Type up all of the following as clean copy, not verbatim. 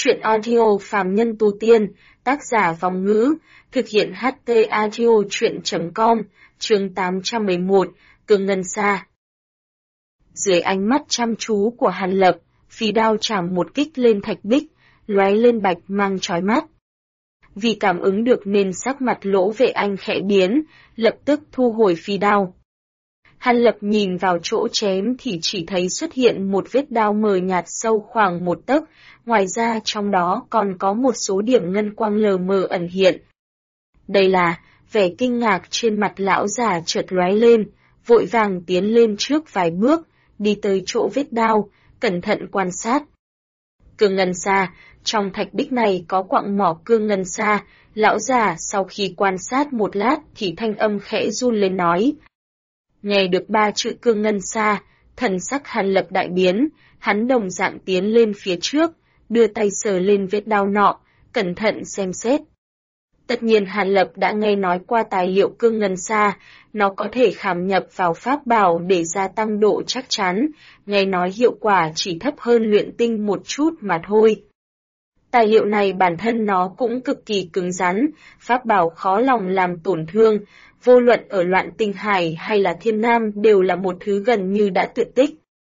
Chuyện audio phàm nhân tu tiên, tác giả Vong Ngữ, thực hiện HT audio chuyện.com, chương 811, Cương Ngân Sa. Dưới ánh mắt chăm chú của Hàn Lập, phi đao chạm một kích lên thạch bích, lóe lên bạch mang chói mắt. Vì cảm ứng được nên sắc mặt Lỗ Vệ Anh khẽ biến, lập tức thu hồi phi đao. Hàn Lập nhìn vào chỗ chém thì chỉ thấy xuất hiện một vết đao mờ nhạt sâu khoảng 1 tấc, ngoài ra trong đó còn có một số điểm ngân quang lờ mờ ẩn hiện. Đây là, vẻ kinh ngạc trên mặt lão già chợt lóe lên, vội vàng tiến lên trước vài bước, đi tới chỗ vết đao, cẩn thận quan sát. Cương ngân sa, trong thạch bích này có quặng mỏ cương ngân sa, lão già sau khi quan sát một lát thì thanh âm khẽ run lên nói. Nghe được 3 chữ cương ngân sa, thần sắc Hàn Lập đại biến, hắn đồng dạng tiến lên phía trước, đưa tay sờ lên vết đao nọ, cẩn thận xem xét. Tất nhiên Hàn Lập đã nghe nói qua tài liệu cương ngân sa, nó có thể khảm nhập vào pháp bảo để gia tăng độ chắc chắn, nghe nói hiệu quả chỉ thấp hơn luyện tinh một chút mà thôi. Tài liệu này bản thân nó cũng cực kỳ cứng rắn, pháp bảo khó lòng làm tổn thương, vô luận ở Loạn Tinh Hải hay là Thiên Nam đều là một thứ gần như đã tuyệt tích.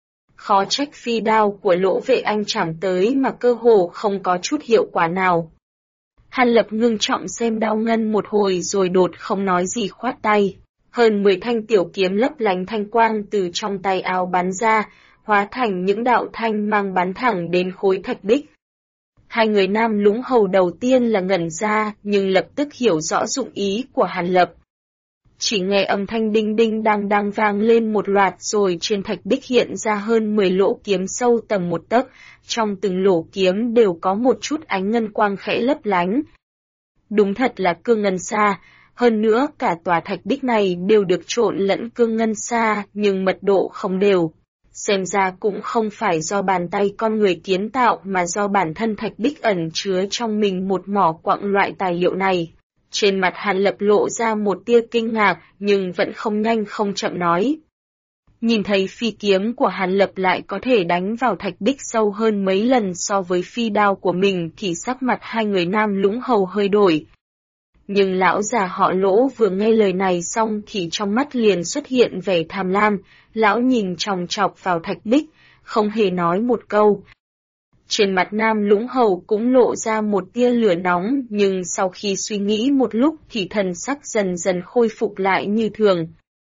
Khó trách phi đao của Lỗ Vệ Anh chạm tới mà cơ hồ không có chút hiệu quả nào. Hàn Lập ngưng trọng xem đao ngân một hồi rồi đột không nói gì khoát tay. Hơn 10 thanh tiểu kiếm lấp lánh thanh quang từ trong tay áo bắn ra, hóa thành những đạo thanh mang bắn thẳng đến khối thạch bích. Hai người nam lũng hầu đầu tiên là ngẩn ra nhưng lập tức hiểu rõ dụng ý của Hàn Lập. Chỉ nghe âm thanh đinh đinh đang vang lên một loạt rồi trên thạch bích hiện ra hơn 10 lỗ kiếm sâu tầm 1 tấc, trong từng lỗ kiếm đều có một chút ánh ngân quang khẽ lấp lánh. Đúng thật là cương ngân sa, hơn nữa cả tòa thạch bích này đều được trộn lẫn cương ngân sa nhưng mật độ không đều. Xem ra cũng không phải do bàn tay con người kiến tạo mà do bản thân thạch bích ẩn chứa trong mình một mỏ quặng loại tài liệu này. Trên mặt Hàn Lập lộ ra một tia kinh ngạc nhưng vẫn không nhanh không chậm nói. Nhìn thấy phi kiếm của Hàn Lập lại có thể đánh vào thạch bích sâu hơn mấy lần so với phi đao của mình thì sắc mặt hai người nam lũng hầu hơi đổi. Nhưng lão già họ Lỗ vừa nghe lời này xong thì trong mắt liền xuất hiện vẻ tham lam, lão nhìn chòng chọc vào thạch bích, không hề nói một câu. Trên mặt nam lũng hầu cũng lộ ra một tia lửa nóng nhưng sau khi suy nghĩ một lúc thì thần sắc dần dần khôi phục lại như thường.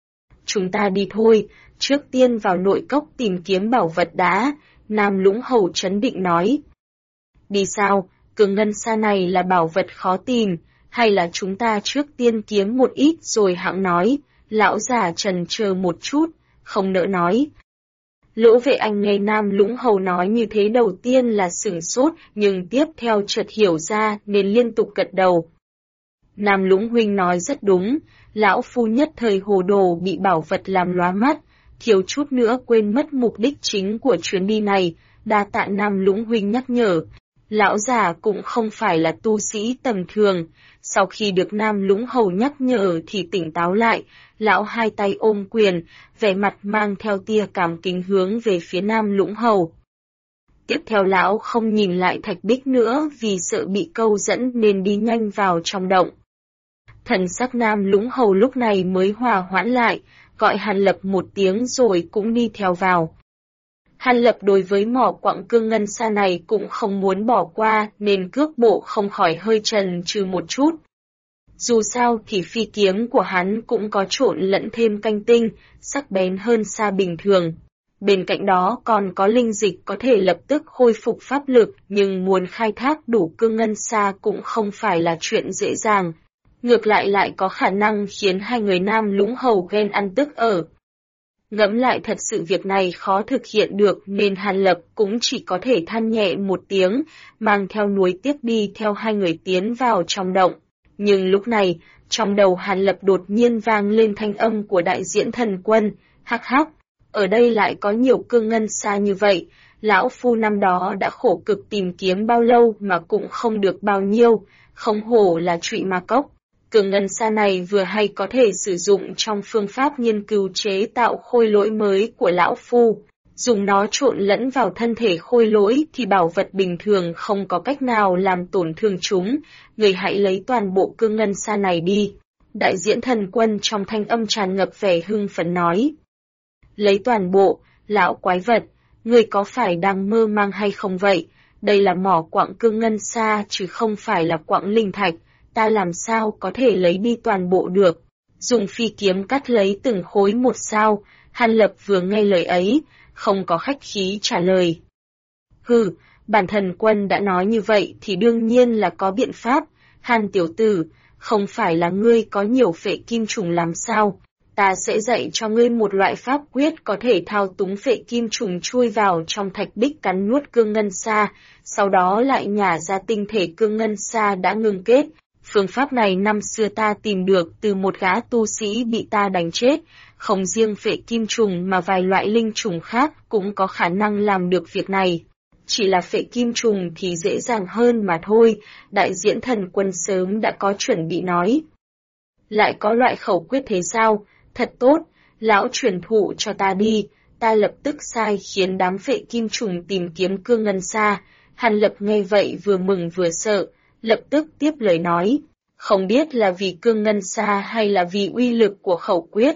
Chúng ta đi thôi, trước tiên vào nội cốc tìm kiếm bảo vật đã, nam lũng hầu trấn định nói. Đi sao, cương ngân sa này là bảo vật khó tìm, hay là chúng ta trước tiên kiếm một ít rồi hẵng nói, lão già trần chờ một chút, không nỡ nói. Lỗ Vệ Anh nghe nam lũng hầu nói như thế đầu tiên là sửng sốt nhưng tiếp theo chợt hiểu ra nên liên tục gật đầu. Nam lũng huynh nói rất đúng, lão phu nhất thời hồ đồ bị bảo vật làm lóa mắt, thiếu chút nữa quên mất mục đích chính của chuyến đi này, đa tạ nam lũng huynh nhắc nhở. Lão già cũng không phải là tu sĩ tầm thường, sau khi được nam lũng hầu nhắc nhở thì tỉnh táo lại, lão hai tay ôm quyền, vẻ mặt mang theo tia cảm kính hướng về phía nam lũng hầu. Tiếp theo lão không nhìn lại thạch bích nữa vì sợ bị câu dẫn nên đi nhanh vào trong động. Thần sắc nam lũng hầu lúc này mới hòa hoãn lại, gọi Hàn Lập một tiếng rồi cũng đi theo vào. Hàn Lập đối với mỏ quặng cương ngân sa này cũng không muốn bỏ qua nên cước bộ không khỏi hơi chần chừ một chút. Dù sao thì phi kiếm của hắn cũng có trộn lẫn thêm canh tinh, sắc bén hơn xa bình thường. Bên cạnh đó còn có linh dịch có thể lập tức khôi phục pháp lực nhưng muốn khai thác đủ cương ngân sa cũng không phải là chuyện dễ dàng. Ngược lại có khả năng khiến hai người nam lũng hầu ghen ăn tức ở. Ngẫm lại thật sự việc này khó thực hiện được nên Hàn Lập cũng chỉ có thể than nhẹ một tiếng, mang theo núi tiếp đi theo hai người tiến vào trong động. Nhưng lúc này, trong đầu Hàn Lập đột nhiên vang lên thanh âm của đại diễn thần quân, hắc hắc, ở đây lại có nhiều cương ngân sa như vậy, lão phu năm đó đã khổ cực tìm kiếm bao lâu mà cũng không được bao nhiêu, không hổ là trụy ma cốc. Cương ngân sa này vừa hay có thể sử dụng trong phương pháp nghiên cứu chế tạo khôi lỗi mới của lão phu. dùng nó trộn lẫn vào thân thể khôi lỗi thì bảo vật bình thường không có cách nào làm tổn thương chúng, người hãy lấy toàn bộ cương ngân sa này đi. Đại diễn thần quân trong thanh âm tràn ngập vẻ hưng phấn nói. Lấy toàn bộ, lão quái vật, người có phải đang mơ mang hay không vậy? Đây là mỏ quặng cương ngân sa chứ không phải là quặng linh thạch, ta làm sao có thể lấy đi toàn bộ được. Dùng phi kiếm cắt lấy từng khối một sao, Hàn Lập vừa nghe lời ấy, không có khách khí trả lời. Hừ, bản thần quân đã nói như vậy thì đương nhiên là có biện pháp, Hàn tiểu tử, không phải là ngươi có nhiều phệ kim trùng làm sao, ta sẽ dạy cho ngươi một loại pháp quyết có thể thao túng phệ kim trùng chui vào trong thạch bích cắn nuốt cương ngân sa, sau đó lại nhả ra tinh thể cương ngân sa đã ngưng kết. Phương pháp này năm xưa ta tìm được từ một gã tu sĩ bị ta đánh chết, không riêng phệ kim trùng mà vài loại linh trùng khác cũng có khả năng làm được việc này. Chỉ là phệ kim trùng thì dễ dàng hơn mà thôi, đại diễn thần quân sớm đã có chuẩn bị nói. Lại có loại khẩu quyết thế sao? Thật tốt, lão truyền thụ cho ta đi, ta lập tức sai khiến đám phệ kim trùng tìm kiếm cương ngân sa. Hàn Lập nghe vậy vừa mừng vừa sợ, lập tức tiếp lời nói, không biết là vì cương ngân sa hay là vì uy lực của khẩu quyết.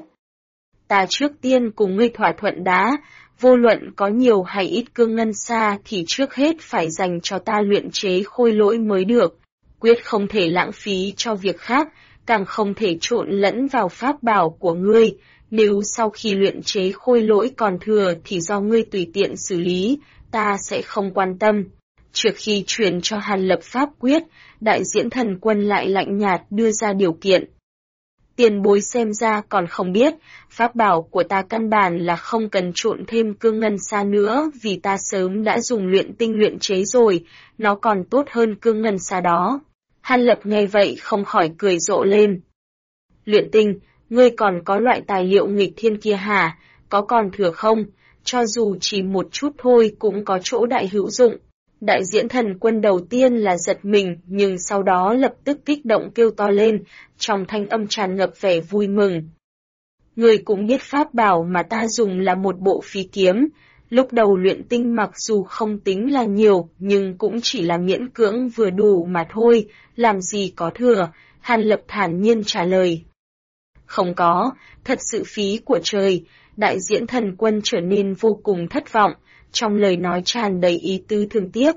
Ta trước tiên cùng ngươi thỏa thuận đã, vô luận có nhiều hay ít cương ngân sa thì trước hết phải dành cho ta luyện chế khôi lỗi mới được, quyết không thể lãng phí cho việc khác, càng không thể trộn lẫn vào pháp bảo của ngươi, nếu sau khi luyện chế khôi lỗi còn thừa thì do ngươi tùy tiện xử lý, ta sẽ không quan tâm. Trước khi truyền cho Hàn Lập pháp quyết, đại diễn thần quân lại lạnh nhạt đưa ra điều kiện. Tiền bối xem ra còn không biết, pháp bảo của ta căn bản là không cần trộn thêm cương ngân sa nữa vì ta sớm đã dùng luyện tinh luyện chế rồi, nó còn tốt hơn cương ngân sa đó. Hàn Lập nghe vậy không khỏi cười rộ lên. Luyện tinh, ngươi còn có loại tài liệu nghịch thiên kia hả, có còn thừa không, cho dù chỉ một chút thôi cũng có chỗ đại hữu dụng. Đại diễn thần quân đầu tiên là giật mình nhưng sau đó lập tức kích động kêu to lên, trong thanh âm tràn ngập vẻ vui mừng. Người cũng biết pháp bảo mà ta dùng là một bộ phi kiếm, lúc đầu luyện tinh mặc dù không tính là nhiều nhưng cũng chỉ là miễn cưỡng vừa đủ mà thôi, làm gì có thừa, Hàn Lập thản nhiên trả lời. Không có, thật sự phí của trời, đại diễn thần quân trở nên vô cùng thất vọng. Trong lời nói tràn đầy ý tứ thương tiếc.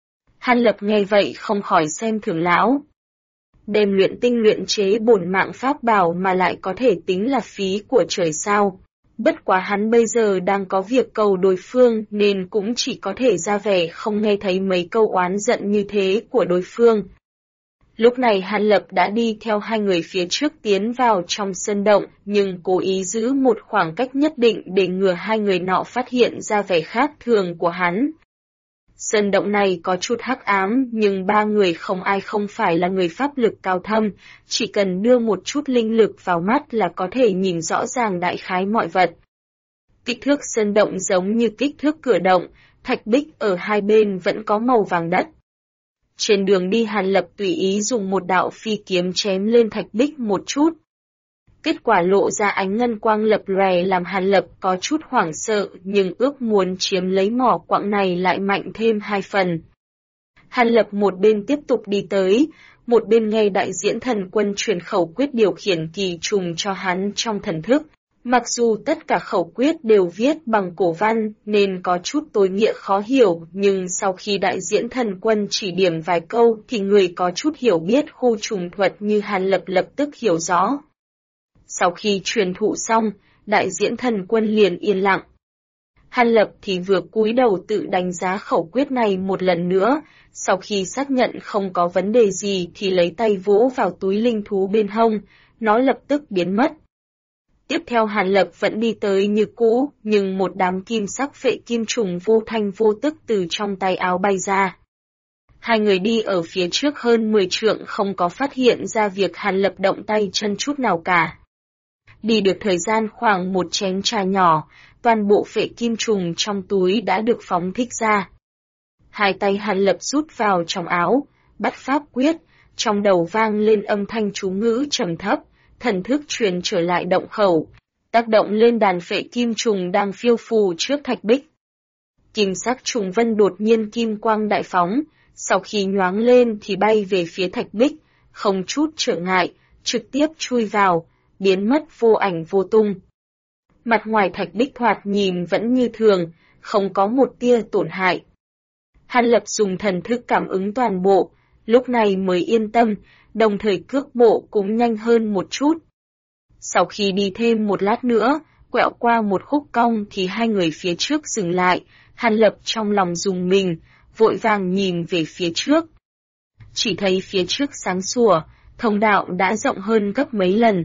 Hàn Lập nghe vậy không khỏi xem thường lão. Đem luyện tinh luyện chế bổn mạng pháp bảo mà lại có thể tính là phí của trời sao. Bất quá hắn bây giờ đang có việc cầu đối phương nên cũng chỉ có thể ra vẻ không nghe thấy mấy câu oán giận như thế của đối phương. Lúc này Hàn Lập đã đi theo hai người phía trước tiến vào trong sơn động, nhưng cố ý giữ một khoảng cách nhất định để ngừa hai người nọ phát hiện ra vẻ khác thường của hắn. Sơn động này có chút hắc ám, nhưng ba người không ai không phải là người pháp lực cao thâm, chỉ cần đưa một chút linh lực vào mắt là có thể nhìn rõ ràng đại khái mọi vật. Kích thước sơn động giống như kích thước cửa động, thạch bích ở hai bên vẫn có màu vàng đất. Trên đường đi Hàn Lập tùy ý dùng một đạo phi kiếm chém lên thạch bích một chút. Kết quả lộ ra ánh ngân quang lập lòe làm Hàn Lập có chút hoảng sợ nhưng ước muốn chiếm lấy mỏ quặng này lại mạnh thêm 2 phần. Hàn Lập một bên tiếp tục đi tới, một bên nghe đại diễn thần quân truyền khẩu quyết điều khiển kỳ trùng cho hắn trong thần thức. Mặc dù tất cả khẩu quyết đều viết bằng cổ văn nên có chút tối nghĩa khó hiểu, nhưng sau khi đại diễn thần quân chỉ điểm vài câu thì người có chút hiểu biết khu trùng thuật như Hàn Lập lập tức hiểu rõ. Sau khi truyền thụ xong, đại diễn thần quân liền yên lặng. Hàn Lập thì vừa cúi đầu tự đánh giá khẩu quyết này một lần nữa, sau khi xác nhận không có vấn đề gì thì lấy tay vỗ vào túi linh thú bên hông, nó lập tức biến mất. Tiếp theo Hàn Lập vẫn đi tới như cũ, nhưng một đám kim sắc phệ kim trùng vô thanh vô tức từ trong tay áo bay ra. Hai người đi ở phía trước hơn 10 trượng không có phát hiện ra việc Hàn Lập động tay chân chút nào cả. Đi được thời gian khoảng một chén trà nhỏ, toàn bộ phệ kim trùng trong túi đã được phóng thích ra. Hai tay Hàn Lập rút vào trong áo, bắt pháp quyết, trong đầu vang lên âm thanh chú ngữ trầm thấp, thần thức truyền trở lại động khẩu. tác động lên đàn phệ kim trùng đang phiêu phù trước thạch bích. Kim sắc trùng vân đột nhiên kim quang đại phóng, sau khi nhoáng lên thì bay về phía thạch bích, không chút trở ngại, trực tiếp chui vào, biến mất vô ảnh vô tung. Mặt ngoài thạch bích thoạt nhìn vẫn như thường, không có một tia tổn hại. Hàn Lập dùng thần thức cảm ứng toàn bộ, lúc này mới yên tâm, đồng thời cước bộ cũng nhanh hơn một chút. Sau khi đi thêm một lát nữa, quẹo qua một khúc cong thì hai người phía trước dừng lại, Hàn Lập trong lòng rùng mình, vội vàng nhìn về phía trước. Chỉ thấy phía trước sáng sủa, thông đạo đã rộng hơn gấp mấy lần.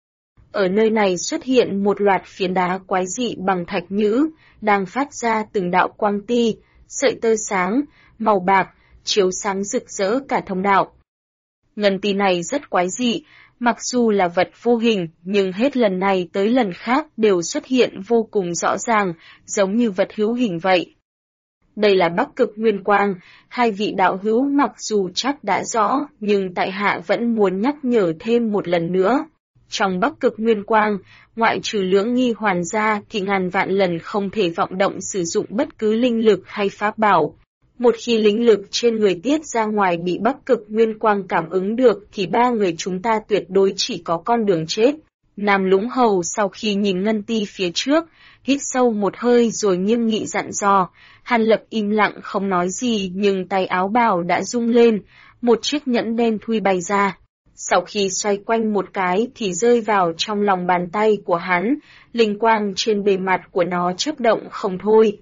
Ở nơi này xuất hiện một loạt phiến đá quái dị bằng thạch nhũ, đang phát ra từng đạo quang ti, sợi tơ sáng, màu bạc, chiếu sáng rực rỡ cả thông đạo. Ngân ti này rất quái dị, mặc dù là vật vô hình nhưng hết lần này tới lần khác đều xuất hiện vô cùng rõ ràng, giống như vật hữu hình vậy. Đây là Bắc Cực Nguyên Quang, hai vị đạo hữu mặc dù chắc đã rõ nhưng tại hạ vẫn muốn nhắc nhở thêm một lần nữa. Trong Bắc Cực Nguyên Quang, ngoại trừ Lưỡng Nghi Hoàn ra thì ngàn vạn lần không thể vọng động sử dụng bất cứ linh lực hay pháp bảo. Một khi linh lực trên người tiết ra ngoài bị Bắc Cực Nguyên Quang cảm ứng được thì ba người chúng ta tuyệt đối chỉ có con đường chết. Nam Lũng Hầu sau khi nhìn ngân ti phía trước, hít sâu một hơi rồi nghiêm nghị dặn dò. Hàn Lập im lặng không nói gì nhưng tay áo bào đã rung lên, một chiếc nhẫn đen thui bay ra. Sau khi xoay quanh một cái thì rơi vào trong lòng bàn tay của hắn, linh quang trên bề mặt của nó chớp động không thôi.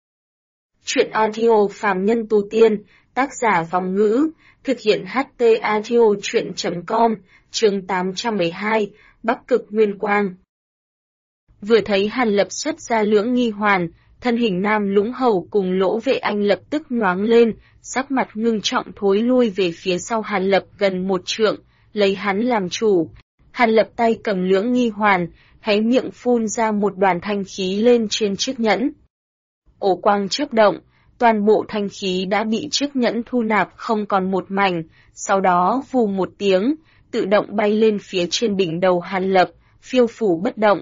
Chuyện audio phàm nhân tu tiên, tác giả Vòng Ngữ, thực hiện HT audio chuyện.com, chương 812, Bắc Cực Nguyên Quang. Vừa thấy Hàn Lập xuất ra Lưỡng Nghi Hoàn, thân hình Nam Lũng Hầu cùng Lỗ Vệ Anh lập tức nhoáng lên, sắc mặt ngưng trọng thối lui về phía sau Hàn Lập gần một trượng, lấy hắn làm chủ. Hàn Lập tay cầm Lưỡng Nghi Hoàn, hé miệng phun ra một đoàn thanh khí lên trên chiếc nhẫn. Ổ quang chớp động, toàn bộ thanh khí đã bị chiếc nhẫn thu nạp không còn một mảnh, sau đó vù một tiếng, tự động bay lên phía trên đỉnh đầu Hàn Lập, phiêu phủ bất động.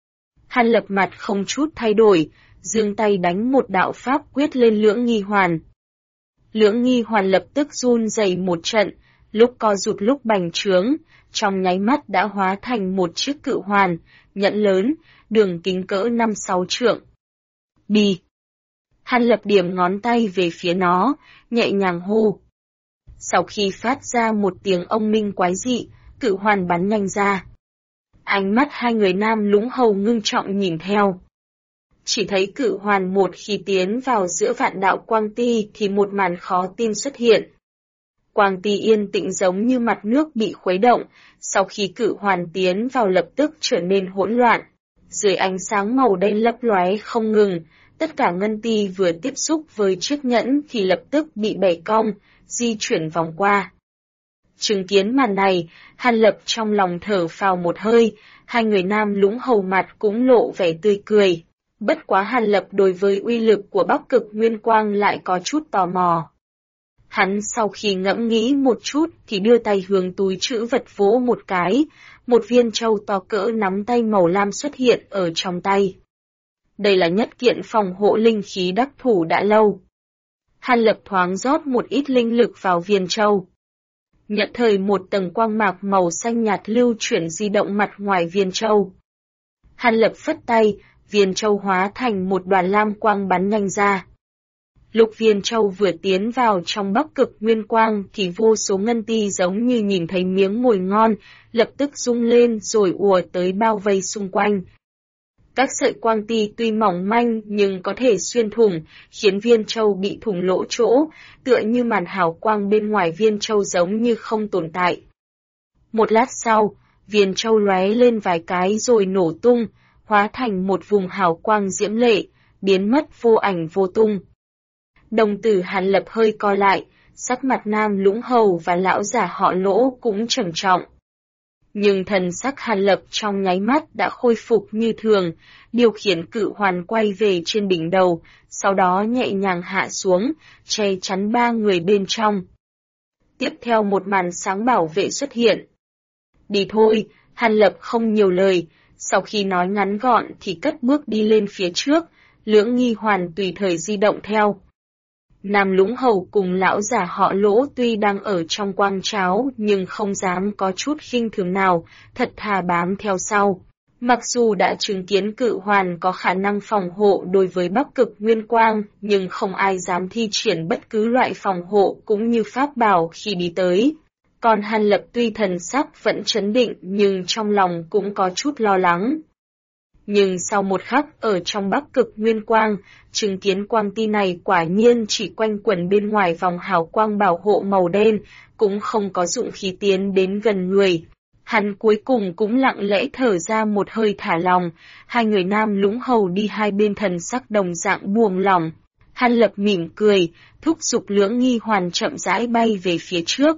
Hàn Lập mặt không chút thay đổi, giương tay đánh một đạo pháp quyết lên Lưỡng Nghi Hoàn. Lưỡng Nghi Hoàn lập tức run rẩy một trận, lúc co rụt lúc bành trướng, trong nháy mắt đã hóa thành một chiếc cự hoàn, nhẫn lớn, đường kính cỡ 5-6 trượng. Đi! Hàn Lập điểm ngón tay về phía nó, nhẹ nhàng hô. Sau khi phát ra một tiếng ông minh quái dị, cự hoàn bắn nhanh ra. Ánh mắt hai người Nam Lũng Hầu ngưng trọng nhìn theo. Chỉ thấy cự hoàn một khi tiến vào giữa vạn đạo quang ti thì một màn khó tin xuất hiện. Quang ti yên tĩnh giống như mặt nước bị khuấy động, sau khi cự hoàn tiến vào lập tức trở nên hỗn loạn. Dưới ánh sáng màu đen lấp lóe không ngừng, tất cả ngân ti vừa tiếp xúc với chiếc nhẫn thì lập tức bị bẻ cong, di chuyển vòng qua. Chứng kiến màn này, Hàn Lập trong lòng thở phào một hơi, hai người Nam Lũng Hầu mặt cũng lộ vẻ tươi cười. Bất quá Hàn Lập đối với uy lực của Bắc Cực Nguyên Quang lại có chút tò mò. Hắn sau khi ngẫm nghĩ một chút thì đưa tay hướng túi trữ vật vỗ một cái, một viên châu to cỡ nắm tay màu lam xuất hiện ở trong tay. Đây là nhất kiện phòng hộ linh khí đắc thủ đã lâu. Hàn Lập thoáng rót một ít linh lực vào viên châu. Nhận thời một tầng quang mạc màu xanh nhạt lưu chuyển di động mặt ngoài viên châu. Hàn Lập phất tay, viên châu hóa thành một đoàn lam quang bắn nhanh ra. Lúc viên châu vừa tiến vào trong Bắc Cực Nguyên Quang thì vô số ngân ti giống như nhìn thấy miếng mồi ngon, lập tức rung lên rồi ùa tới bao vây xung quanh. Các sợi quang ti tuy mỏng manh nhưng có thể xuyên thủng, khiến viên châu bị thủng lỗ chỗ, tựa như màn hào quang bên ngoài viên châu giống như không tồn tại. Một lát sau, viên châu lóe lên vài cái rồi nổ tung, hóa thành một vùng hào quang diễm lệ, biến mất vô ảnh vô tung. Đồng tử Hàn Lập hơi co lại, sắc mặt Nam Lũng Hầu và lão giả họ Lỗ cũng trầm trọng. Nhưng thần sắc Hàn Lập trong nháy mắt đã khôi phục như thường, điều khiển cự hoàn quay về trên đỉnh đầu, sau đó nhẹ nhàng hạ xuống, che chắn ba người bên trong. Tiếp theo một màn sáng bảo vệ xuất hiện. Đi thôi, Hàn Lập không nhiều lời, Sau khi nói ngắn gọn thì cất bước đi lên phía trước, Lưỡng Nghi Hoàn tùy thời di động theo. Nam Lũng Hầu cùng lão già họ Lỗ tuy đang ở trong quang tráo nhưng không dám có chút khinh thường nào, thật thà bám theo sau. Mặc dù đã chứng kiến Cự Hoàn có khả năng phòng hộ đối với Bắc Cực Nguyên Quang, nhưng không ai dám thi triển bất cứ loại phòng hộ cũng như pháp bảo khi đi tới. Còn Hàn Lập tuy thần sắc vẫn trấn định nhưng trong lòng cũng có chút lo lắng. Nhưng sau một khắc ở trong Bắc Cực Nguyên Quang, chứng kiến quang ti này quả nhiên chỉ quanh quẩn bên ngoài vòng hào quang bảo hộ màu đen, cũng không có dụng khí tiến đến gần người. Hắn cuối cùng cũng lặng lẽ thở ra một hơi thả lòng, hai người Nam Lũng Hầu đi hai bên thần sắc đồng dạng buông lỏng. Hàn Lập mỉm cười, thúc giục Lưỡng Nghi Hoàn chậm rãi bay về phía trước.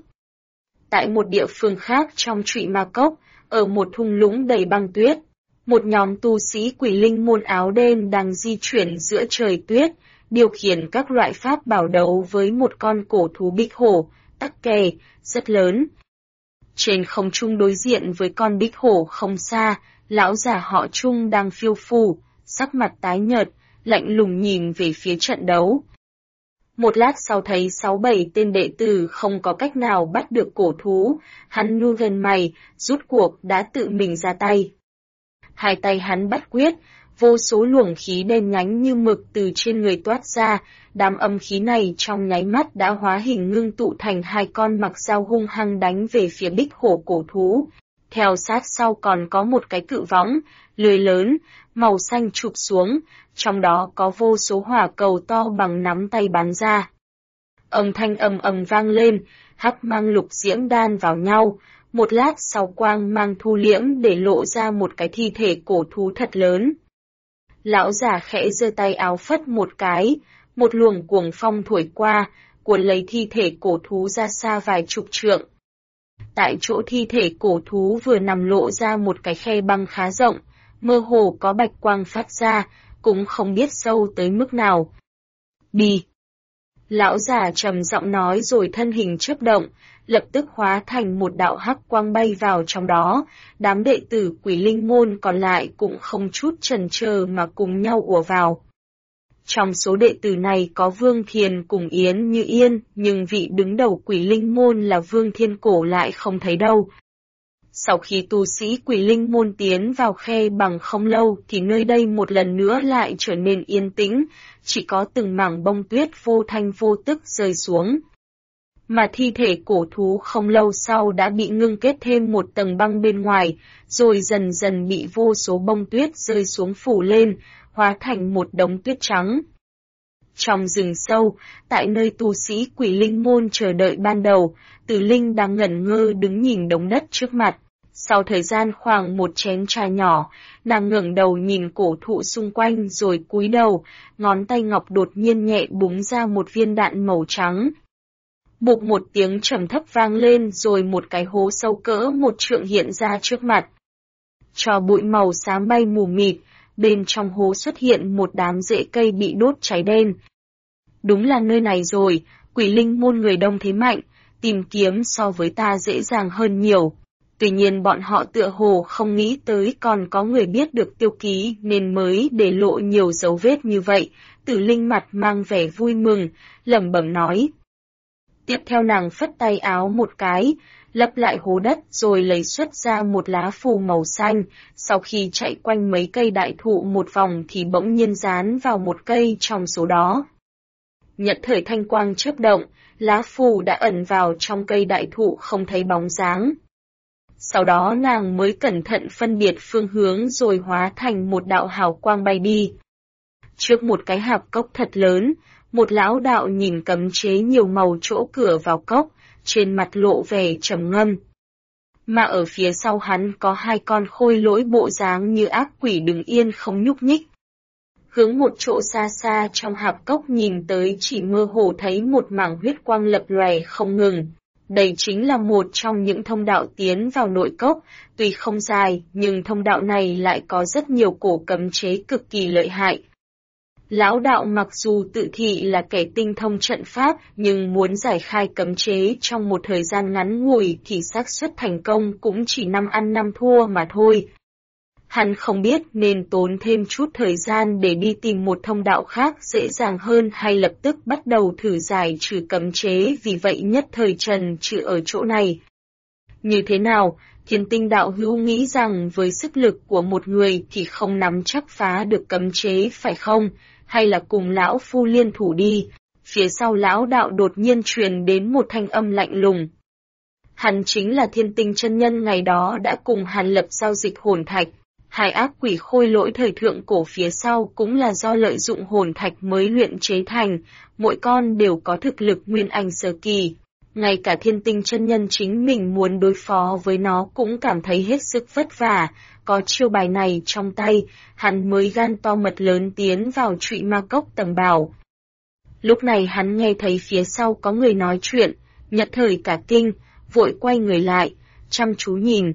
Tại một địa phương khác trong Trụy Ma Cốc, ở một thung lũng đầy băng tuyết, một nhóm tu sĩ Quỷ Linh môn áo đen đang di chuyển giữa trời tuyết, điều khiển các loại pháp bảo đấu với một con cổ thú bích hổ, tắc kè, rất lớn. Trên không trung đối diện với con bích hổ không xa, lão già họ Trung đang phiêu phù, sắc mặt tái nhợt, lạnh lùng nhìn về phía trận đấu. Một lát sau thấy 6-7 tên đệ tử không có cách nào bắt được cổ thú, hắn nhún gần mày, rút cuộc đã tự mình ra tay. Hai tay hắn bắt quyết, vô số luồng khí đen nhánh như mực từ trên người toát ra, đám âm khí này trong nháy mắt đã hóa hình ngưng tụ thành hai con mặc dao hung hăng đánh về phía bích hổ cổ thú. Theo sát sau còn có một cái cự võng, lưới lớn, màu xanh chụp xuống, trong đó có vô số hỏa cầu to bằng nắm tay bắn ra. Âm thanh ầm ầm vang lên, hắc mang lục diễm đan vào nhau, một lát sau quang mang thu liễm để lộ ra một cái thi thể cổ thú thật lớn. Lão già khẽ giơ tay áo phất một cái, một luồng cuồng phong thổi qua, cuốn lấy thi thể cổ thú ra xa vài chục trượng. Tại chỗ thi thể cổ thú vừa nằm lộ ra một cái khe băng khá rộng, mơ hồ có bạch quang phát ra, cũng không biết sâu tới mức nào. Đi! Lão già trầm giọng nói rồi thân hình chớp động, lập tức hóa thành một đạo hắc quang bay vào trong đó, đám đệ tử Quỷ Linh môn còn lại cũng không chút chần chờ mà cùng nhau ùa vào. Trong số đệ tử này có Vương Thiền cùng Yến Như Yên, nhưng vị đứng đầu Quỷ Linh môn là Vương Thiên Cổ lại không thấy đâu. Sau khi tu sĩ Quỷ Linh môn tiến vào khe bằng không lâu thì nơi đây một lần nữa lại trở nên yên tĩnh, chỉ có từng mảng bông tuyết vô thanh vô tức rơi xuống. Mà thi thể cổ thú không lâu sau đã bị ngưng kết thêm một tầng băng bên ngoài, rồi dần dần bị vô số bông tuyết rơi xuống phủ lên, hóa thành một đống tuyết trắng. Trong rừng sâu, tại nơi tu sĩ Quỷ Linh môn chờ đợi ban đầu, Từ Linh đang ngẩn ngơ đứng nhìn đống đất trước mặt. Sau thời gian khoảng một chén trà nhỏ, nàng ngẩng đầu nhìn cổ thụ xung quanh rồi cúi đầu, ngón tay ngọc đột nhiên nhẹ búng ra một viên đạn màu trắng. Bụp một tiếng trầm thấp vang lên rồi một cái hố sâu cỡ một trượng hiện ra trước mặt. Tro bụi màu xám bay mù mịt, bên trong hố xuất hiện một đám rễ cây bị đốt cháy đen. Đúng là nơi này rồi, Quỷ Linh môn người đông thế mạnh, tìm kiếm so với ta dễ dàng hơn nhiều. Tuy nhiên bọn họ tựa hồ không nghĩ tới còn có người biết được tiêu ký nên mới để lộ nhiều dấu vết như vậy. Tử Linh mặt mang vẻ vui mừng, lẩm bẩm nói. Tiếp theo nàng phất tay áo một cái, lấp lại hố đất rồi lấy xuất ra một lá phù màu xanh, sau khi chạy quanh mấy cây đại thụ một vòng thì bỗng nhiên dán vào một cây trong số đó. Nhất thời thanh quang chớp động, lá phù đã ẩn vào trong cây đại thụ không thấy bóng dáng. Sau đó nàng mới cẩn thận phân biệt phương hướng rồi hóa thành một đạo hào quang bay đi. Trước một cái hạp cốc thật lớn, một lão đạo nhìn cấm chế nhiều màu chỗ cửa vào cốc, trên mặt lộ vẻ trầm ngâm. Mà ở phía sau hắn có hai con khôi lỗi bộ dáng như ác quỷ đứng yên không nhúc nhích. Hướng một chỗ xa xa trong hạp cốc nhìn tới chỉ mơ hồ thấy một mảng huyết quang lập lòe không ngừng. Đây chính là một trong những thông đạo tiến vào nội cốc, tuy không dài nhưng thông đạo này lại có rất nhiều cổ cấm chế cực kỳ lợi hại. Lão đạo mặc dù tự thị là kẻ tinh thông trận pháp nhưng muốn giải khai cấm chế trong một thời gian ngắn ngủi thì xác suất thành công cũng chỉ 5 ăn 5 thua mà thôi. Hắn không biết nên tốn thêm chút thời gian để đi tìm một thông đạo khác dễ dàng hơn hay lập tức bắt đầu thử giải trừ cấm chế, vì vậy nhất thời trần trừ ở chỗ này. Như thế nào, Thiên Tinh đạo hữu nghĩ rằng với sức lực của một người thì không nắm chắc phá được cấm chế phải không, hay là cùng lão phu liên thủ đi? Phía sau lão đạo đột nhiên truyền đến một thanh âm lạnh lùng. Hắn chính là Thiên Tinh chân nhân ngày đó đã cùng Hàn Lập giao dịch hồn thạch. Hai ác quỷ khôi lỗi thời thượng cổ phía sau cũng là do lợi dụng hồn thạch mới luyện chế thành, mỗi con đều có thực lực nguyên anh sơ kỳ. Ngay cả Thiên Tinh chân nhân chính mình muốn đối phó với nó cũng cảm thấy hết sức vất vả, có chiêu bài này trong tay, hắn mới gan to mật lớn tiến vào Trụy Ma Cốc tầm bảo. Lúc này hắn nghe thấy phía sau có người nói chuyện, nhất thời cả kinh, vội quay người lại, chăm chú nhìn.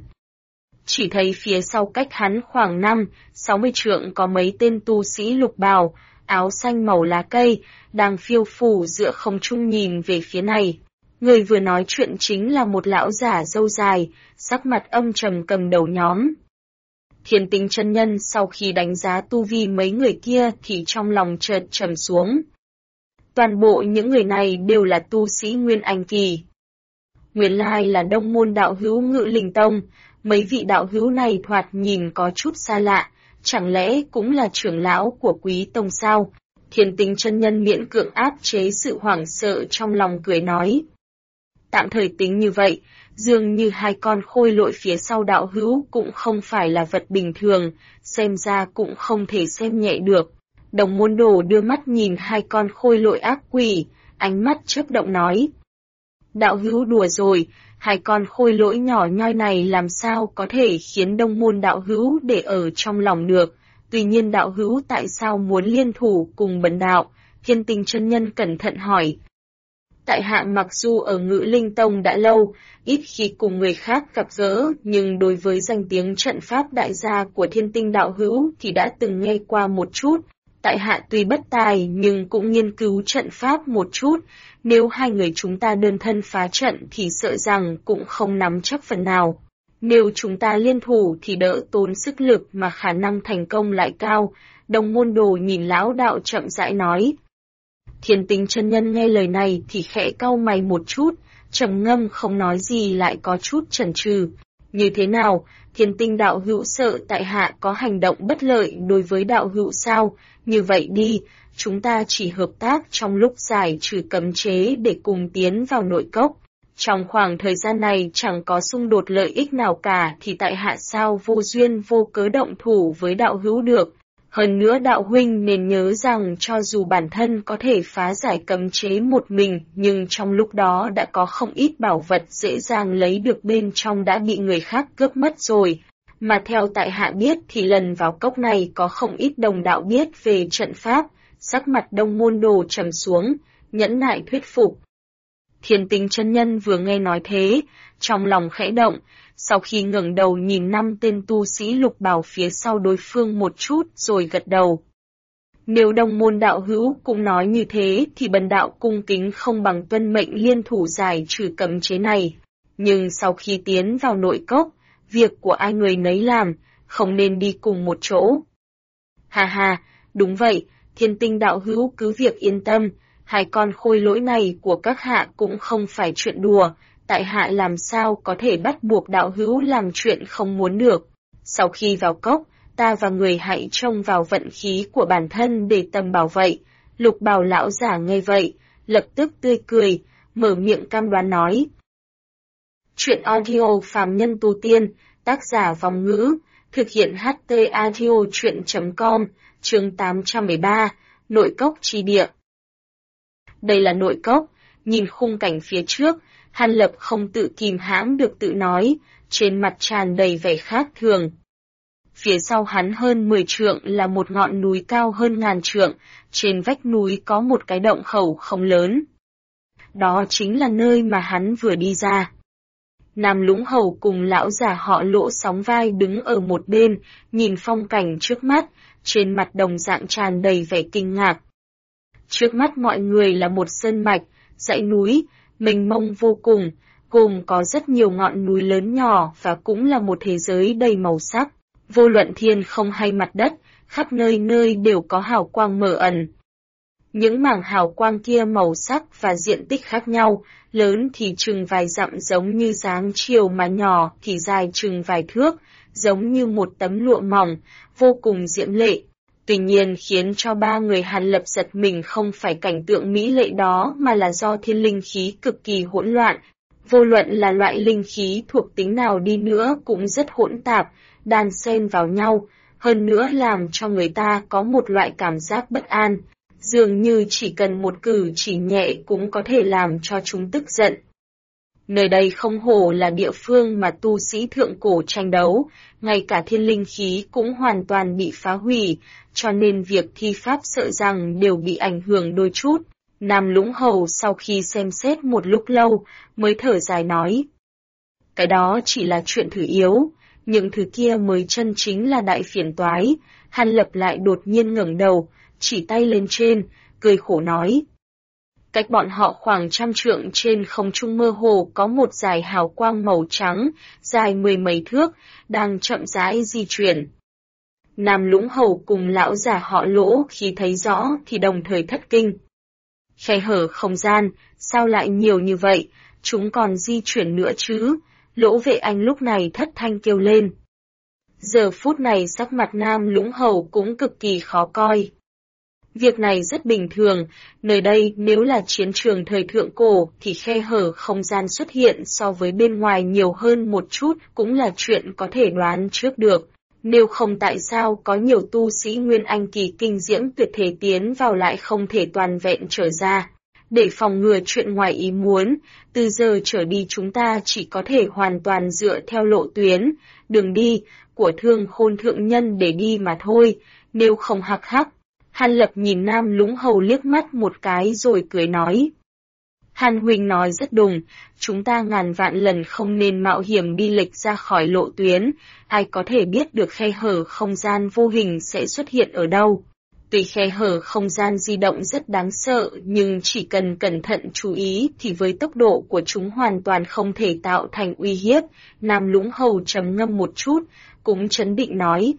Chỉ thấy phía sau cách hắn khoảng 5-60 trượng có mấy tên tu sĩ lục bào, áo xanh màu lá cây, đang phiêu phù giữa không trung nhìn về phía này. Người vừa nói chuyện chính là một lão giả râu dài, sắc mặt âm trầm cầm đầu nhóm. Thiên Tinh chân nhân sau khi đánh giá tu vi mấy người kia thì trong lòng chợt trầm xuống. Toàn bộ những người này đều là tu sĩ Nguyên Anh kỳ. Nguyên lai là Đông môn đạo hữu Ngự Linh Tông, mấy vị đạo hữu này thoạt nhìn có chút xa lạ, chẳng lẽ cũng là trưởng lão của Quý Tông sao? Thiên Tinh chân nhân miễn cưỡng áp chế sự hoảng sợ trong lòng cười nói. Tạm thời tính như vậy, dường như hai con khôi lỗi phía sau đạo hữu cũng không phải là vật bình thường, xem ra cũng không thể xem nhẹ được. Đồng môn đồ đưa mắt nhìn hai con khôi lỗi ác quỷ, ánh mắt chớp động nói. Đạo hữu đùa rồi, hai con khôi lỗi nhỏ nhoi này làm sao có thể khiến đông môn đạo hữu để ở trong lòng được. Tuy nhiên đạo hữu tại sao muốn liên thủ cùng bần đạo? Thiên Tinh chân nhân cẩn thận hỏi. Tại hạ mặc dù ở Ngự Linh Tông đã lâu, ít khi cùng người khác gặp gỡ, nhưng đối với danh tiếng trận pháp đại gia của Thiên Tinh đạo hữu thì đã từng nghe qua một chút. Tại hạ tuy bất tài nhưng cũng nghiên cứu trận pháp một chút, nếu hai người chúng ta đơn thân phá trận thì sợ rằng cũng không nắm chắc phần nào. Nếu chúng ta liên thủ thì đỡ tốn sức lực mà khả năng thành công lại cao, Đồng môn đồ nhìn lão đạo chậm rãi nói. Thiên Tinh chân nhân nghe lời này thì khẽ cau mày một chút, trầm ngâm không nói gì lại có chút chần chừ. Như thế nào, Thiên Tinh đạo hữu sợ tại hạ có hành động bất lợi đối với đạo hữu sao? Như vậy đi, chúng ta chỉ hợp tác trong lúc giải trừ cấm chế để cùng tiến vào nội cốc. Trong khoảng thời gian này chẳng có xung đột lợi ích nào cả thì tại hạ sao vô duyên vô cớ động thủ với đạo hữu được. Hơn nữa đạo huynh nên nhớ rằng cho dù bản thân có thể phá giải cấm chế một mình, nhưng trong lúc đó đã có không ít bảo vật dễ dàng lấy được bên trong đã bị người khác cướp mất rồi. Mà theo tại hạ biết thì lần vào cốc này có không ít đồng đạo biết về trận pháp, sắc mặt Đông môn đồ trầm xuống, nhẫn nại thuyết phục. Thiên Tinh chân nhân vừa nghe nói thế, trong lòng khẽ động, sau khi ngẩng đầu nhìn 5 tên tu sĩ lục bào phía sau đối phương một chút rồi gật đầu. Nếu Đông môn đạo hữu cũng nói như thế thì bần đạo cung kính không bằng tuân mệnh liên thủ giải trừ cấm chế này. Nhưng sau khi tiến vào nội cốc, việc của ai người nấy làm, không nên đi cùng một chỗ. Hà hà, đúng vậy, Thiên Tinh đạo hữu cứ việc yên tâm, hai con khôi lỗi này của các hạ cũng không phải chuyện đùa, tại hạ làm sao có thể bắt buộc đạo hữu làm chuyện không muốn được. Sau khi vào cốc, ta và người hãy trông vào vận khí của bản thân để tầm bảo vệ. Lục bào lão giả nghe vậy, lập tức tươi cười, mở miệng cam đoan nói. Chuyện audio phàm nhân tu tiên, tác giả Vòng Ngữ, thực hiện HT audio chuyện.com, chương 813, nội cốc chi địa. Đây là nội cốc, nhìn khung cảnh phía trước, Hàn Lập không tự kìm hãm được tự nói, trên mặt tràn đầy vẻ khác thường. Phía sau hắn hơn 10 trượng là một ngọn núi cao hơn 1000 trượng, trên vách núi có một cái động khẩu không lớn. Đó chính là nơi mà hắn vừa đi ra. Nam Lũng Hầu cùng lão già họ Lỗ sóng vai đứng ở một bên, nhìn phong cảnh trước mắt, trên mặt đồng dạng tràn đầy vẻ kinh ngạc. Trước mắt mọi người là một sơn mạch, dãy núi, mênh mông vô cùng, gồm có rất nhiều ngọn núi lớn nhỏ và cũng là một thế giới đầy màu sắc. Vô luận thiên không hay mặt đất, khắp nơi nơi đều có hào quang mờ ẩn. Những mảng hào quang kia màu sắc và diện tích khác nhau, lớn thì chừng vài dặm giống như dáng chiều mà nhỏ thì dài chừng vài thước, giống như một tấm lụa mỏng, vô cùng diễm lệ. Tuy nhiên khiến cho ba người Hàn Lập giật mình không phải cảnh tượng mỹ lệ đó mà là do thiên linh khí cực kỳ hỗn loạn. Vô luận là loại linh khí thuộc tính nào đi nữa cũng rất hỗn tạp, đan xen vào nhau, hơn nữa làm cho người ta có một loại cảm giác bất an, dường như chỉ cần một cử chỉ nhẹ cũng có thể làm cho chúng tức giận. Nơi đây không hổ là địa phương mà tu sĩ thượng cổ tranh đấu, ngay cả thiên linh khí cũng hoàn toàn bị phá hủy, cho nên việc thi pháp sợ rằng đều bị ảnh hưởng đôi chút. Nam Lũng Hầu sau khi xem xét một lúc lâu, mới thở dài nói. Cái đó chỉ là chuyện thử yếu, những thứ kia mới chân chính là đại phiền toái. Hàn Lập lại đột nhiên ngẩng đầu, chỉ tay lên trên, cười khổ nói. Cách bọn họ khoảng 100 trượng trên không trung mơ hồ có một dải hào quang màu trắng, dài 10 mấy thước, đang chậm rãi di chuyển. Nam Lũng Hầu cùng lão già họ Lỗ khi thấy rõ thì đồng thời thất kinh. Khe hở không gian, sao lại nhiều như vậy, chúng còn di chuyển nữa chứ? Lỗ Vệ Anh lúc này thất thanh kêu lên. Giờ phút này sắc mặt Nam Lũng Hầu cũng cực kỳ khó coi. Việc này rất bình thường, nơi đây nếu là chiến trường thời thượng cổ thì khe hở không gian xuất hiện so với bên ngoài nhiều hơn một chút cũng là chuyện có thể đoán trước được. Nếu không tại sao có nhiều tu sĩ Nguyên Anh kỳ kinh diễm tuyệt thể tiến vào lại không thể toàn vẹn trở ra. Để phòng ngừa chuyện ngoài ý muốn, từ giờ trở đi chúng ta chỉ có thể hoàn toàn dựa theo lộ tuyến, đường đi của Thương Khôn thượng nhân để đi mà thôi, nếu không hắc hắc. Hàn Lập nhìn Nam Lũng Hầu liếc mắt một cái rồi cười nói. Hàn huynh nói rất đúng, chúng ta ngàn vạn lần không nên mạo hiểm đi lệch ra khỏi lộ tuyến, ai có thể biết được khe hở không gian vô hình sẽ xuất hiện ở đâu. Tuy khe hở không gian di động rất đáng sợ nhưng chỉ cần cẩn thận chú ý thì với tốc độ của chúng hoàn toàn không thể tạo thành uy hiếp. Nam Lũng Hầu trầm ngâm một chút, cũng trấn định nói.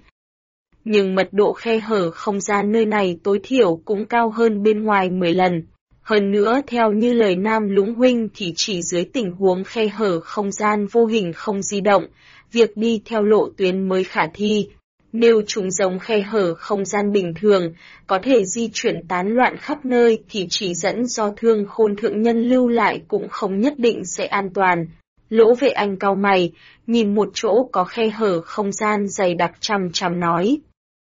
Nhưng mật độ khe hở không gian nơi này tối thiểu cũng cao hơn bên ngoài 10 lần. Hơn nữa theo như lời Nam Lũng huynh thì chỉ dưới tình huống khe hở không gian vô hình không di động, việc đi theo lộ tuyến mới khả thi. Nếu chúng giống khe hở không gian bình thường, có thể di chuyển tán loạn khắp nơi thì chỉ dẫn do Thương Khôn thượng nhân lưu lại cũng không nhất định sẽ an toàn. Lỗ Vệ Anh cau mày, nhìn một chỗ có khe hở không gian dày đặc chằm chằm nói.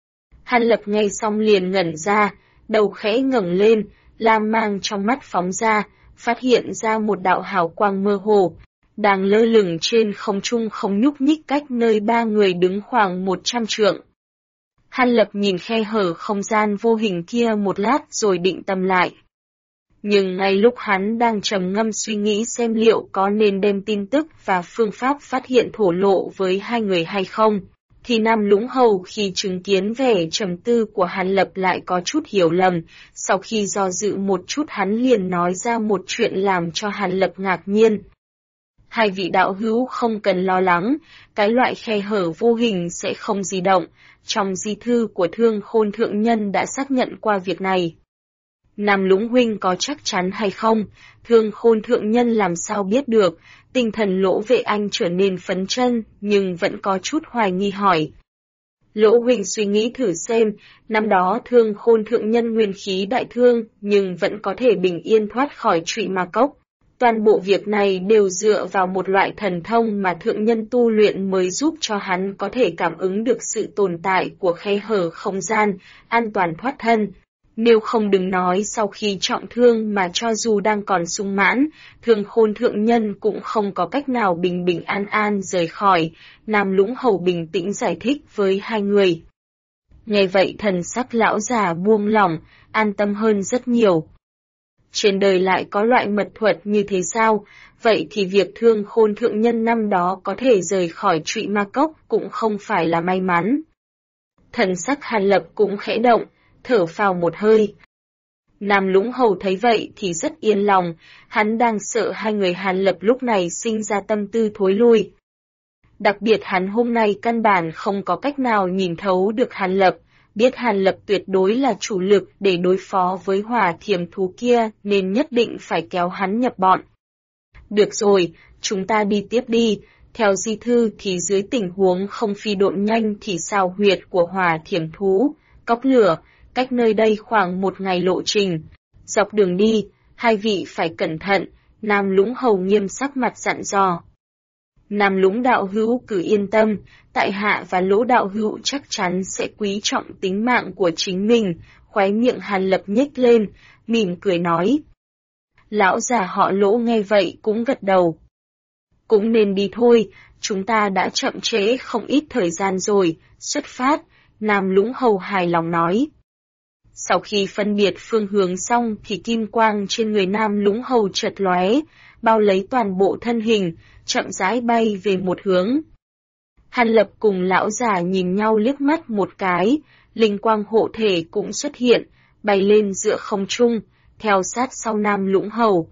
Hàn Lập nghe xong liền ngẩn ra, đầu khẽ ngẩng lên, lam mang trong mắt phóng ra, phát hiện ra một đạo hào quang mơ hồ, đang lơ lửng trên không trung không nhúc nhích cách nơi ba người đứng khoảng 100 trượng. Hàn Lập nhìn khe hở không gian vô hình kia một lát rồi định tâm lại. Nhưng ngay lúc hắn đang trầm ngâm suy nghĩ xem liệu có nên đem tin tức và phương pháp phát hiện thổ lộ với hai người hay không, thì Nam Lũng Hầu khi chứng kiến vẻ trầm tư của Hàn Lập lại có chút hiểu lầm, sau khi do dự một chút hắn liền nói ra một chuyện làm cho Hàn Lập ngạc nhiên. Hai vị đạo hữu không cần lo lắng, cái loại khe hở vô hình sẽ không di động, trong di thư của Thương Khôn thượng nhân đã xác nhận qua việc này. Nam Lũng huynh có chắc chắn hay không? Thương Khôn thượng nhân làm sao biết được? Tinh thần Lỗ Vệ Anh trở nên phấn chân, nhưng vẫn có chút hoài nghi hỏi. Lỗ huynh suy nghĩ thử xem, năm đó Thương Khôn thượng nhân nguyên khí đại thương, nhưng vẫn có thể bình yên thoát khỏi trụy ma cốc. Toàn bộ việc này đều dựa vào một loại thần thông mà thượng nhân tu luyện mới giúp cho hắn có thể cảm ứng được sự tồn tại của khe hở không gian, an toàn thoát thân. Nếu không đừng nói sau khi trọng thương mà cho dù đang còn sung mãn, Thương Khôn thượng nhân cũng không có cách nào bình bình an an rời khỏi, Nam Lũng Hầu bình tĩnh giải thích với hai người. Nghe vậy thần sắc lão già buông lỏng, an tâm hơn rất nhiều. Trên đời lại có loại mật thuật như thế sao, vậy thì việc Thương Khôn thượng nhân năm đó có thể rời khỏi trụy ma cốc cũng không phải là may mắn. Thần sắc Hàn Lập cũng khẽ động, thở phào một hơi. Nam Lũng Hầu thấy vậy thì rất yên lòng, hắn đang sợ hai người Hàn Lập lúc này sinh ra tâm tư thối lui. Đặc biệt hắn hôm nay căn bản không có cách nào nhìn thấu được Hàn Lập, biết Hàn Lập tuyệt đối là chủ lực để đối phó với hỏa thiềm thú kia nên nhất định phải kéo hắn nhập bọn. Được rồi, chúng ta đi tiếp đi. Theo di thư thì dưới tình huống không phi độn nhanh thì sao huyệt của hỏa thiềm thú, cốc lửa, cách nơi đây khoảng 1 ngày lộ trình. Dọc đường đi, hai vị phải cẩn thận, Nam Lũng Hầu nghiêm sắc mặt dặn dò. Nam Lũng đạo hữu cứ yên tâm, tại hạ và Lỗ đạo hữu chắc chắn sẽ quý trọng tính mạng của chính mình, khóe miệng Hàn Lập nhếch lên, mỉm cười nói. Lão già họ Lỗ nghe vậy cũng gật đầu. Cũng nên đi thôi, chúng ta đã chậm trễ không ít thời gian rồi, xuất phát, Nam Lũng Hầu hài lòng nói. Sau khi phân biệt phương hướng xong thì kim quang trên người Nam Lũng Hầu chợt lóe, bao lấy toàn bộ thân hình, chậm rãi bay về một hướng. Hàn Lập cùng lão già nhìn nhau liếc mắt một cái, linh quang hộ thể cũng xuất hiện, bay lên giữa không trung, theo sát sau Nam Lũng Hầu.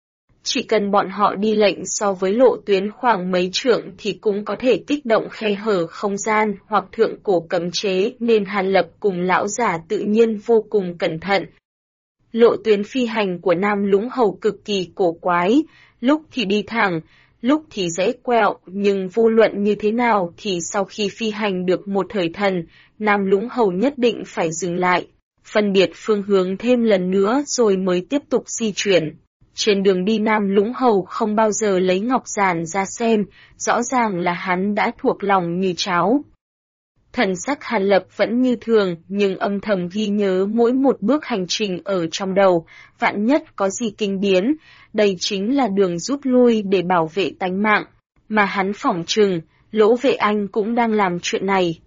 Chỉ cần bọn họ đi lệnh so với lộ tuyến khoảng mấy trượng thì cũng có thể kích động khe hở không gian hoặc thượng cổ cấm chế nên Hàn Lập cùng lão già tự nhiên vô cùng cẩn thận. Lộ tuyến phi hành của Nam Lũng Hầu cực kỳ cổ quái, lúc thì đi thẳng, lúc thì rẽ quẹo, nhưng vô luận như thế nào thì sau khi phi hành được một thời thần, Nam Lũng Hầu nhất định phải dừng lại, phân biệt phương hướng thêm lần nữa rồi mới tiếp tục di chuyển. Trên đường đi Nam Lũng Hầu không bao giờ lấy ngọc giản ra xem, rõ ràng là hắn đã thuộc lòng như cháo. Thần sắc Hàn Lập vẫn như thường, nhưng âm thầm ghi nhớ mỗi một bước hành trình ở trong đầu, vạn nhất có gì kinh biến, đây chính là đường rút lui để bảo vệ tánh mạng, mà hắn phỏng chừng, Lỗ Vệ Anh cũng đang làm chuyện này.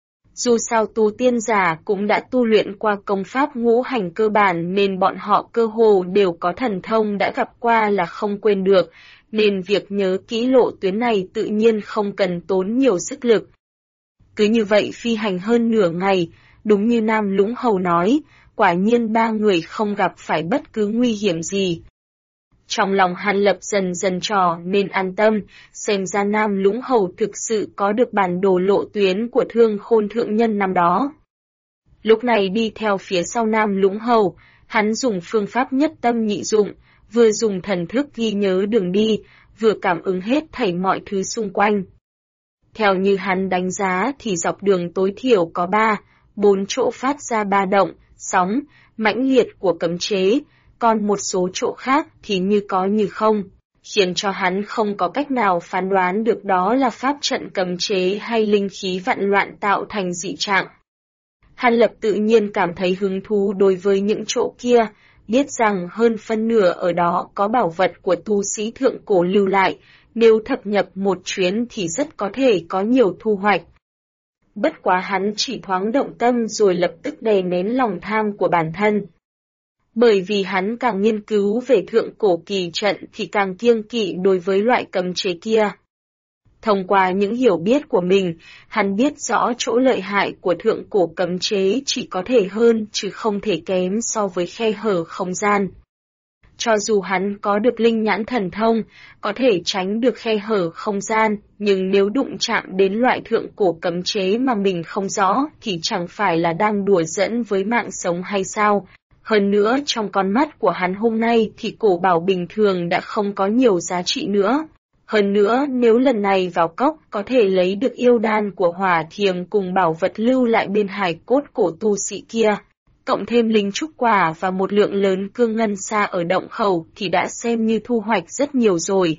Dù sao tu tiên giả cũng đã tu luyện qua công pháp ngũ hành cơ bản nên bọn họ cơ hồ đều có thần thông đã gặp qua là không quên được, nên việc nhớ kỹ lộ tuyến này tự nhiên không cần tốn nhiều sức lực. Cứ như vậy phi hành hơn nửa ngày, đúng như Nam Lũng Hầu nói, quả nhiên ba người không gặp phải bất cứ nguy hiểm gì. Trong lòng Hàn Lập dần dần trò nên an tâm, xem ra Nam Lũng Hầu thực sự có được bản đồ lộ tuyến của Thương Khôn thượng nhân năm đó. Lúc này đi theo phía sau Nam Lũng Hầu, hắn dùng phương pháp nhất tâm nhị dụng, vừa dùng thần thức ghi nhớ đường đi, vừa cảm ứng hết thảy mọi thứ xung quanh. Theo như hắn đánh giá thì dọc đường tối thiểu có 4 chỗ phát ra ba động, sóng, mãnh liệt của cấm chế, còn một số chỗ khác thì như có như không, khiến cho hắn không có cách nào phán đoán được đó là pháp trận cấm chế hay linh khí vạn loạn tạo thành dị trạng. Hàn Lập tự nhiên cảm thấy hứng thú đối với những chỗ kia, biết rằng hơn phân nửa ở đó có bảo vật của tu sĩ thượng cổ lưu lại, nếu thập nhập một chuyến thì rất có thể có nhiều thu hoạch. Bất quá hắn chỉ thoáng động tâm rồi lập tức đè nén lòng tham của bản thân. Bởi vì hắn càng nghiên cứu về thượng cổ kỳ trận thì càng kiêng kỵ đối với loại cấm chế kia. Thông qua những hiểu biết của mình, hắn biết rõ chỗ lợi hại của thượng cổ cấm chế chỉ có thể hơn chứ không thể kém so với khe hở không gian. Cho dù hắn có được linh nhãn thần thông, có thể tránh được khe hở không gian, nhưng nếu đụng chạm đến loại thượng cổ cấm chế mà mình không rõ thì chẳng phải là đang đùa giỡn với mạng sống hay sao? Hơn nữa trong con mắt của hắn hôm nay thì cổ bảo bình thường đã không có nhiều giá trị nữa. Hơn nữa nếu lần này vào cốc có thể lấy được yêu đan của hỏa thiềm cùng bảo vật lưu lại bên hài cốt cổ tu sĩ kia, cộng thêm linh trúc quả và một lượng lớn cương ngân xa ở động khẩu thì đã xem như thu hoạch rất nhiều rồi.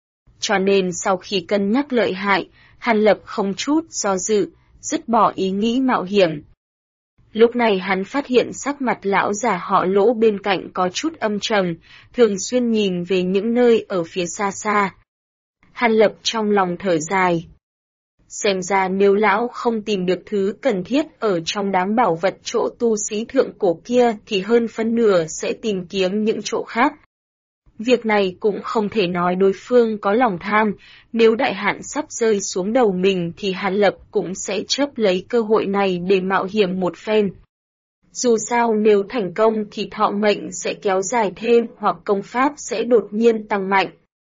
Cho nên sau khi cân nhắc lợi hại, Hàn Lập không chút do dự, dứt bỏ ý nghĩ mạo hiểm. Lúc này hắn phát hiện sắc mặt lão già họ Lỗ bên cạnh có chút âm trầm, thường xuyên nhìn về những nơi ở phía xa xa. Hàn Lập trong lòng thở dài. Xem ra nếu lão không tìm được thứ cần thiết ở trong đám bảo vật chỗ tu sĩ thượng cổ kia thì hơn phân nửa sẽ tìm kiếm những chỗ khác. Việc này cũng không thể nói đối phương có lòng tham, nếu đại hạn sắp rơi xuống đầu mình thì Hàn Lập cũng sẽ chớp lấy cơ hội này để mạo hiểm một phen. Dù sao nếu thành công thì thọ mệnh sẽ kéo dài thêm hoặc công pháp sẽ đột nhiên tăng mạnh.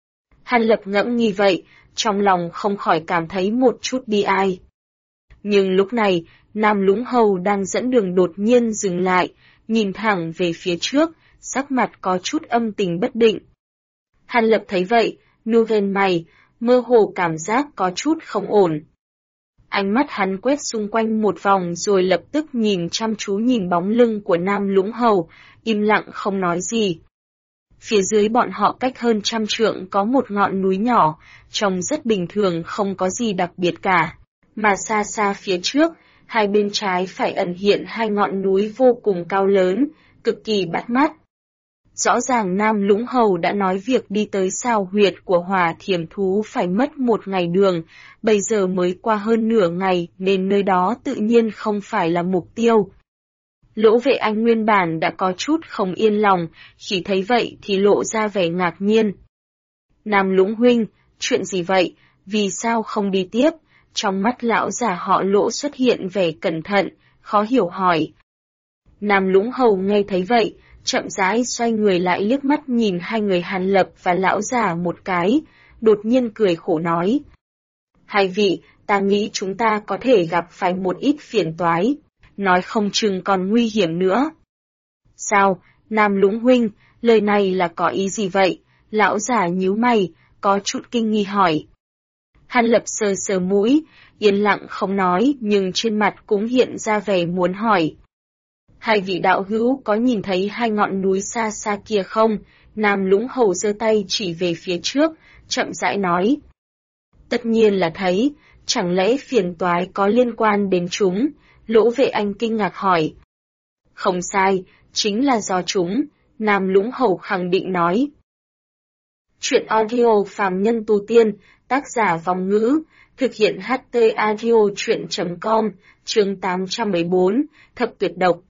Hàn Lập ngẫm nghĩ vậy, trong lòng không khỏi cảm thấy một chút bi ai. Nhưng lúc này, Nam Lũng Hầu đang dẫn đường đột nhiên dừng lại, nhìn thẳng về phía trước, sắc mặt có chút âm tình bất định. Hàn Lập thấy vậy, nhíu lên mày, mơ hồ cảm giác có chút không ổn. Ánh mắt hắn quét xung quanh một vòng rồi lập tức nhìn chăm chú nhìn bóng lưng của Nam Lũng Hầu, im lặng không nói gì. Phía dưới bọn họ cách hơn 100 trượng có một ngọn núi nhỏ, trông rất bình thường không có gì đặc biệt cả. Mà xa xa phía trước, hai bên trái phải ẩn hiện hai ngọn núi vô cùng cao lớn, cực kỳ bắt mắt. Rõ ràng Nam Lũng Hầu đã nói việc đi tới sao huyệt của Hỏa Thiểm Thú phải mất 1 ngày đường, bây giờ mới qua hơn nửa ngày nên nơi đó tự nhiên không phải là mục tiêu. Lỗ Vệ Anh nguyên bản đã có chút không yên lòng, khi thấy vậy thì lộ ra vẻ ngạc nhiên. Nam Lũng huynh, chuyện gì vậy, vì sao không đi tiếp? Trong mắt lão già họ Lỗ xuất hiện vẻ cẩn thận, khó hiểu hỏi. Nam Lũng Hầu nghe thấy vậy, chậm rãi xoay người lại liếc mắt nhìn hai người Hàn Lập và lão già một cái, đột nhiên cười khổ nói. Hai vị, ta nghĩ chúng ta có thể gặp phải một ít phiền toái, nói không chừng còn nguy hiểm nữa. Sao, Nam Lũng huynh, lời này là có ý gì vậy? Lão già nhíu mày, có chút kinh nghi hỏi. Hàn Lập sờ sờ mũi, yên lặng không nói nhưng trên mặt cũng hiện ra vẻ muốn hỏi. Hai vị đạo hữu có nhìn thấy hai ngọn núi xa xa kia không? Nam Lũng Hầu giơ tay chỉ về phía trước, chậm rãi nói. Tất nhiên là thấy, chẳng lẽ phiền toái có liên quan đến chúng? Lỗ Vệ Anh kinh ngạc hỏi. Không sai, chính là do chúng, Nam Lũng Hầu khẳng định nói. Chuyện audio phàm nhân tu tiên, tác giả Vong Ngữ, thực hiện HT audio chuyện.com, chương 814, Thập Tuyệt Độc.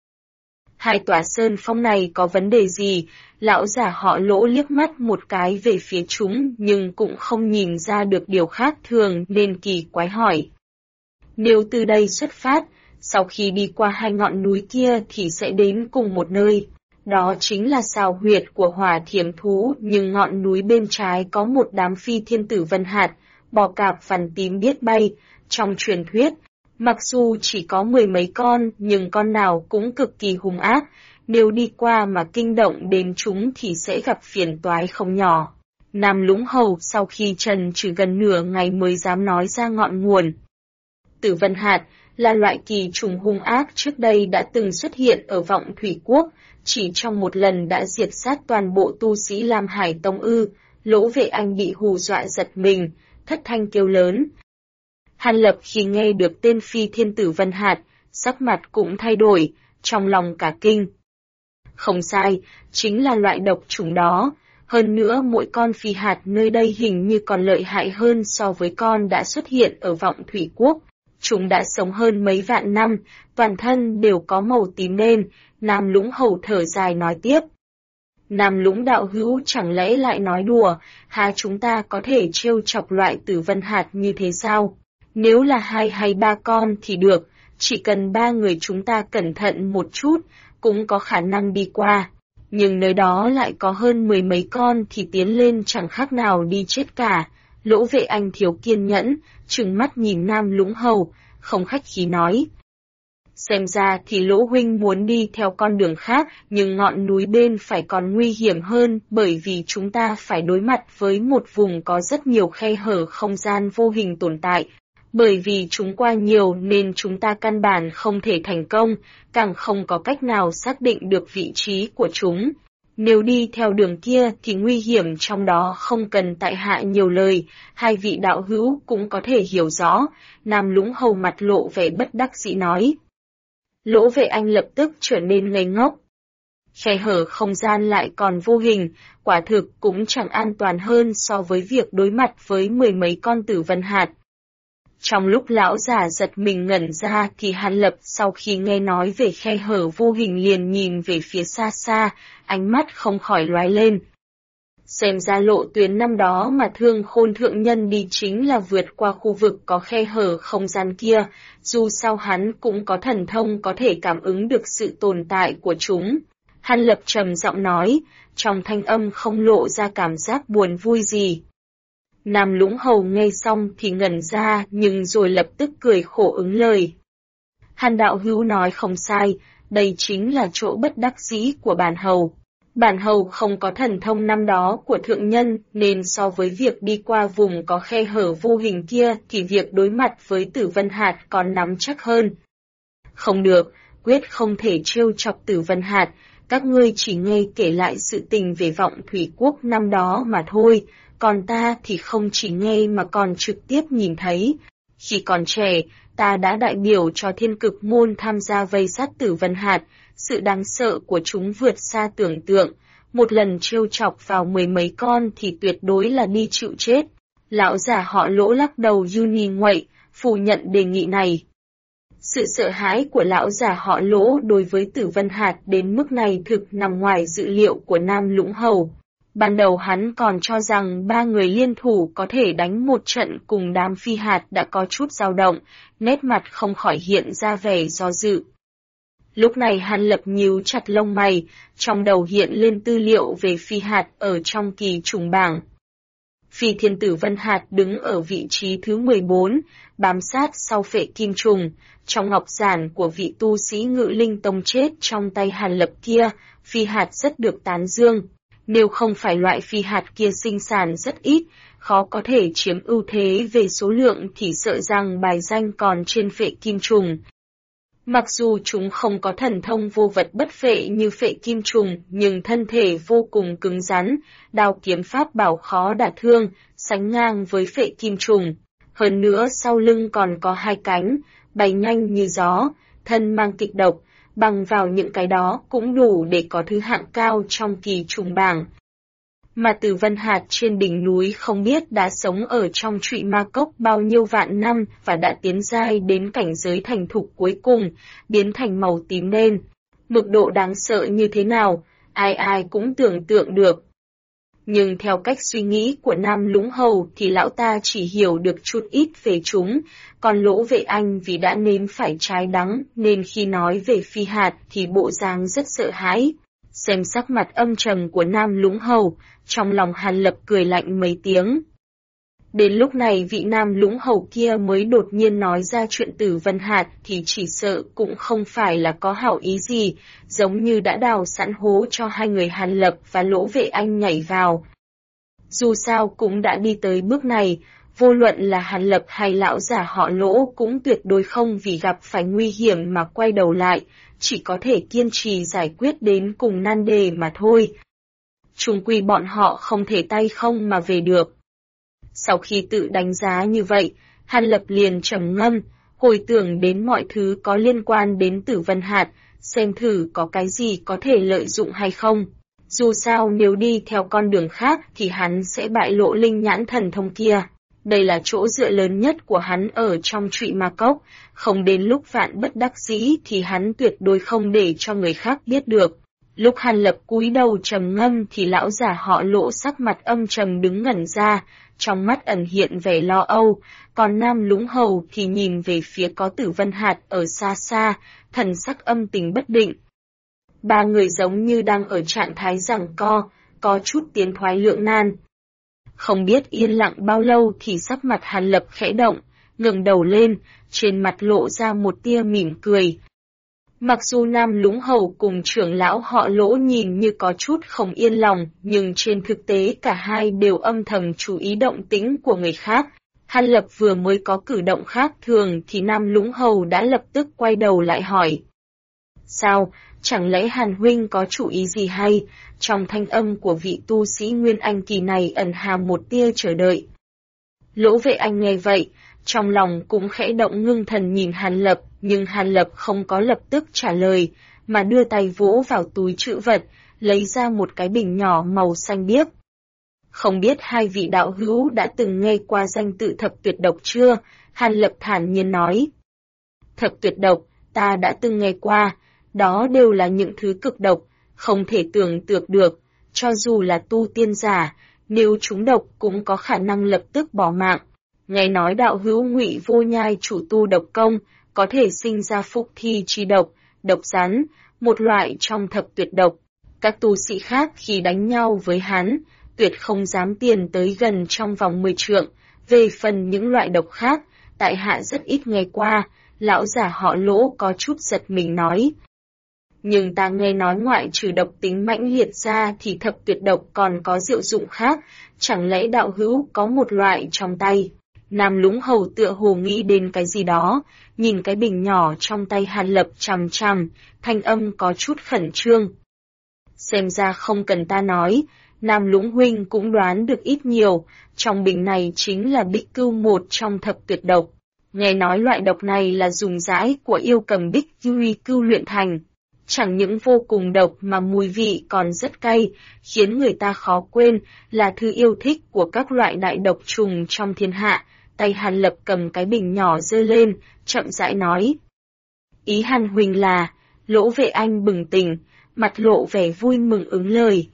Hai tòa sơn phong này có vấn đề gì? Lão già họ Lỗ liếc mắt một cái về phía chúng nhưng cũng không nhìn ra được điều khác thường nên kỳ quái hỏi. Nếu từ đây xuất phát, sau khi đi qua hai ngọn núi kia thì sẽ đến cùng một nơi. Đó chính là sao huyệt của Hỏa Thiểm Thú, nhưng ngọn núi bên trái có một đám phi thiên tử vân hạt, bò cạp vằn tím biết bay. Trong truyền thuyết, mặc dù chỉ có 10 mấy con nhưng con nào cũng cực kỳ hung ác, nếu đi qua mà kinh động đến chúng thì sẽ gặp phiền toái không nhỏ. Nam Lũng Hầu sau khi trần trừ gần nửa ngày mới dám nói ra ngọn nguồn. Tử vân hạt là loại kỳ trùng hung ác trước đây đã từng xuất hiện ở Vọng Thủy Quốc, chỉ trong một lần đã diệt sát toàn bộ tu sĩ Lam Hải Tông ư. Lỗ Vệ Anh bị hù dọa giật mình, thất thanh kêu lớn. Hàn Lập khi nghe được tên phi thiên tử vân hạt, sắc mặt cũng thay đổi, trong lòng cả kinh. Không sai, chính là loại độc trùng đó, hơn nữa mỗi con phi hạt nơi đây hình như còn lợi hại hơn so với con đã xuất hiện ở Vọng Thủy Quốc. Chúng đã sống hơn mấy vạn năm, toàn thân đều có màu tím đen, Nam Lũng Hầu thở dài nói tiếp. Nam Lũng đạo hữu chẳng lẽ lại nói đùa, há chúng ta có thể trêu chọc loại tử vân hạt như thế sao? Nếu là 2 hay 3 con thì được, chỉ cần 3 người chúng ta cẩn thận một chút, cũng có khả năng đi qua. Nhưng nơi đó lại có hơn 10 mấy con thì tiến lên chẳng khác nào đi chết cả. Lỗ Vệ Anh thiếu kiên nhẫn, trừng mắt nhìn Nam Lũng Hầu, không khách khí nói. Xem ra thì Lỗ huynh muốn đi theo con đường khác, nhưng ngọn núi bên phải còn nguy hiểm hơn bởi vì chúng ta phải đối mặt với một vùng có rất nhiều khe hở không gian vô hình tồn tại. Bởi vì chúng qua nhiều nên chúng ta căn bản không thể thành công, càng không có cách nào xác định được vị trí của chúng. Nếu đi theo đường kia thì nguy hiểm trong đó không cần tại hạ nhiều lời, hai vị đạo hữu cũng có thể hiểu rõ. Nam Lũng Hầu mặt lộ vẻ bất đắc dĩ nói. Lỗ Vệ Anh lập tức trở nên ngây ngốc. Khe hở không gian lại còn vô hình, quả thực cũng chẳng an toàn hơn so với việc đối mặt với 10 mấy con tử vân hạt. Trong lúc lão già giật mình ngẩn ra thì Hàn Lập sau khi nghe nói về khe hở vô hình liền nhìn về phía xa xa, ánh mắt không khỏi lóe lên. Xem ra lộ tuyến năm đó mà Thương Khôn thượng nhân đi chính là vượt qua khu vực có khe hở không gian kia, dù sao hắn cũng có thần thông có thể cảm ứng được sự tồn tại của chúng. Hàn Lập trầm giọng nói, trong thanh âm không lộ ra cảm giác buồn vui gì. Nam Lũng Hầu nghe xong thì ngẩn ra nhưng rồi lập tức cười khổ ứng lời. Hàn đạo hữu nói không sai, đây chính là chỗ bất đắc dĩ của bản hầu. Bản hầu không có thần thông năm đó của thượng nhân nên so với việc đi qua vùng có khe hở vô hình kia thì việc đối mặt với Tử Vân Hạt còn nắm chắc hơn. Không được, quyết không thể trêu chọc Tử Vân Hạt, các ngươi chỉ nghe kể lại sự tình về Vọng Thủy Quốc năm đó mà thôi, còn ta thì không chỉ nghe mà còn trực tiếp nhìn thấy. Khi còn trẻ, ta đã đại biểu cho Thiên Cực Môn tham gia vây sát Tử Vân Hạt, sự đáng sợ của chúng vượt xa tưởng tượng, một lần trêu chọc vào 10 mấy con thì tuyệt đối là đi chịu chết. Lão già họ Lỗ lắc đầu uni nguậy, phủ nhận đề nghị này. Sự sợ hãi của lão già họ Lỗ đối với Tử Vân Hạt đến mức này thực nằm ngoài dự liệu của Nam Lũng Hầu. Ban đầu hắn còn cho rằng ba người liên thủ có thể đánh một trận cùng đám phi hạt đã có chút dao động, nét mặt không khỏi hiện ra vẻ do dự. Lúc này Hàn Lập nhíu chặt lông mày, trong đầu hiện lên tư liệu về phi hạt ở trong kỳ trùng bảng. Phi thiên tử Vân Hạt đứng ở vị trí thứ 14, bám sát sau Phệ Kim Trùng, trong ngọc giản của vị tu sĩ Ngự Linh Tông chết trong tay Hàn Lập kia, phi hạt rất được tán dương. Nếu không phải loại phi hạt kia sinh sản rất ít, khó có thể chiếm ưu thế về số lượng thì sợ rằng bài danh còn trên Phệ Kim Trùng. Mặc dù chúng không có thần thông vô vật bất phệ như Phệ Kim Trùng, nhưng thân thể vô cùng cứng rắn, đao kiếm pháp bảo khó đả thương, sánh ngang với Phệ Kim Trùng. Hơn nữa sau lưng còn có hai cánh, bay nhanh như gió, thân mang kịch độc, bằng vào những cái đó cũng đủ để có thứ hạng cao trong kỳ trùng bảng. Mà Tử Vân Hạt trên đỉnh núi không biết đã sống ở trong trụy ma cốc bao nhiêu vạn năm và đã tiến giai đến cảnh giới thành thục cuối cùng, biến thành màu tím đen. Mức độ đáng sợ như thế nào, ai ai cũng tưởng tượng được. Nhưng theo cách suy nghĩ của Nam Lũng Hầu thì lão ta chỉ hiểu được chút ít về chúng, còn Lỗ Vệ Anh vì đã nếm phải trái đắng nên khi nói về phi hạt thì bộ dáng rất sợ hãi. Xem sắc mặt âm trầm của Nam Lũng Hầu, trong lòng Hàn Lập cười lạnh mấy tiếng. Đến lúc này vị Nam Lũng Hầu kia mới đột nhiên nói ra chuyện Tử Vân Hạt thì chỉ sợ cũng không phải là có hảo ý gì, giống như đã đào sẵn hố cho hai người Hàn Lập và Lỗ Vệ Anh nhảy vào. Dù sao cũng đã đi tới bước này, vô luận là Hàn Lập hay lão giả họ Lỗ cũng tuyệt đối không vì gặp phải nguy hiểm mà quay đầu lại, chỉ có thể kiên trì giải quyết đến cùng nan đề mà thôi. Chung quy bọn họ không thể tay không mà về được. Sau khi tự đánh giá như vậy, Hàn Lập liền trầm ngâm, hồi tưởng đến mọi thứ có liên quan đến Tử Vân Hạt, xem thử có cái gì có thể lợi dụng hay không. Dù sao nếu đi theo con đường khác thì hắn sẽ bại lộ linh nhãn thần thông kia. Đây là chỗ dựa lớn nhất của hắn ở trong trụy ma cốc, không đến lúc vạn bất đắc dĩ thì hắn tuyệt đối không để cho người khác biết được. Lúc Hàn Lập cúi đầu trầm ngâm thì lão giả họ Lỗ sắc mặt âm trầm đứng ngẩn ra, trong mắt ẩn hiện vẻ lo âu, còn Nam Lũng Hầu thì nhìn về phía có Tử Vân Hạt ở xa xa, thần sắc âm tình bất định. Ba người giống như đang ở trạng thái giằng co, có chút tiến thoái lưỡng nan. Không biết yên lặng bao lâu thì sắc mặt Hàn Lập khẽ động, ngẩng đầu lên, trên mặt lộ ra một tia mỉm cười. Mặc dù Nam Lũng Hầu cùng trưởng lão họ Lỗ nhìn như có chút không yên lòng, nhưng trên thực tế cả hai đều âm thầm chú ý động tĩnh của người khác. Hàn Lập vừa mới có cử động khác thường thì Nam Lũng Hầu đã lập tức quay đầu lại hỏi. Sao, chẳng lẽ Hàn huynh có chủ ý gì hay? Trong thanh âm của vị tu sĩ Nguyên Anh kỳ này ẩn hàm một tia chờ đợi. Lỗ Vệ Anh nghe vậy, trong lòng cũng khẽ động ngưng thần nhìn Hàn Lập, nhưng Hàn Lập không có lập tức trả lời, mà đưa tay vỗ vào túi trữ vật, lấy ra một cái bình nhỏ màu xanh biếc. Không biết hai vị đạo hữu đã từng nghe qua danh tự thập tuyệt độc chưa? Hàn Lập thản nhiên nói. Thập tuyệt độc, ta đã từng nghe qua, đó đều là những thứ cực độc, không thể tưởng tượng được, cho dù là tu tiên giả, nếu trúng độc cũng có khả năng lập tức bỏ mạng. Nghe nói đạo hữu Ngụy Vô Nhai chủ tu độc công, có thể sinh ra phúc thi chi độc, độc rắn, một loại trong thập tuyệt độc. Các tu sĩ khác khi đánh nhau với hắn, tuyệt không dám tiến tới gần trong vòng 10 trượng. Về phần những loại độc khác, tại hạ rất ít nghe qua, lão giả họ Lỗ có chút giật mình nói. Nhưng ta nghe nói ngoại trừ độc tính mãnh liệt ra thì thập tuyệt độc còn có diệu dụng khác, chẳng lẽ đạo hữu có một loại trong tay? Nam Lũng Hầu tựa hồ nghĩ đến cái gì đó, nhìn cái bình nhỏ trong tay Hàn Lập chằm chằm, thanh âm có chút khẩn trương. Xem ra không cần ta nói, Nam Lũng huynh cũng đoán được ít nhiều, trong bình này chính là Bích Cưu một trong thập tuyệt độc. Nghe nói loại độc này là dùng dãi của yêu cầm Bích Uy Cưu luyện thành. Chẳng những vô cùng độc mà mùi vị còn rất cay, khiến người ta khó quên, là thứ yêu thích của các loại đại độc trùng trong thiên hạ. Tay Hàn Lập cầm cái bình nhỏ giơ lên, chậm rãi nói. Ý Hàn huynh là, Lỗ Vệ Anh bừng tỉnh, mặt lộ vẻ vui mừng ứng lời.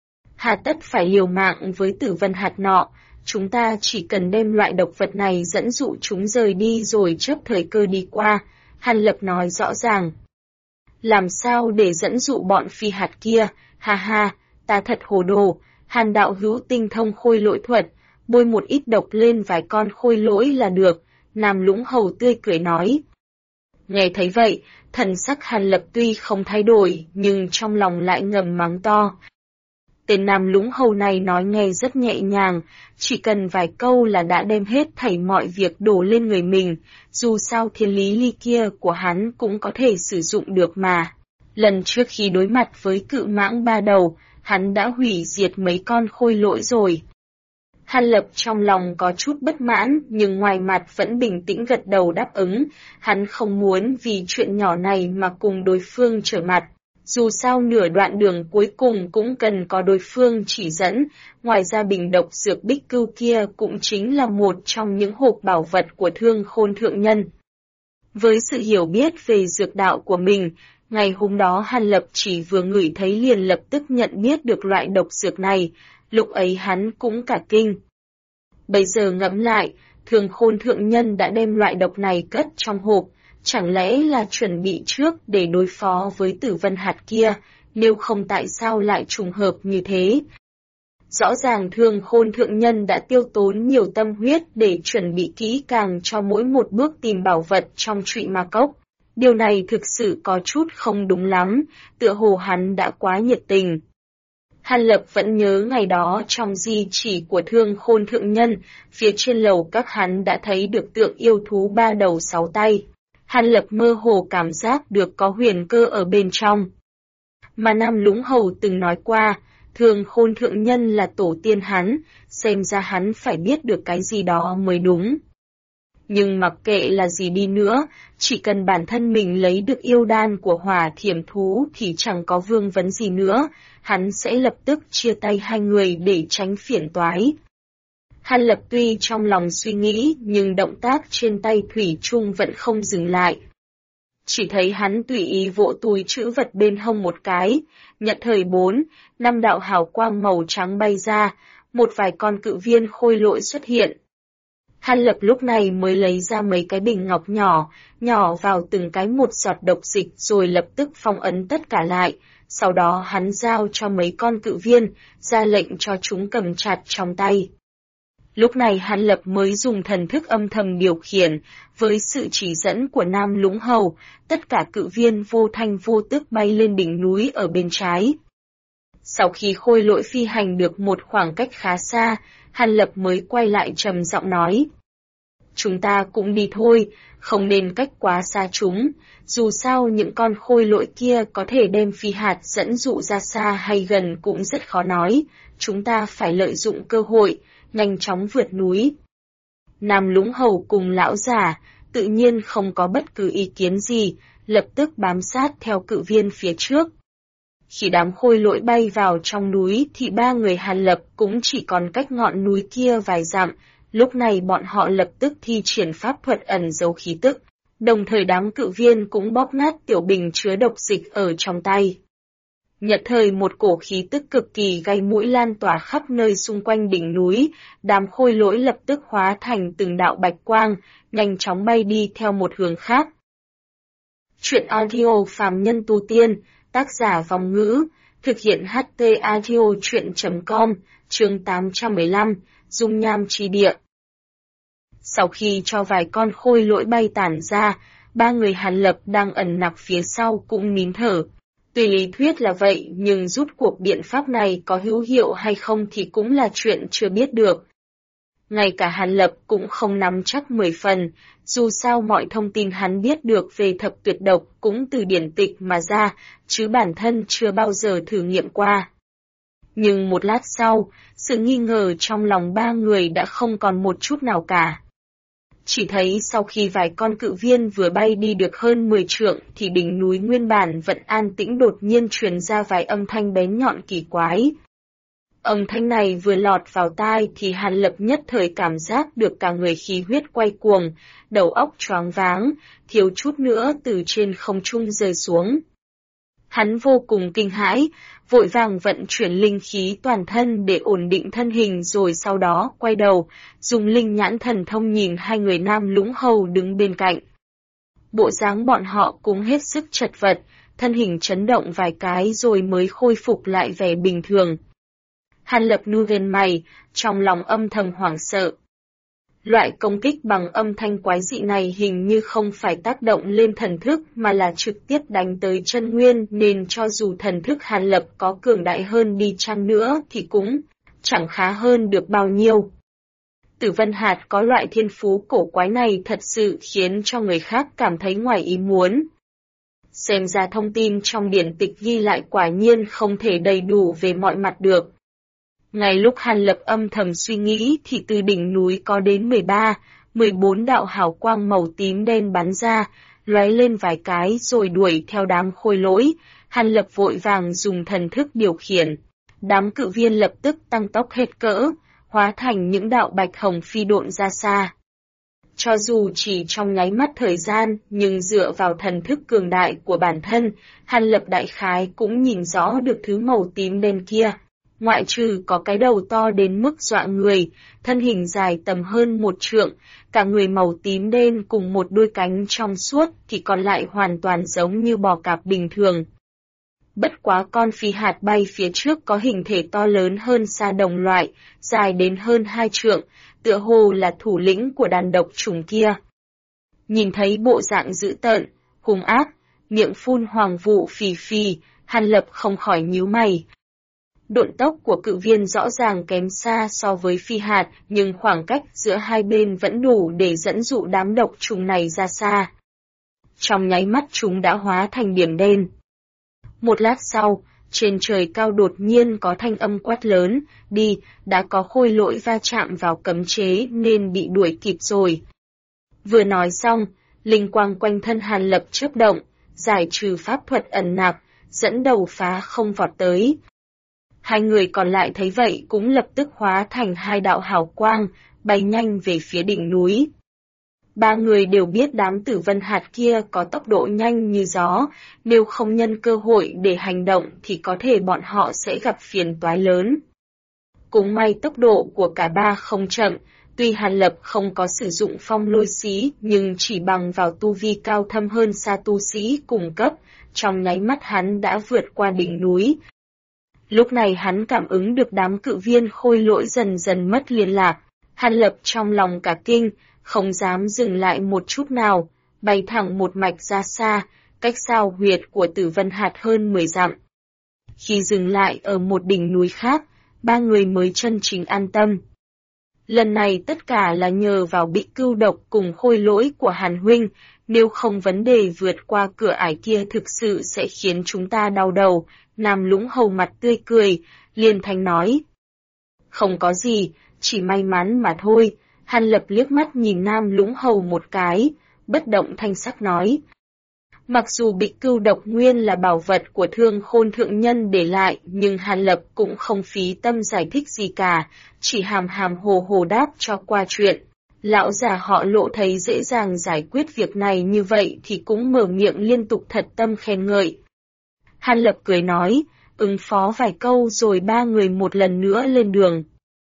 Hà tất phải liều mạng với Tử Vân hạt nọ, chúng ta chỉ cần đem loại độc vật này dẫn dụ chúng rời đi rồi chớp thời cơ đi qua, Hàn Lập nói rõ ràng. Làm sao để dẫn dụ bọn phi hạt kia, ha ha, ta thật hồ đồ, Hàn đạo hữu tinh thông khôi lỗi thuật, bôi một ít độc lên vài con khôi lỗi là được, Nam Lũng Hầu tươi cười nói. Nghe thấy vậy, thần sắc Hàn Lập tuy không thay đổi, nhưng trong lòng lại ngầm mắng to. Tên Nam Lũng Hầu này nói nghe rất nhẹ nhàng, chỉ cần vài câu là đã đem hết thảy mọi việc đổ lên người mình, dù sao thiên lý ly kia của hắn cũng có thể sử dụng được mà. Lần trước khi đối mặt với cự mãng ba đầu, hắn đã hủy diệt mấy con khôi lỗi rồi. Hàn Lập trong lòng có chút bất mãn, nhưng ngoài mặt vẫn bình tĩnh gật đầu đáp ứng, hắn không muốn vì chuyện nhỏ này mà cùng đối phương trở mặt. Dù sao nửa đoạn đường cuối cùng cũng cần có đối phương chỉ dẫn, ngoài ra bình độc dược Bích Cưu kia cũng chính là một trong những hộp bảo vật của Thương Khôn thượng nhân. Với sự hiểu biết về dược đạo của mình, ngày hôm đó Hàn Lập chỉ vừa ngửi thấy liền lập tức nhận biết được loại độc dược này, lúc ấy hắn cũng cả kinh. Bây giờ ngẫm lại, Thương Khôn thượng nhân đã đem loại độc này cất trong hộp, chẳng lẽ là chuẩn bị trước để đối phó với Tử Vân hạt kia, nếu không tại sao lại trùng hợp như thế? Rõ ràng Thương Khôn thượng nhân đã tiêu tốn nhiều tâm huyết để chuẩn bị kỹ càng cho mỗi một bước tìm bảo vật trong Trụy Ma Cốc. Điều này thực sự có chút không đúng lắm, tựa hồ hắn đã quá nhiệt tình. Hàn Lập vẫn nhớ ngày đó trong di chỉ của Thương Khôn thượng nhân, phía trên lầu các hắn đã thấy được tượng yêu thú ba đầu sáu tay. Hàn Lập mơ hồ cảm giác được có huyền cơ ở bên trong. Mà Nam Lũng Hầu từng nói qua, Thương Khôn thượng nhân là tổ tiên hắn, xem ra hắn phải biết được cái gì đó mới đúng. Nhưng mặc kệ là gì đi nữa, chỉ cần bản thân mình lấy được yêu đan của Hỏa Thiểm thú thì chẳng có vương vấn gì nữa, hắn sẽ lập tức chia tay hai người để tránh phiền toái. Hàn Lập tuy trong lòng suy nghĩ nhưng động tác trên tay thủy chung vẫn không dừng lại. Chỉ thấy hắn tùy ý vỗ túi trữ vật bên hông một cái, nhận thời 4-5 đạo hào quang màu trắng bay ra, một vài con cự viên khôi lỗi xuất hiện. Hàn Lập lúc này mới lấy ra mấy cái bình ngọc nhỏ vào từng cái một giọt độc dịch rồi lập tức phong ấn tất cả lại, sau đó hắn giao cho mấy con cự viên, ra lệnh cho chúng cầm chặt trong tay. Lúc này Hàn Lập mới dùng thần thức âm thầm điều khiển, với sự chỉ dẫn của Nam Lũng Hầu, tất cả cự viên vô thanh vô tức bay lên đỉnh núi ở bên trái. Sau khi khôi lỗi phi hành được một khoảng cách khá xa, Hàn Lập mới quay lại trầm giọng nói. Chúng ta cũng đi thôi, không nên cách quá xa chúng, dù sao những con khôi lỗi kia có thể đem phi hạt dẫn dụ ra xa hay gần cũng rất khó nói, chúng ta phải lợi dụng cơ hội, nhanh chóng vượt núi. Nam Lũng Hầu cùng lão già, tự nhiên không có bất cứ ý kiến gì, lập tức bám sát theo cự viên phía trước. Khi đám khôi lỗi bay vào trong núi thì ba người Hàn Lập cũng chỉ còn cách ngọn núi kia vài dặm, lúc này bọn họ lập tức thi triển pháp thuật ẩn giấu khí tức, đồng thời đám cự viên cũng bóp nát tiểu bình chứa độc dịch ở trong tay. Nhận thời một cổ khí tức cực kỳ gây mũi lan tỏa khắp nơi xung quanh đỉnh núi, đám khôi lỗi lập tức hóa thành từng đạo bạch quang, nhanh chóng bay đi theo một hướng khác. Chuyện audio phàm nhân tu tiên, tác giả Vong Ngữ, Thực hiện HT Audio truyện.com, chương 815, Dung nham chi địa. Sau khi cho vài con khôi lỗi bay tản ra, ba người Hàn Lập đang ẩn nặc phía sau cũng nín thở. Tuy lý thuyết là vậy, nhưng rút cuộc biện pháp này có hữu hiệu hay không thì cũng là chuyện chưa biết được. Ngay cả Hàn Lập cũng không nắm chắc 10 phần, dù sao mọi thông tin hắn biết được về thập tuyệt độc cũng từ điển tịch mà ra, chứ bản thân chưa bao giờ thử nghiệm qua. Nhưng một lát sau, sự nghi ngờ trong lòng ba người đã không còn một chút nào cả. Chỉ thấy sau khi vài con cự viên vừa bay đi được hơn 10 trượng thì đỉnh núi nguyên bản vẫn an tĩnh đột nhiên truyền ra vài âm thanh bén nhọn kỳ quái. Âm thanh này vừa lọt vào tai thì Hàn Lập nhất thời cảm giác được cả người khí huyết quay cuồng, đầu óc choáng váng, thiếu chút nữa từ trên không trung rơi xuống. Hắn vô cùng kinh hãi, vội vàng vận chuyển linh khí toàn thân để ổn định thân hình rồi sau đó quay đầu, dùng linh nhãn thần thông nhìn hai người Nam Lũng Hầu đứng bên cạnh. Bộ dáng bọn họ cũng hết sức chật vật, thân hình chấn động vài cái rồi mới khôi phục lại vẻ bình thường. Hàn Lập nu gần mày, trong lòng âm thầm hoảng sợ. Loại công kích bằng âm thanh quái dị này hình như không phải tác động lên thần thức mà là trực tiếp đánh tới chân nguyên, nên cho dù thần thức Hàn Lập có cường đại hơn đi chăng nữa thì cũng chẳng khá hơn được bao nhiêu. Tử Vân Hạt có loại thiên phú cổ quái này thật sự khiến cho người khác cảm thấy ngoài ý muốn. Xem ra thông tin trong điển tịch ghi lại quả nhiên không thể đầy đủ về mọi mặt được. Ngay lúc Hàn Lập âm thầm suy nghĩ thì từ đỉnh núi có đến 13-14 đạo hào quang màu tím đen bắn ra, lóe lên vài cái rồi đuổi theo đám khôi lỗi. Hàn Lập vội vàng dùng thần thức điều khiển. Đám cự viên lập tức tăng tốc hết cỡ, hóa thành những đạo bạch hồng phi độn ra xa. Cho dù chỉ trong nháy mắt thời gian, nhưng dựa vào thần thức cường đại của bản thân, Hàn Lập đại khái cũng nhìn rõ được thứ màu tím đen kia. Ngoại trừ có cái đầu to đến mức dọa người, thân hình dài tầm hơn 1 trượng, cả người màu tím đen cùng một đuôi cánh trong suốt thì còn lại hoàn toàn giống như bò cạp bình thường. Bất quá con phi hạt bay phía trước có hình thể to lớn hơn xa đồng loại, dài đến hơn 2 trượng, tựa hồ là thủ lĩnh của đàn độc trùng kia. Nhìn thấy bộ dạng dữ tợn, hung ác, miệng phun hoàng vụ phì phì, Hàn Lập không khỏi nhíu mày. Độn tốc của cự viên rõ ràng kém xa so với phi hạt, nhưng khoảng cách giữa hai bên vẫn đủ để dẫn dụ đám độc trùng này ra xa. Trong nháy mắt chúng đã hóa thành điểm đen. Một lát sau, trên trời cao đột nhiên có thanh âm quát lớn, đi, đã có khôi lỗi va chạm vào cấm chế nên bị đuổi kịp rồi. Vừa nói xong, linh quang quanh thân Hàn Lập chớp động, giải trừ pháp thuật ẩn nặc, dẫn đầu phá không vọt tới. Hai người còn lại thấy vậy cũng lập tức hóa thành hai đạo hào quang, bay nhanh về phía đỉnh núi. Ba người đều biết đám Tử Vân Hạt kia có tốc độ nhanh như gió, nếu không nhân cơ hội để hành động thì có thể bọn họ sẽ gặp phiền toái lớn. Cũng may tốc độ của cả ba không chậm, tuy Hàn Lập không có sử dụng phong lôi xí nhưng chỉ bằng vào tu vi cao thâm hơn xa tu sĩ cùng cấp, trong nháy mắt hắn đã vượt qua đỉnh núi. Lúc này hắn cảm ứng được đám cự viên khôi lỗi dần dần mất liên lạc, Hàn Lập trong lòng cả kinh, không dám dừng lại một chút nào, bay thẳng một mạch ra xa, cách sao huyệt của Tử Vân Hạt hơn 10 dặm. Khi dừng lại ở một đỉnh núi khác, ba người mới chân chính an tâm. Lần này tất cả là nhờ vào bị cưu độc cùng khôi lỗi của Hàn huynh, nếu không vấn đề vượt qua cửa ải kia thực sự sẽ khiến chúng ta đau đầu. Nam Lũng Hầu mặt tươi cười, liền thanh nói. Không có gì, chỉ may mắn mà thôi. Hàn Lập liếc mắt nhìn Nam Lũng Hầu một cái, bất động thanh sắc nói. Mặc dù bị cưu độc nguyên là bảo vật của Thương Khôn thượng nhân để lại, nhưng Hàn Lập cũng không phí tâm giải thích gì cả, chỉ hàm hàm hồ hồ đáp cho qua chuyện. Lão già họ Lộ thấy dễ dàng giải quyết việc này như vậy thì cũng mở miệng liên tục thật tâm khen ngợi. Hàn Lập cười nói, ứng phó vài câu rồi ba người một lần nữa lên đường.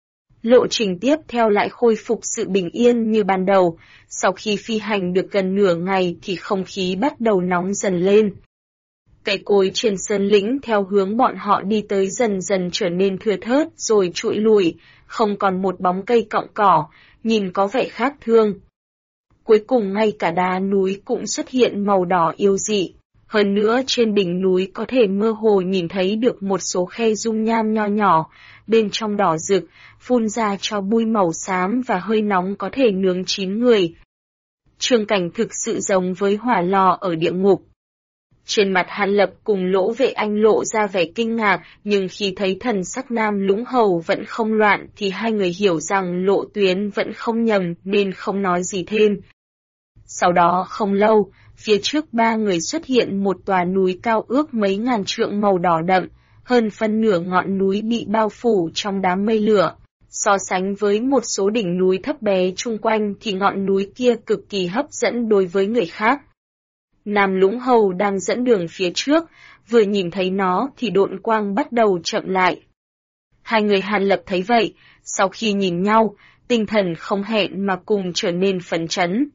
Lộ trình tiếp theo lại khôi phục sự bình yên như ban đầu, sau khi phi hành được gần nửa ngày thì không khí bắt đầu nóng dần lên. Cây cối trên sơn lĩnh theo hướng bọn họ đi tới dần dần trở nên thưa thớt rồi trụi lùi, không còn một bóng cây cọng cỏ, nhìn có vẻ khác thương. Cuối cùng ngay cả đá núi cũng xuất hiện màu đỏ yêu dị. Hơn nữa trên đỉnh núi có thể mơ hồ nhìn thấy được một số khe dung nham nho nhỏ, bên trong đỏ rực, phun ra cho bụi màu xám và hơi nóng có thể nướng chín người. Trường cảnh thực sự giống với hỏa lò ở địa ngục. Trên mặt Hàn Lập cùng Lỗ Vệ Anh lộ ra vẻ kinh ngạc, nhưng khi thấy thần sắc Nam Lũng Hầu vẫn không loạn thì hai người hiểu rằng Lộ Tuyến vẫn không nhầm nên không nói gì thêm. Sau đó không lâu, phía trước ba người xuất hiện một tòa núi cao ước mấy ngàn trượng màu đỏ đậm, hơn phân nửa ngọn núi bị bao phủ trong đám mây lửa. So sánh với một số đỉnh núi thấp bé chung quanh thì ngọn núi kia cực kỳ hấp dẫn đối với người khác. Nam Lũng Hầu đang dẫn đường phía trước, vừa nhìn thấy nó thì độn quang bắt đầu chậm lại. Hai người Hàn Lập thấy vậy, sau khi nhìn nhau, tinh thần không hẹn mà cùng trở nên phấn chấn.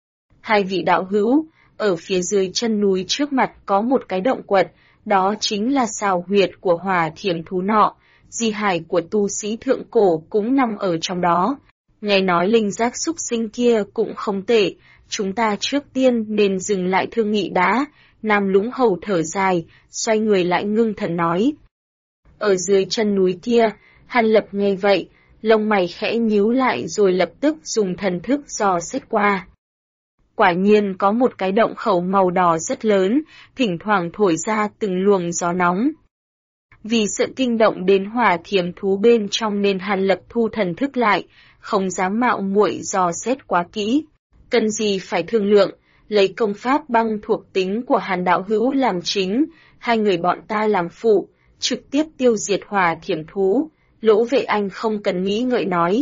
Hai vị đạo hữu, ở phía dưới chân núi trước mặt có một cái động quật, đó chính là sào huyệt của hỏa thiểm thú nọ, di hài của tu sĩ thượng cổ cũng nằm ở trong đó. Nghe nói linh giác súc sinh kia cũng không tệ, chúng ta trước tiên nên dừng lại thương nghị đã. Nam Lũng Hầu thở dài, xoay người lại ngưng thần nói. Ở dưới chân núi kia, Hàn Lập nghe vậy, lông mày khẽ nhíu lại rồi lập tức dùng thần thức dò xét qua. Quả nhiên có một cái động khẩu màu đỏ rất lớn, thỉnh thoảng thổi ra từng luồng gió nóng. Vì sợ kinh động đến hỏa thiểm thú bên trong nên Hàn Lập thu thần thức lại, không dám mạo muội dò xét quá kỹ. Cần gì phải thương lượng, lấy công pháp băng thuộc tính của Hàn đạo hữu làm chính, hai người bọn ta làm phụ, trực tiếp tiêu diệt hỏa thiểm thú. Lỗ Vệ Anh không cần nghĩ ngợi nói.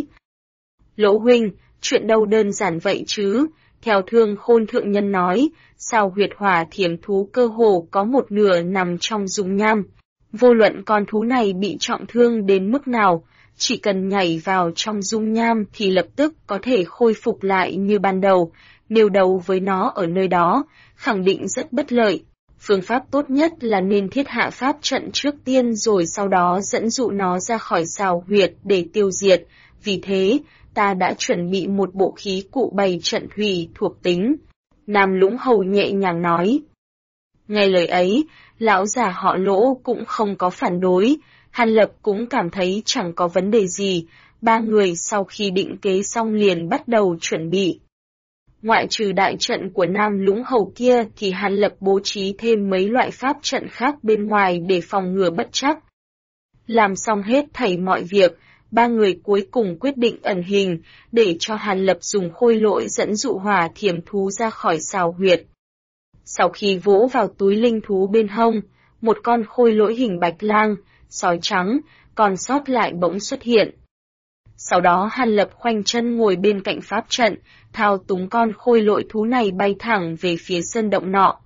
Lỗ huynh, chuyện đâu đơn giản vậy chứ, theo Thương Khôn thượng nhân nói, sao huyệt hỏa thiểm thú cơ hồ có một nửa nằm trong dung nham. Vô luận con thú này bị trọng thương đến mức nào, chỉ cần nhảy vào trong dung nham thì lập tức có thể khôi phục lại như ban đầu, nếu đấu với nó ở nơi đó, khẳng định rất bất lợi. Phương pháp tốt nhất là nên thiết hạ pháp trận trước tiên rồi sau đó dẫn dụ nó ra khỏi sào huyệt để tiêu diệt, vì thế, ta đã chuẩn bị một bộ khí cụ bày trận thủy thuộc tính. Nam Lũng Hầu nhẹ nhàng nói. Nghe lời ấy, lão già họ Lỗ cũng không có phản đối, Hàn Lập cũng cảm thấy chẳng có vấn đề gì, ba người sau khi định kế xong liền bắt đầu chuẩn bị. Ngoại trừ đại trận của Nam Lũng Hầu kia thì Hàn Lập bố trí thêm mấy loại pháp trận khác bên ngoài để phòng ngừa bất trắc. Làm xong hết thảy mọi việc, ba người cuối cùng quyết định ẩn hình, để cho Hàn Lập dùng khôi lỗi dẫn dụ hỏa thiểm thú ra khỏi sào huyệt. Sau khi vỗ vào túi linh thú bên hông, một con khôi lỗi hình bạch lang, sói trắng, còn sót lại bỗng xuất hiện. Sau đó Hàn Lập khoanh chân ngồi bên cạnh pháp trận, thao túng con khôi lỗi thú này bay thẳng về phía sơn động nọ.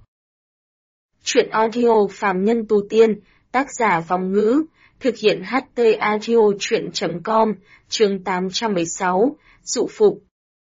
Chuyện audio phàm nhân tu tiên, tác giả Vong Ngữ, thực hiện HT Audio Chuyện.com, chương 816, dụ phục.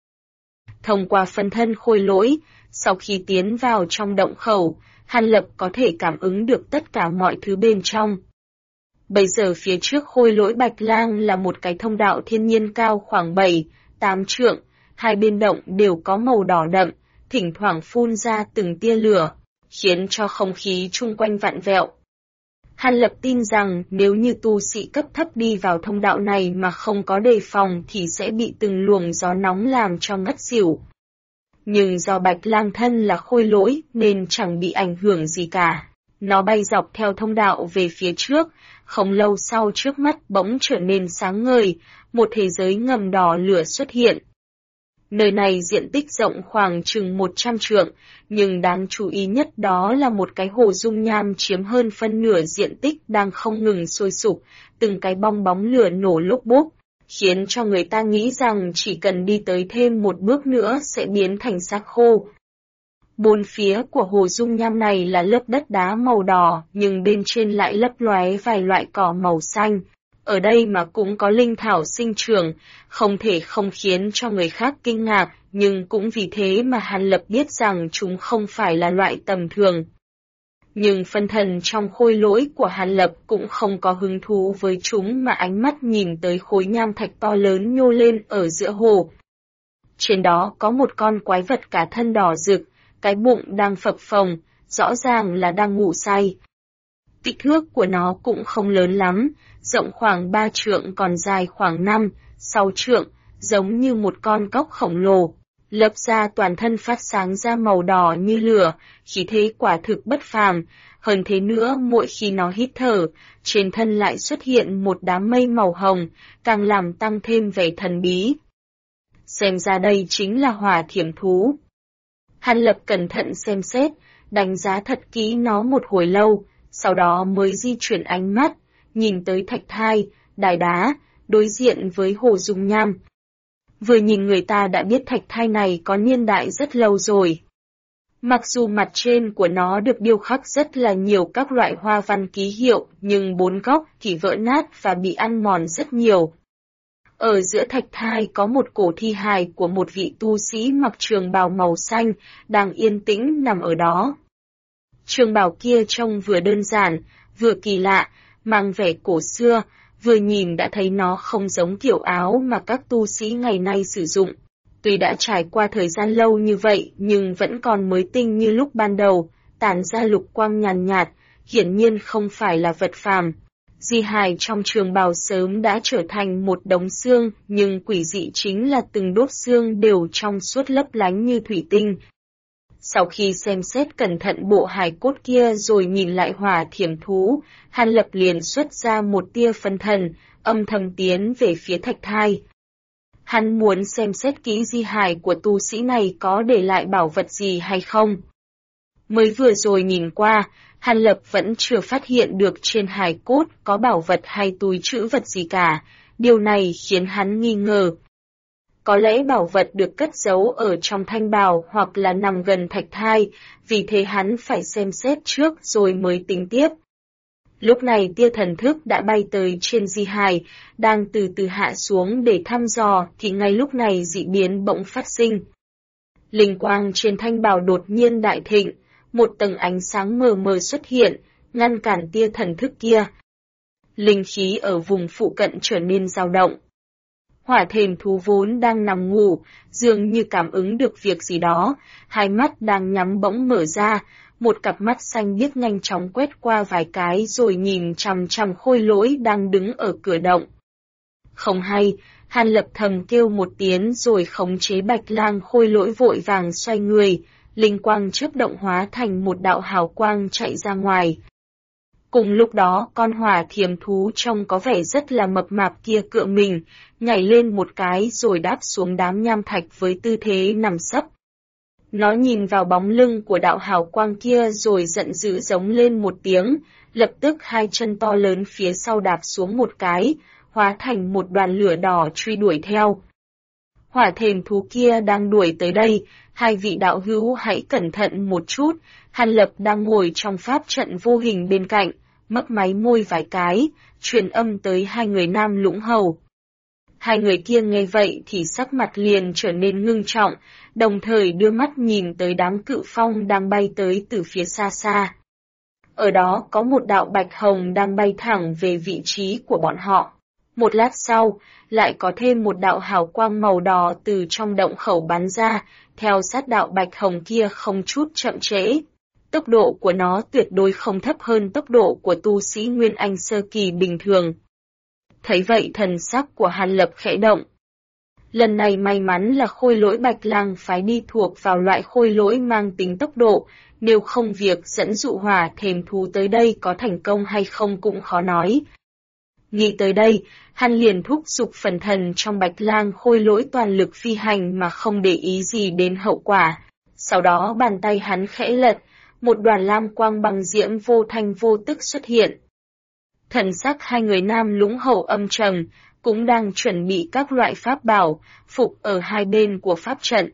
Thông qua phân thân khôi lỗi, sau khi tiến vào trong động khẩu, Hàn Lập có thể cảm ứng được tất cả mọi thứ bên trong. Bây giờ phía trước khôi lỗi bạch lang là một cái thông đạo thiên nhiên cao khoảng 7-8 trượng, hai bên động đều có màu đỏ đậm, thỉnh thoảng phun ra từng tia lửa, khiến cho không khí chung quanh vặn vẹo. Hàn Lập tin rằng nếu như tu sĩ cấp thấp đi vào thông đạo này mà không có đề phòng thì sẽ bị từng luồng gió nóng làm cho ngất xỉu. Nhưng do bạch lang thân là khôi lỗi nên chẳng bị ảnh hưởng gì cả. Nó bay dọc theo thông đạo về phía trước, không lâu sau trước mắt bỗng trở nên sáng ngời, một thế giới ngầm đỏ lửa xuất hiện. Nơi này diện tích rộng khoảng chừng 100 trượng, nhưng đáng chú ý nhất đó là một cái hồ dung nham chiếm hơn phân nửa diện tích đang không ngừng sôi sục, từng cái bong bóng lửa nổ lốc bốc, khiến cho người ta nghĩ rằng chỉ cần đi tới thêm một bước nữa sẽ biến thành xác khô. Bốn phía của hồ dung nham này là lớp đất đá màu đỏ, nhưng bên trên lại lấp lóe vài loại cỏ màu xanh. Ở đây mà cũng có linh thảo sinh trưởng, không thể không khiến cho người khác kinh ngạc, nhưng cũng vì thế mà Hàn Lập biết rằng chúng không phải là loại tầm thường. Nhưng phân thần trong khôi lỗi của Hàn Lập cũng không có hứng thú với chúng mà ánh mắt nhìn tới khối nham thạch to lớn nhô lên ở giữa hồ. Trên đó có một con quái vật cả thân đỏ rực, cái bụng đang phập phồng, rõ ràng là đang ngủ say. Kích thước của nó cũng không lớn lắm, rộng khoảng 3 trượng còn dài khoảng 5-6 trượng, giống như một con cóc khổng lồ. Lớp da toàn thân phát sáng ra màu đỏ như lửa, khí thế quả thực bất phàm. Hơn thế nữa, mỗi khi nó hít thở, trên thân lại xuất hiện một đám mây màu hồng, càng làm tăng thêm vẻ thần bí. Xem ra đây chính là hỏa thiểm thú. Hàn Lập cẩn thận xem xét, đánh giá thật kỹ nó một hồi lâu, sau đó mới di chuyển ánh mắt, nhìn tới thạch thai, đài đá, đối diện với hồ dung nham. Vừa nhìn người ta đã biết thạch thai này có niên đại rất lâu rồi. Mặc dù mặt trên của nó được điêu khắc rất là nhiều các loại hoa văn ký hiệu, nhưng 4 góc thì vỡ nát và bị ăn mòn rất nhiều. Ở giữa thạch thai có một cổ thi hài của một vị tu sĩ mặc trường bào màu xanh, đang yên tĩnh nằm ở đó. Trường bào kia trông vừa đơn giản, vừa kỳ lạ, mang vẻ cổ xưa, vừa nhìn đã thấy nó không giống kiểu áo mà các tu sĩ ngày nay sử dụng. Tuy đã trải qua thời gian lâu như vậy nhưng vẫn còn mới tinh như lúc ban đầu, tản ra lục quang nhàn nhạt, hiển nhiên không phải là vật phàm. Di hài trong trường bào sớm đã trở thành một đống xương, nhưng quỷ dị chính là từng đốt xương đều trong suốt lấp lánh như thủy tinh. Sau khi xem xét cẩn thận bộ hài cốt kia rồi nhìn lại hỏa thiểm thú, Hàn Lập liền xuất ra một tia phân thần, âm thầm tiến về phía thạch thai. Hắn muốn xem xét kỹ di hài của tu sĩ này có để lại bảo vật gì hay không. Mới vừa rồi nhìn qua, Hàn Lập vẫn chưa phát hiện được trên hài cốt có bảo vật hay túi trữ vật gì cả, điều này khiến hắn nghi ngờ. Có lẽ bảo vật được cất giấu ở trong thanh bào hoặc là nằm gần thạch thai, vì thế hắn phải xem xét trước rồi mới tính tiếp. Lúc này tia thần thức đã bay tới trên di hài, đang từ từ hạ xuống để thăm dò thì ngay lúc này dị biến bỗng phát sinh. Linh quang trên thanh bào đột nhiên đại thịnh, một tầng ánh sáng mờ mờ xuất hiện, ngăn cản tia thần thức kia. Linh khí ở vùng phụ cận trở nên dao động. Hỏa thềm thú vốn đang nằm ngủ, dường như cảm ứng được việc gì đó, hai mắt đang nhắm bỗng mở ra, một cặp mắt xanh biếc nhanh chóng quét qua vài cái rồi nhìn chằm chằm khôi lỗi đang đứng ở cửa động. Không hay, Hàn Lập thầm kêu một tiếng rồi khống chế bạch lang khôi lỗi vội vàng xoay người, linh quang chớp động hóa thành một đạo hào quang chạy ra ngoài. Cùng lúc đó con hỏa thiểm thú trông có vẻ rất là mập mạp kia cựa mình, nhảy lên một cái rồi đáp xuống đám nham thạch với tư thế nằm sấp. Nó nhìn vào bóng lưng của đạo hào quang kia rồi giận dữ giống lên một tiếng, lập tức hai chân to lớn phía sau đạp xuống một cái, hóa thành một đoàn lửa đỏ truy đuổi theo. Hỏa thềm thú kia đang đuổi tới đây, hai vị đạo hữu hãy cẩn thận một chút, Hàn Lập đang ngồi trong pháp trận vô hình bên cạnh, mấp máy môi vài cái, truyền âm tới hai người nam lũng hầu. Hai người kia nghe vậy thì sắc mặt liền trở nên ngưng trọng, đồng thời đưa mắt nhìn tới đám cự phong đang bay tới từ phía xa xa. Ở đó có một đạo bạch hồng đang bay thẳng về vị trí của bọn họ. Một lát sau, lại có thêm một đạo hào quang màu đỏ từ trong động khẩu bắn ra, theo sát đạo bạch hồng kia không chút chậm trễ. Tốc độ của nó tuyệt đối không thấp hơn tốc độ của tu sĩ Nguyên Anh sơ kỳ bình thường. Thấy vậy thần sắc của Hàn Lập khẽ động. Lần này may mắn là khôi lỗi bạch lang phái đi thuộc vào loại khôi lỗi mang tính tốc độ, nếu không việc dẫn dụ hỏa thềm thú tới đây có thành công hay không cũng khó nói. Nghĩ tới đây, hắn liền thúc giục phần thần trong bạch lang khôi lỗi toàn lực phi hành mà không để ý gì đến hậu quả. Sau đó bàn tay hắn khẽ lật, một đoàn lam quang bằng diễm vô thanh vô tức xuất hiện. Thần sắc hai người nam lũng hầu âm trầm, cũng đang chuẩn bị các loại pháp bảo, phục ở hai bên của pháp trận.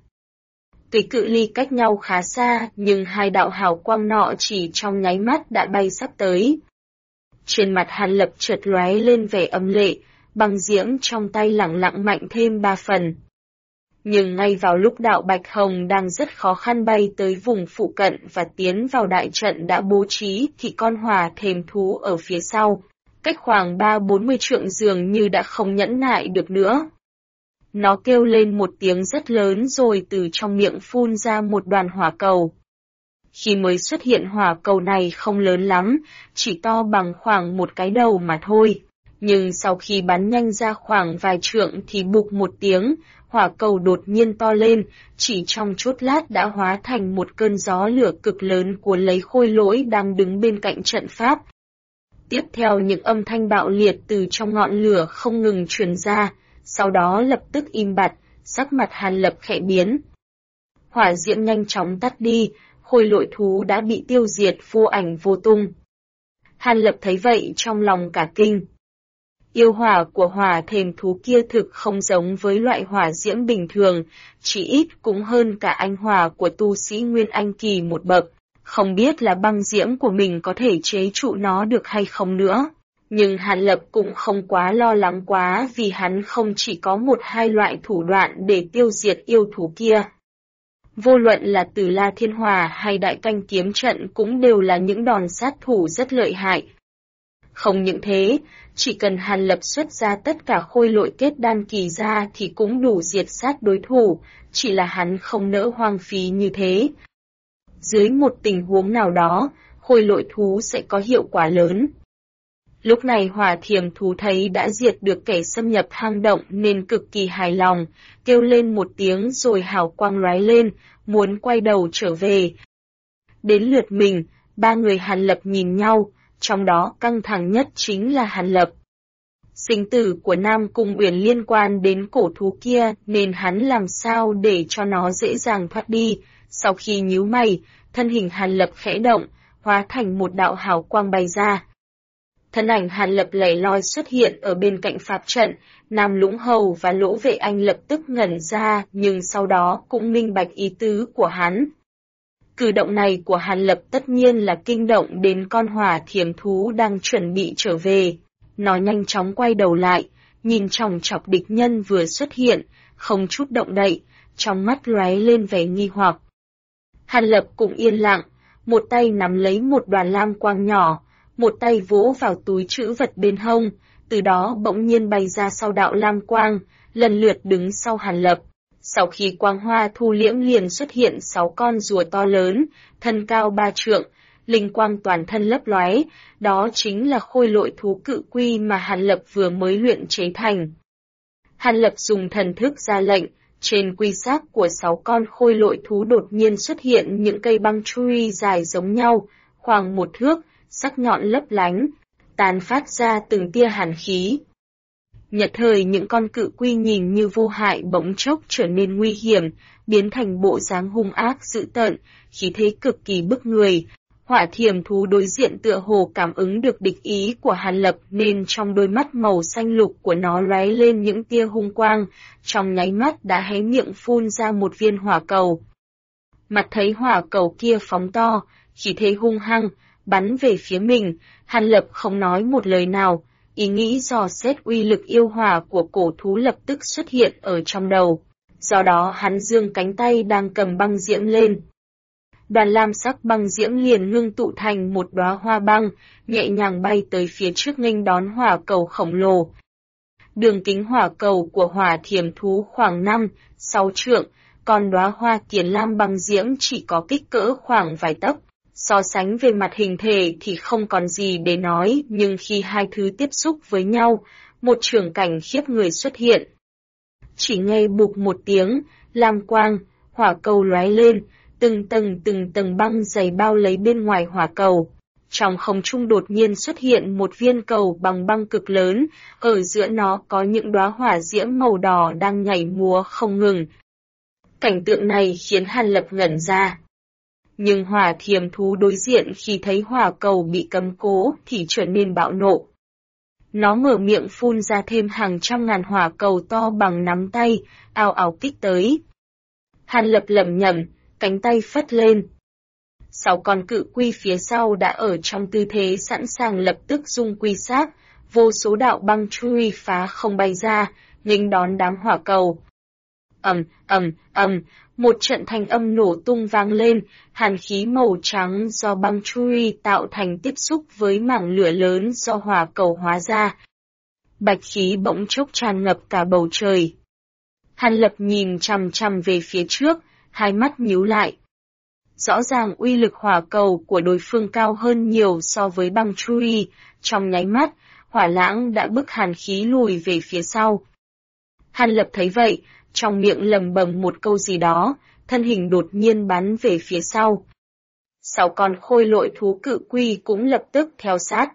Tuy cự ly cách nhau khá xa, nhưng hai đạo hào quang nọ chỉ trong nháy mắt đã bay sắp tới. Trên mặt Hàn Lập chợt lóe lên vẻ âm lệ, băng diễm trong tay lẳng lặng mạnh thêm 3 phần. Nhưng ngay vào lúc đạo Bạch Hồng đang rất khó khăn bay tới vùng phụ cận và tiến vào đại trận đã bố trí thì con hỏa thềm thú ở phía sau, cách khoảng 30-40 trượng dường như đã không nhẫn nại được nữa. Nó kêu lên một tiếng rất lớn rồi từ trong miệng phun ra một đoàn hỏa cầu. Khi mới xuất hiện hỏa cầu này không lớn lắm, chỉ to bằng khoảng một cái đầu mà thôi. Nhưng sau khi bắn nhanh ra khoảng vài trượng thì bụp một tiếng, hỏa cầu đột nhiên to lên, chỉ trong chốc lát đã hóa thành một cơn gió lửa cực lớn cuốn lấy Khôi Lỗi đang đứng bên cạnh trận pháp. Tiếp theo những âm thanh bạo liệt từ trong ngọn lửa không ngừng truyền ra, sau đó lập tức im bặt, sắc mặt Hàn Lập khẽ biến. Hỏa diễm nhanh chóng tắt đi, Khôi Lỗi thú đã bị tiêu diệt vô ảnh vô tung. Hàn Lập thấy vậy trong lòng cả kinh. Yêu hỏa của hỏa thềm thú kia thực không giống với loại hỏa diễm bình thường, chỉ ít cũng hơn cả anh hỏa của tu sĩ Nguyên Anh Kỳ một bậc. Không biết là băng diễm của mình có thể chế trụ nó được hay không nữa. Nhưng Hàn Lập cũng không quá lo lắng quá vì hắn không chỉ có một hai loại thủ đoạn để tiêu diệt yêu thú kia. Vô luận là Tử La Thiên Hỏa hay Đại Canh Kiếm Trận cũng đều là những đòn sát thủ rất lợi hại. Không những thế, chỉ cần Hàn Lập xuất ra tất cả Khôi Lỗi kết đan kỳ ra thì cũng đủ diệt sát đối thủ, chỉ là hắn không nỡ hoang phí như thế. Dưới một tình huống nào đó, Khôi Lỗi thú sẽ có hiệu quả lớn. Lúc này Hỏa Thiềm thú thấy đã diệt được kẻ xâm nhập hang động nên cực kỳ hài lòng, kêu lên một tiếng rồi hào quang lóe lên, muốn quay đầu trở về. Đến lượt mình, ba người Hàn Lập nhìn nhau, trong đó căng thẳng nhất chính là Hàn Lập. Sinh tử của Nam Cung Uyển liên quan đến cổ thú kia nên hắn làm sao để cho nó dễ dàng thoát đi. Sau khi nhíu mày, thân hình Hàn Lập khẽ động, hóa thành một đạo hào quang bay ra. Thân ảnh Hàn Lập lẻ loi xuất hiện ở bên cạnh pháp trận, Nam Lũng Hầu và Lỗ Vệ Anh lập tức ngẩn ra nhưng sau đó cũng minh bạch ý tứ của hắn. Cử động này của Hàn Lập tất nhiên là kinh động đến con hỏa thiềm thú đang chuẩn bị trở về. Nó nhanh chóng quay đầu lại, nhìn chòng chọc địch nhân vừa xuất hiện, không chút động đậy, trong mắt lóe lên vẻ nghi hoặc. Hàn Lập cũng yên lặng, một tay nắm lấy một đoàn lam quang nhỏ, một tay vỗ vào túi trữ vật bên hông, từ đó bỗng nhiên bay ra sau đạo lam quang, lần lượt đứng sau Hàn Lập. Sau khi quang hoa thu liễm liền xuất hiện 6 con rùa to lớn, thân cao 3 trượng, linh quang toàn thân lấp lóe, đó chính là Khôi Lỗi thú cự quy mà Hàn Lập vừa mới luyện chế thành. Hàn Lập dùng thần thức ra lệnh, trên quy xác của 6 con Khôi Lỗi thú đột nhiên xuất hiện những cây băng chui dài giống nhau, khoảng 1 thước, sắc nhọn lấp lánh, tàn phát ra từng tia hàn khí. Nhật thời những con cự quy nhìn như vô hại bỗng chốc trở nên nguy hiểm, biến thành bộ dáng hung ác dữ tợn, khí thế cực kỳ bức người. Hỏa Thiềm thú đối diện tựa hồ cảm ứng được địch ý của Hàn Lập nên trong đôi mắt màu xanh lục của nó lóe lên những tia hung quang, trong nháy mắt đã hé miệng phun ra một viên hỏa cầu. Mặt thấy hỏa cầu kia phóng to, khí thế hung hăng, bắn về phía mình, Hàn Lập không nói một lời nào, ý nghĩ dò xét uy lực yêu hỏa của cổ thú lập tức xuất hiện ở trong đầu. Do đó hắn giương cánh tay đang cầm băng diễm lên. Đoàn lam sắc băng diễm liền ngưng tụ thành một đóa hoa băng, nhẹ nhàng bay tới phía trước nghênh đón hỏa cầu khổng lồ. Đường kính hỏa cầu của Hỏa Thiềm thú khoảng 5-6 trượng, còn đóa hoa kiền lam băng diễm chỉ có kích cỡ khoảng vài tấc. So sánh về mặt hình thể thì không còn gì để nói, nhưng khi hai thứ tiếp xúc với nhau, một trường cảnh khiếp người xuất hiện. Chỉ nghe bụp một tiếng, lam quang, hỏa cầu lóe lên, từng tầng băng dày bao lấy bên ngoài hỏa cầu. Trong không trung đột nhiên xuất hiện một viên cầu bằng băng cực lớn, ở giữa nó có những đóa hỏa diễm màu đỏ đang nhảy múa không ngừng. Cảnh tượng này khiến Hàn Lập ngẩn ra. Nhưng Hỏa Thiềm thú đối diện khi thấy hỏa cầu bị cấm cố thì trở nên bạo nộ. Nó mở miệng phun ra thêm hàng trăm ngàn hỏa cầu to bằng nắm tay, ào ào kích tới. Hàn Lập lẩm nhẩm, cánh tay phất lên. 6 con cự quy phía sau đã ở trong tư thế sẵn sàng lập tức dung quy xác, vô số đạo băng chui phá không bay ra, nghênh đón đám hỏa cầu. một trận thanh âm nổ tung vang lên, hàn khí màu trắng do băng chui tạo thành tiếp xúc với mảng lửa lớn do hỏa cầu hóa ra. Bạch khí bỗng chốc tràn ngập cả bầu trời. Hàn Lập nhìn chằm chằm về phía trước, hai mắt nhíu lại. Rõ ràng uy lực hỏa cầu của đối phương cao hơn nhiều so với băng chui, trong nháy mắt, hỏa lãng đã bức hàn khí lùi về phía sau. Hàn Lập thấy vậy, trong miệng lầm bầm một câu gì đó, thân hình đột nhiên bắn về phía sau. 6 con khôi lội thú cự quy cũng lập tức theo sát.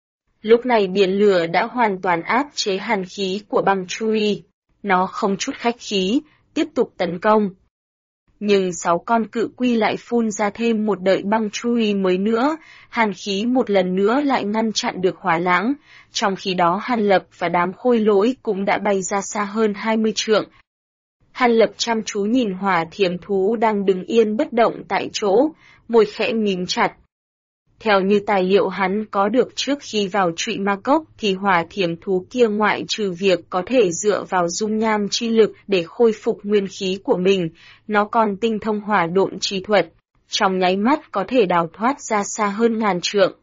Lúc này biển lửa đã hoàn toàn áp chế hàn khí của băng chui. Nó không chút khách khí, tiếp tục tấn công. Nhưng 6 con cự quy lại phun ra thêm một đợt băng chui mới nữa, hàn khí một lần nữa lại ngăn chặn được hỏa lãng, trong khi đó Hàn Lập và đám khôi lỗi cũng đã bay ra xa hơn 20 trượng. Hàn Lập chăm chú nhìn hỏa thiểm thú đang đứng yên bất động tại chỗ, môi khẽ mím chặt. Theo như tài liệu hắn có được trước khi vào Trụy Ma Cốc thì hỏa thiểm thú kia ngoại trừ việc có thể dựa vào dung nham chi lực để khôi phục nguyên khí của mình, nó còn tinh thông hỏa độn chi thuật, trong nháy mắt có thể đào thoát ra xa hơn ngàn trượng.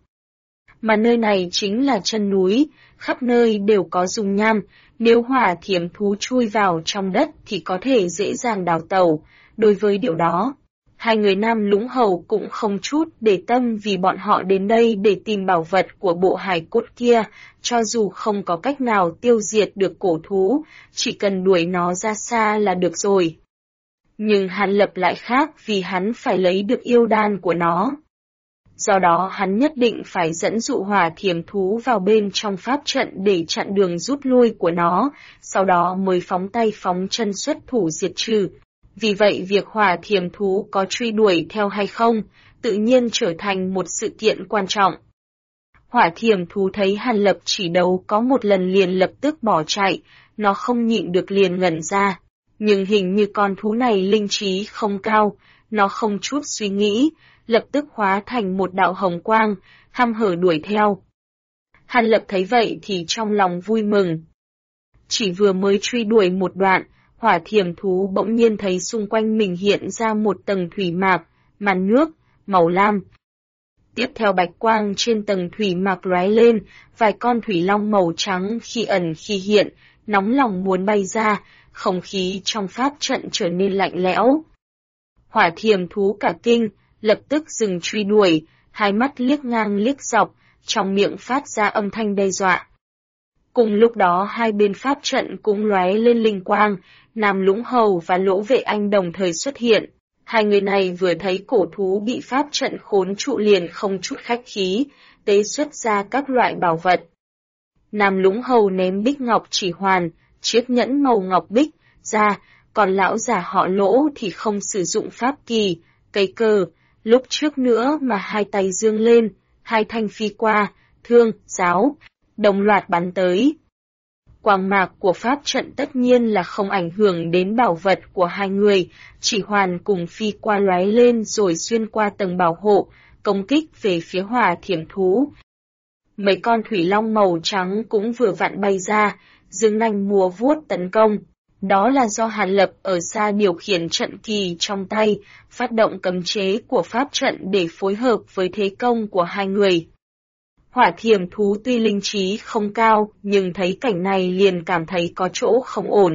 Mà nơi này chính là chân núi, khắp nơi đều có dung nham, nếu hỏa thiểm thú chui vào trong đất thì có thể dễ dàng đào tẩu, đối với điều đó. Hai người Nam Lũng Hầu cũng không chút để tâm vì bọn họ đến đây để tìm bảo vật của bộ hài cốt kia, cho dù không có cách nào tiêu diệt được cổ thú, chỉ cần đuổi nó ra xa là được rồi. Nhưng Hàn Lập lại khác vì hắn phải lấy được yêu đan của nó. Do đó hắn nhất định phải dẫn dụ hỏa thiểm thú vào bên trong pháp trận để chặn đường rút lui của nó, sau đó mới phóng tay phóng chân xuất thủ diệt trừ. Vì vậy việc hỏa thiểm thú có truy đuổi theo hay không, tự nhiên trở thành một sự kiện quan trọng. Hỏa thiểm thú thấy Hàn Lập chỉ đấu có một lần liền lập tức bỏ chạy, nó không nhịn được liền ngẩn ra. Nhưng hình như con thú này linh trí không cao, nó không chút suy nghĩ, lập tức hóa thành một đạo hồng quang, hăm hở đuổi theo. Hàn Lập thấy vậy thì trong lòng vui mừng. Chỉ vừa mới truy đuổi một đoạn, hỏa thiểm thú bỗng nhiên thấy xung quanh mình hiện ra một tầng thủy mạc, màn nước, màu lam. Tiếp theo bạch quang trên tầng thủy mạc lóe lên, vài con thủy long màu trắng khi ẩn khi hiện, nóng lòng muốn bay ra, không khí trong pháp trận trở nên lạnh lẽo. Hỏa thiểm thú cả kinh, lập tức dừng truy đuổi, hai mắt liếc ngang liếc dọc, trong miệng phát ra âm thanh đe dọa. Cùng lúc đó hai bên pháp trận cũng lóe lên linh quang, Nam Lũng Hầu và Lỗ Vệ Anh đồng thời xuất hiện. Hai người này vừa thấy cổ thú bị pháp trận khốn trụ liền không chút khách khí, tế xuất ra các loại bảo vật. Nam Lũng Hầu ném bích ngọc chỉ hoàn, chiếc nhẫn màu ngọc bích, ra, còn lão già họ Lỗ thì không sử dụng pháp kỳ, cây cờ, lúc trước nữa mà hai tay dương lên, hai thanh phi qua, thương, giáo, đồng loạt bắn tới. Quang mạc của pháp trận tất nhiên là không ảnh hưởng đến bảo vật của hai người, chỉ hoàn cùng phi qua lóe lên rồi xuyên qua tầng bảo hộ, công kích về phía hỏa thiểm thú. Mấy con thủy long màu trắng cũng vừa vặn bay ra, dương nanh múa vuốt tấn công. Đó là do Hàn Lập ở xa điều khiển trận kỳ trong tay, phát động cấm chế của pháp trận để phối hợp với thế công của hai người. Hỏa thiểm thú tuy linh trí không cao, nhưng thấy cảnh này liền cảm thấy có chỗ không ổn.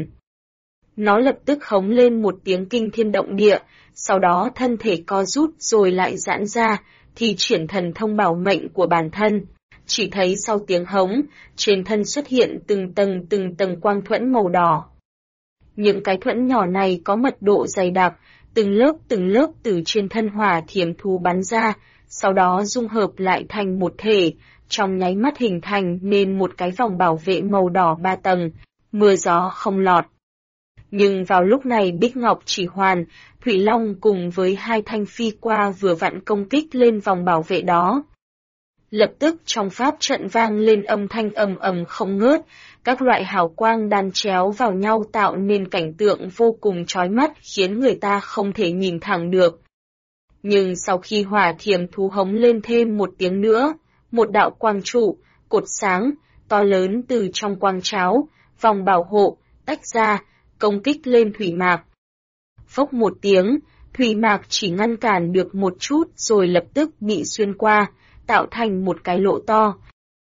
Nó lập tức hống lên một tiếng kinh thiên động địa, sau đó thân thể co rút rồi lại giãn ra, thì triển thần thông bảo mệnh của bản thân. Chỉ thấy sau tiếng hống, trên thân xuất hiện từng tầng quang thuẫn màu đỏ. Những cái thuẫn nhỏ này có mật độ dày đặc, từng lớp từ trên thân hỏa thiểm thú bắn ra, sau đó dung hợp lại thành một thể, trong nháy mắt hình thành nên một cái vòng bảo vệ màu đỏ 3 tầng, mưa gió không lọt. Nhưng vào lúc này bích ngọc chỉ hoàn, Thủy Long cùng với hai thanh phi qua vừa vặn công kích lên vòng bảo vệ đó. Lập tức trong pháp trận vang lên âm thanh ầm không ngớt, các loại hào quang đan chéo vào nhau tạo nên cảnh tượng vô cùng chói mắt khiến người ta không thể nhìn thẳng được. Nhưng sau khi hỏa thiểm thú hống lên thêm một tiếng nữa, một đạo quang trụ, cột sáng, to lớn từ trong quang cháo, vòng bảo hộ, tách ra, công kích lên thủy mạc. Phốc một tiếng, thủy mạc chỉ ngăn cản được một chút rồi lập tức bị xuyên qua, tạo thành một cái lỗ to.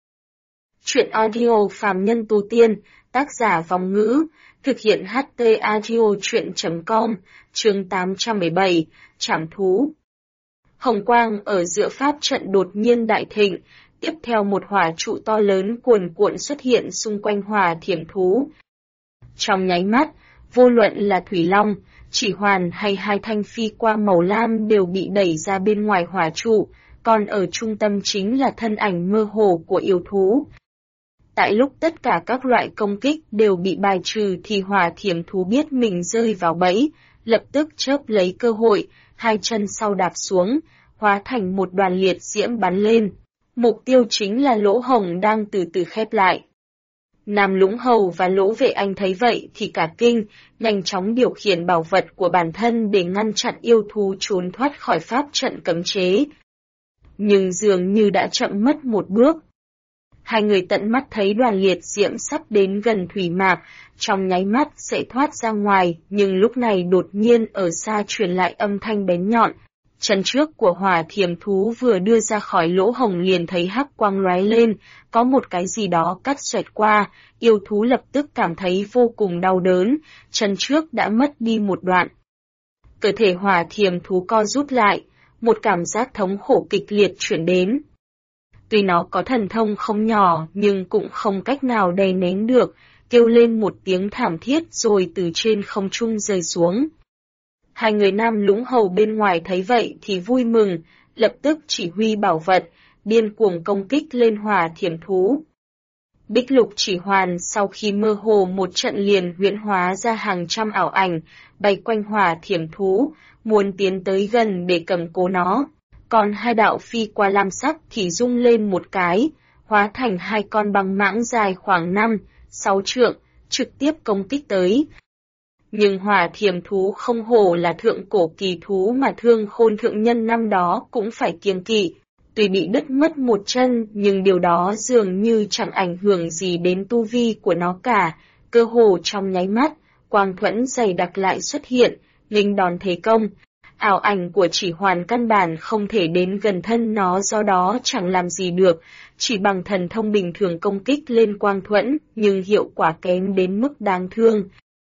Truyện audio Phàm Nhân Tu Tiên, tác giả Vong Ngữ, thực hiện HT Audio Truyện.com, chương 817, Trảm Thú. Hồng quang ở giữa pháp trận đột nhiên đại thịnh, tiếp theo một hỏa trụ to lớn cuồn cuộn xuất hiện xung quanh hỏa thiểm thú. Trong nháy mắt, vô luận là Thủy Long, Chỉ Hoàn hay hai thanh phi quang màu lam đều bị đẩy ra bên ngoài hỏa trụ, còn ở trung tâm chính là thân ảnh mơ hồ của yêu thú. Tại lúc tất cả các loại công kích đều bị bài trừ thì hỏa thiểm thú biết mình rơi vào bẫy, lập tức chớp lấy cơ hội, hai chân sau đạp xuống, hóa thành một đoàn liệt diễm bắn lên. Mục tiêu chính là lỗ hổng đang từ từ khép lại. Nam Lũng Hầu và Lỗ Vệ Anh thấy vậy thì cả kinh, nhanh chóng điều khiển bảo vật của bản thân để ngăn chặn yêu thú trốn thoát khỏi pháp trận cấm chế. Nhưng dường như đã chậm mất một bước. Hai người tận mắt thấy đoàn liệt diễm sắp đến gần thủy mạc, trong nháy mắt sẽ thoát ra ngoài, nhưng lúc này đột nhiên ở xa truyền lại âm thanh bén nhọn. Chân trước của hỏa thiểm thú vừa đưa ra khỏi lỗ hổng liền thấy hắc quang lóe lên, có một cái gì đó cắt xoẹt qua, yêu thú lập tức cảm thấy vô cùng đau đớn, chân trước đã mất đi một đoạn. Cơ thể hỏa thiểm thú co rút lại, một cảm giác thống khổ kịch liệt chuyển đến. Tuy nó có thần thông không nhỏ nhưng cũng không cách nào đè nén được, kêu lên một tiếng thảm thiết rồi từ trên không trung rơi xuống. Hai người Nam Lũng Hầu bên ngoài thấy vậy thì vui mừng, lập tức chỉ huy bảo vật, điên cuồng công kích lên hỏa thiểm thú. Bích Lục Chỉ Hoàn sau khi mơ hồ một trận liền huyễn hóa ra hàng trăm ảo ảnh, bay quanh hỏa thiểm thú, muốn tiến tới gần để cầm cố nó. Còn hai đạo phi qua lam sắc thì rung lên một cái, hóa thành hai con băng mãng dài khoảng 5-6 trượng, trực tiếp công kích tới. Nhưng hỏa thiểm thú không hổ là thượng cổ kỳ thú mà Thương Khôn thượng nhân năm đó cũng phải kiêng kỵ. Tuy bị đứt mất một chân nhưng điều đó dường như chẳng ảnh hưởng gì đến tu vi của nó cả, cơ hồ trong nháy mắt, quang thuẫn dày đặc lại xuất hiện, linh đòn thế công. Ảo ảnh của Chỉ Hoàn căn bản không thể đến gần thân nó do đó chẳng làm gì được, chỉ bằng thần thông bình thường công kích lên quang thuẫn nhưng hiệu quả kém đến mức đáng thương.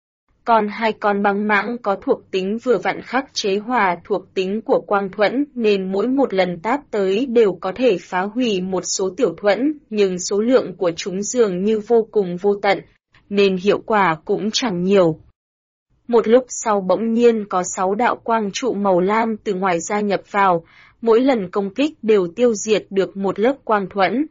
Còn hai con băng mãng có thuộc tính vừa vặn khắc chế hòa thuộc tính của quang thuẫn nên mỗi một lần táp tới đều có thể phá hủy một số tiểu thuẫn, nhưng số lượng của chúng dường như vô cùng vô tận, nên hiệu quả cũng chẳng nhiều. Một lúc sau bỗng nhiên có 6 đạo quang trụ màu lam từ ngoài gia nhập vào, mỗi lần công kích đều tiêu diệt được một lớp quang thuẫn.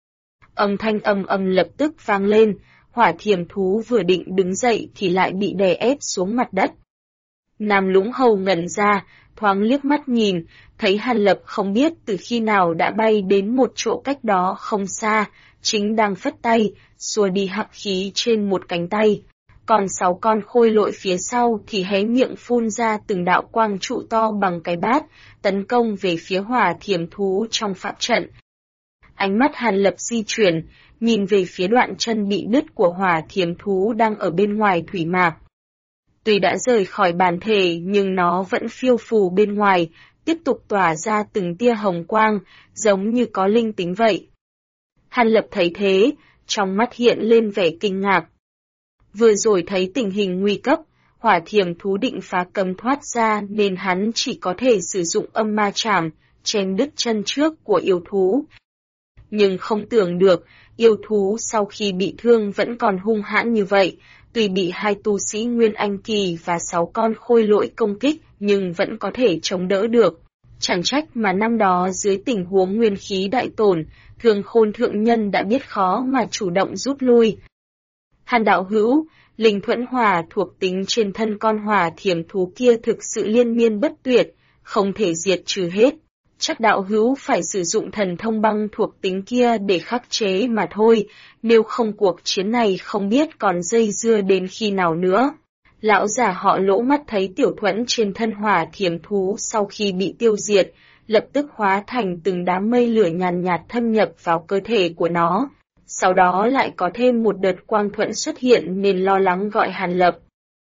Âm thanh ầm lập tức vang lên. Hỏa thiểm thú vừa định đứng dậy thì lại bị đè ép xuống mặt đất. Nam Lũng Hầu ngẩn ra, thoáng liếc mắt nhìn, thấy Hàn Lập không biết từ khi nào đã bay đến một chỗ cách đó không xa, chính đang phất tay, xua đi hắc khí trên một cánh tay. Còn 6 con khôi lội phía sau thì hé miệng phun ra từng đạo quang trụ to bằng cái bát, tấn công về phía hỏa thiểm thú trong phạm trận. Ánh mắt Hàn Lập di chuyển, nhìn về phía đoạn chân bị đứt của hỏa thiểm thú đang ở bên ngoài thủy mạc. Tuy đã rời khỏi bản thể nhưng nó vẫn phiêu phù bên ngoài, tiếp tục tỏa ra từng tia hồng quang, giống như có linh tính vậy. Hàn Lập thấy thế, trong mắt hiện lên vẻ kinh ngạc. Vừa rồi thấy tình hình nguy cấp, hỏa thiểm thú định phá cấm thoát ra nên hắn chỉ có thể sử dụng âm ma trảm, chém đứt chân trước của yêu thú. Nhưng không tưởng được, yêu thú sau khi bị thương vẫn còn hung hãn như vậy, tuy bị hai tu sĩ Nguyên Anh Kỳ và 6 con khôi lỗi công kích nhưng vẫn có thể chống đỡ được. Chẳng trách mà năm đó dưới tình huống nguyên khí đại tổn, Thương Khôn thượng nhân đã biết khó mà chủ động rút lui. Hàn đạo hữu, linh thuẫn hỏa thuộc tính trên thân con hỏa thiểm thú kia thực sự liên miên bất tuyệt, không thể diệt trừ hết. Chắc đạo hữu phải sử dụng thần thông băng thuộc tính kia để khắc chế mà thôi, nếu không cuộc chiến này không biết còn dây dưa đến khi nào nữa. Lão già họ Lỗ mắt thấy tiểu thuẫn trên thân hỏa thiểm thú sau khi bị tiêu diệt, lập tức hóa thành từng đám mây lửa nhàn nhạt thâm nhập vào cơ thể của nó. Sau đó lại có thêm một đợt quang thuẫn xuất hiện nên lo lắng gọi Hàn Lập.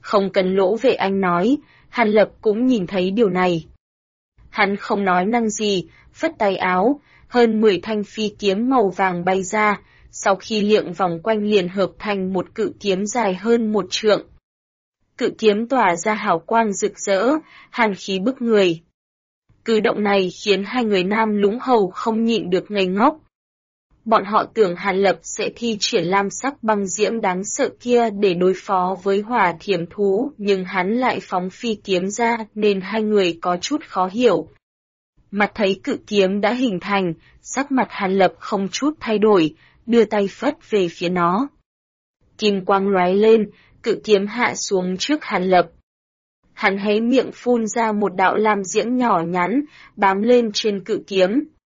Không cần Lỗ Vệ Anh nói, Hàn Lập cũng nhìn thấy điều này. Hắn không nói năng gì, phất tay áo, hơn 10 thanh phi kiếm màu vàng bay ra, sau khi liệng vòng quanh liền hợp thành một cự kiếm dài hơn 1 trượng. Cự kiếm tỏa ra hào quang rực rỡ, hàn khí bức người. Cử động này khiến hai người Nam Lũng Hầu không nhịn được ngây ngốc. Bọn họ tưởng Hàn Lập sẽ thi triển lam sắc băng diễm đáng sợ kia để đối phó với hỏa thiểm thú, nhưng hắn lại phóng phi kiếm ra nên hai người có chút khó hiểu. Mặt thấy cự kiếm đã hình thành, sắc mặt Hàn Lập không chút thay đổi, đưa tay phất về phía nó. Kim quang lóe lên, cự kiếm hạ xuống trước Hàn Lập. Hắn hé miệng phun ra một đạo lam diễm nhỏ nhắn, bám lên trên cự kiếm.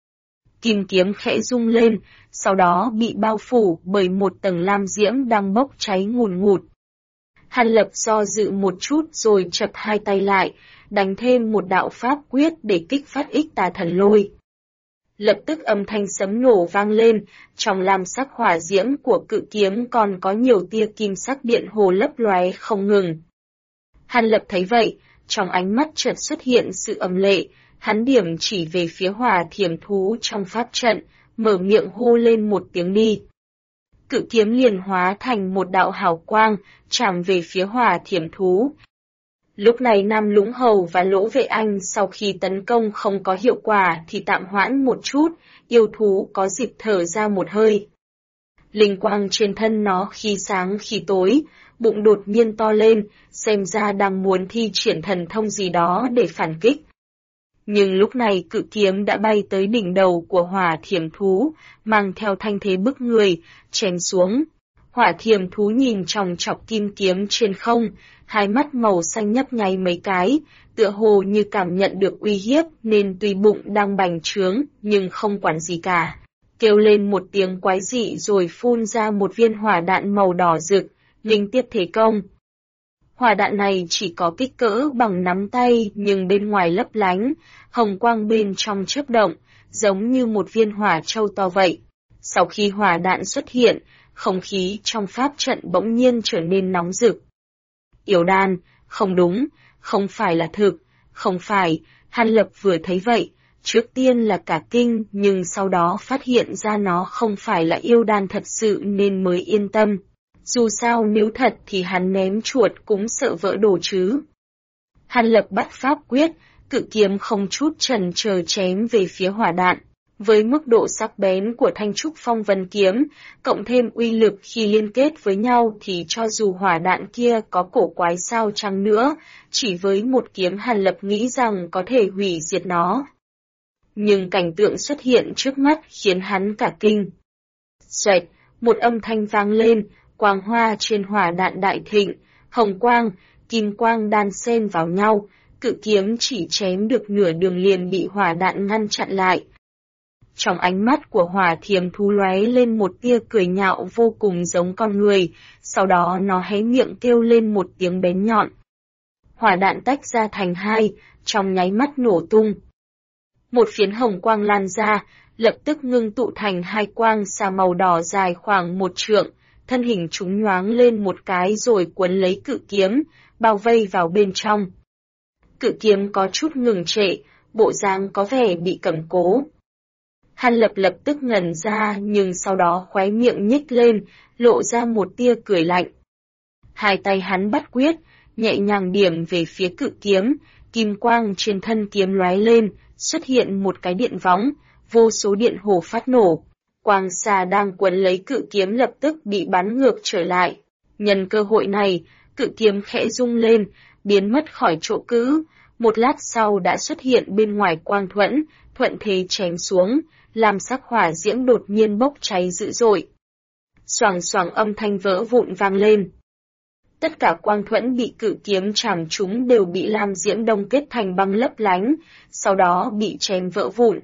Kim kiếm khẽ rung lên, sau đó bị bao phủ bởi một tầng lam diễm đang bốc cháy ngùn ngụt. Hàn Lập do dự một chút rồi chập hai tay lại, đánh thêm một đạo pháp quyết để kích phát ích tà thần lôi. Lập tức âm thanh sấm nổ vang lên, trong lam sắc hỏa diễm của cự kiếm còn có nhiều tia kim sắc điện hồ lấp lóe không ngừng. Hàn Lập thấy vậy, trong ánh mắt chợt xuất hiện sự âm lệ, hắn điểm chỉ về phía hỏa thiểm thú trong pháp trận, mở miệng hô lên một tiếng đi. Cự kiếm liền hóa thành một đạo hào quang, chạm về phía hỏa thiểm thú. Lúc này Nam Lũng Hầu và Lỗ Vệ Anh sau khi tấn công không có hiệu quả thì tạm hoãn một chút, yêu thú có dịp thở ra một hơi. Linh quang trên thân nó khi sáng khi tối, bụng đột nhiên to lên, xem ra đang muốn thi triển thần thông gì đó để phản kích. Nhưng lúc này cự kiếm đã bay tới đỉnh đầu của hỏa thiểm thú, mang theo thanh thế bức người, chém xuống. Hỏa thiểm thú nhìn chòng chọc kim kiếm trên không, hai mắt màu xanh nhấp nháy mấy cái, tựa hồ như cảm nhận được uy hiếp nên tuy bụng đang bành trướng nhưng không quản gì cả. Kêu lên một tiếng quái dị rồi phun ra một viên hỏa đạn màu đỏ rực, linh tiếp thế công. Hỏa đạn này chỉ có kích cỡ bằng nắm tay nhưng bên ngoài lấp lánh, hồng quang bên trong chớp động, giống như một viên hỏa châu to vậy. Sau khi hỏa đạn xuất hiện, không khí trong pháp trận bỗng nhiên trở nên nóng rực. Yểu đan, không đúng, không phải là thực, không phải, Hàn Lập vừa thấy vậy, trước tiên là cả kinh nhưng sau đó phát hiện ra nó không phải là yêu đan thật sự nên mới yên tâm. Dù sao nếu thật thì hắn ném chuột cũng sợ vỡ đồ chứ. Hàn Lập bắt pháp quyết, cự kiếm không chút chần chờ chém về phía hỏa đạn. Với mức độ sắc bén của thanh trúc phong vân kiếm, cộng thêm uy lực khi liên kết với nhau thì cho dù hỏa đạn kia có cổ quái sao chăng nữa, chỉ với một kiếm Hàn Lập nghĩ rằng có thể hủy diệt nó. Nhưng cảnh tượng xuất hiện trước mắt khiến hắn cả kinh. Xoẹt, một âm thanh vang lên, quang hoa trên hỏa đạn đại thịnh, hồng quang, kim quang đan xen vào nhau, cự kiếm chỉ chém được nửa đường liền bị hỏa đạn ngăn chặn lại. Trong ánh mắt của hỏa thiểm thú lóe lên một tia cười nhạo vô cùng giống con người, sau đó nó hé miệng kêu lên một tiếng bén nhọn. Hỏa đạn tách ra thành hai, trong nháy mắt nổ tung. Một phiến hồng quang lan ra, lập tức ngưng tụ thành hai quang xà màu đỏ dài khoảng 1 trượng, thân hình chúng nhoáng lên một cái rồi cuốn lấy cự kiếm, bao vây vào bên trong. Cự kiếm có chút ngừng trệ, bộ dáng có vẻ bị cầm cố. Hàn Lập lập tức ngẩn ra nhưng sau đó khóe miệng nhếch lên, lộ ra một tia cười lạnh. Hai tay hắn bắt quyết, nhẹ nhàng điểm về phía cự kiếm, kim quang trên thân kiếm lóe lên, xuất hiện một cái điện võng, vô số điện hồ phát nổ. Quang xà đang quấn lấy cự kiếm lập tức bị bắn ngược trở lại. Nhân cơ hội này, cự kiếm khẽ rung lên, biến mất khỏi chỗ cữ, một lát sau đã xuất hiện bên ngoài quang thuẫn, thuận thế chém xuống, làm sắc hỏa diễm đột nhiên bốc cháy dữ dội. Xoàng xoàng âm thanh vỡ vụn vang lên. Tất cả quang thuẫn bị cự kiếm chạm trúng đều bị lam diễm đông kết thành băng lấp lánh, sau đó bị chém vỡ vụn.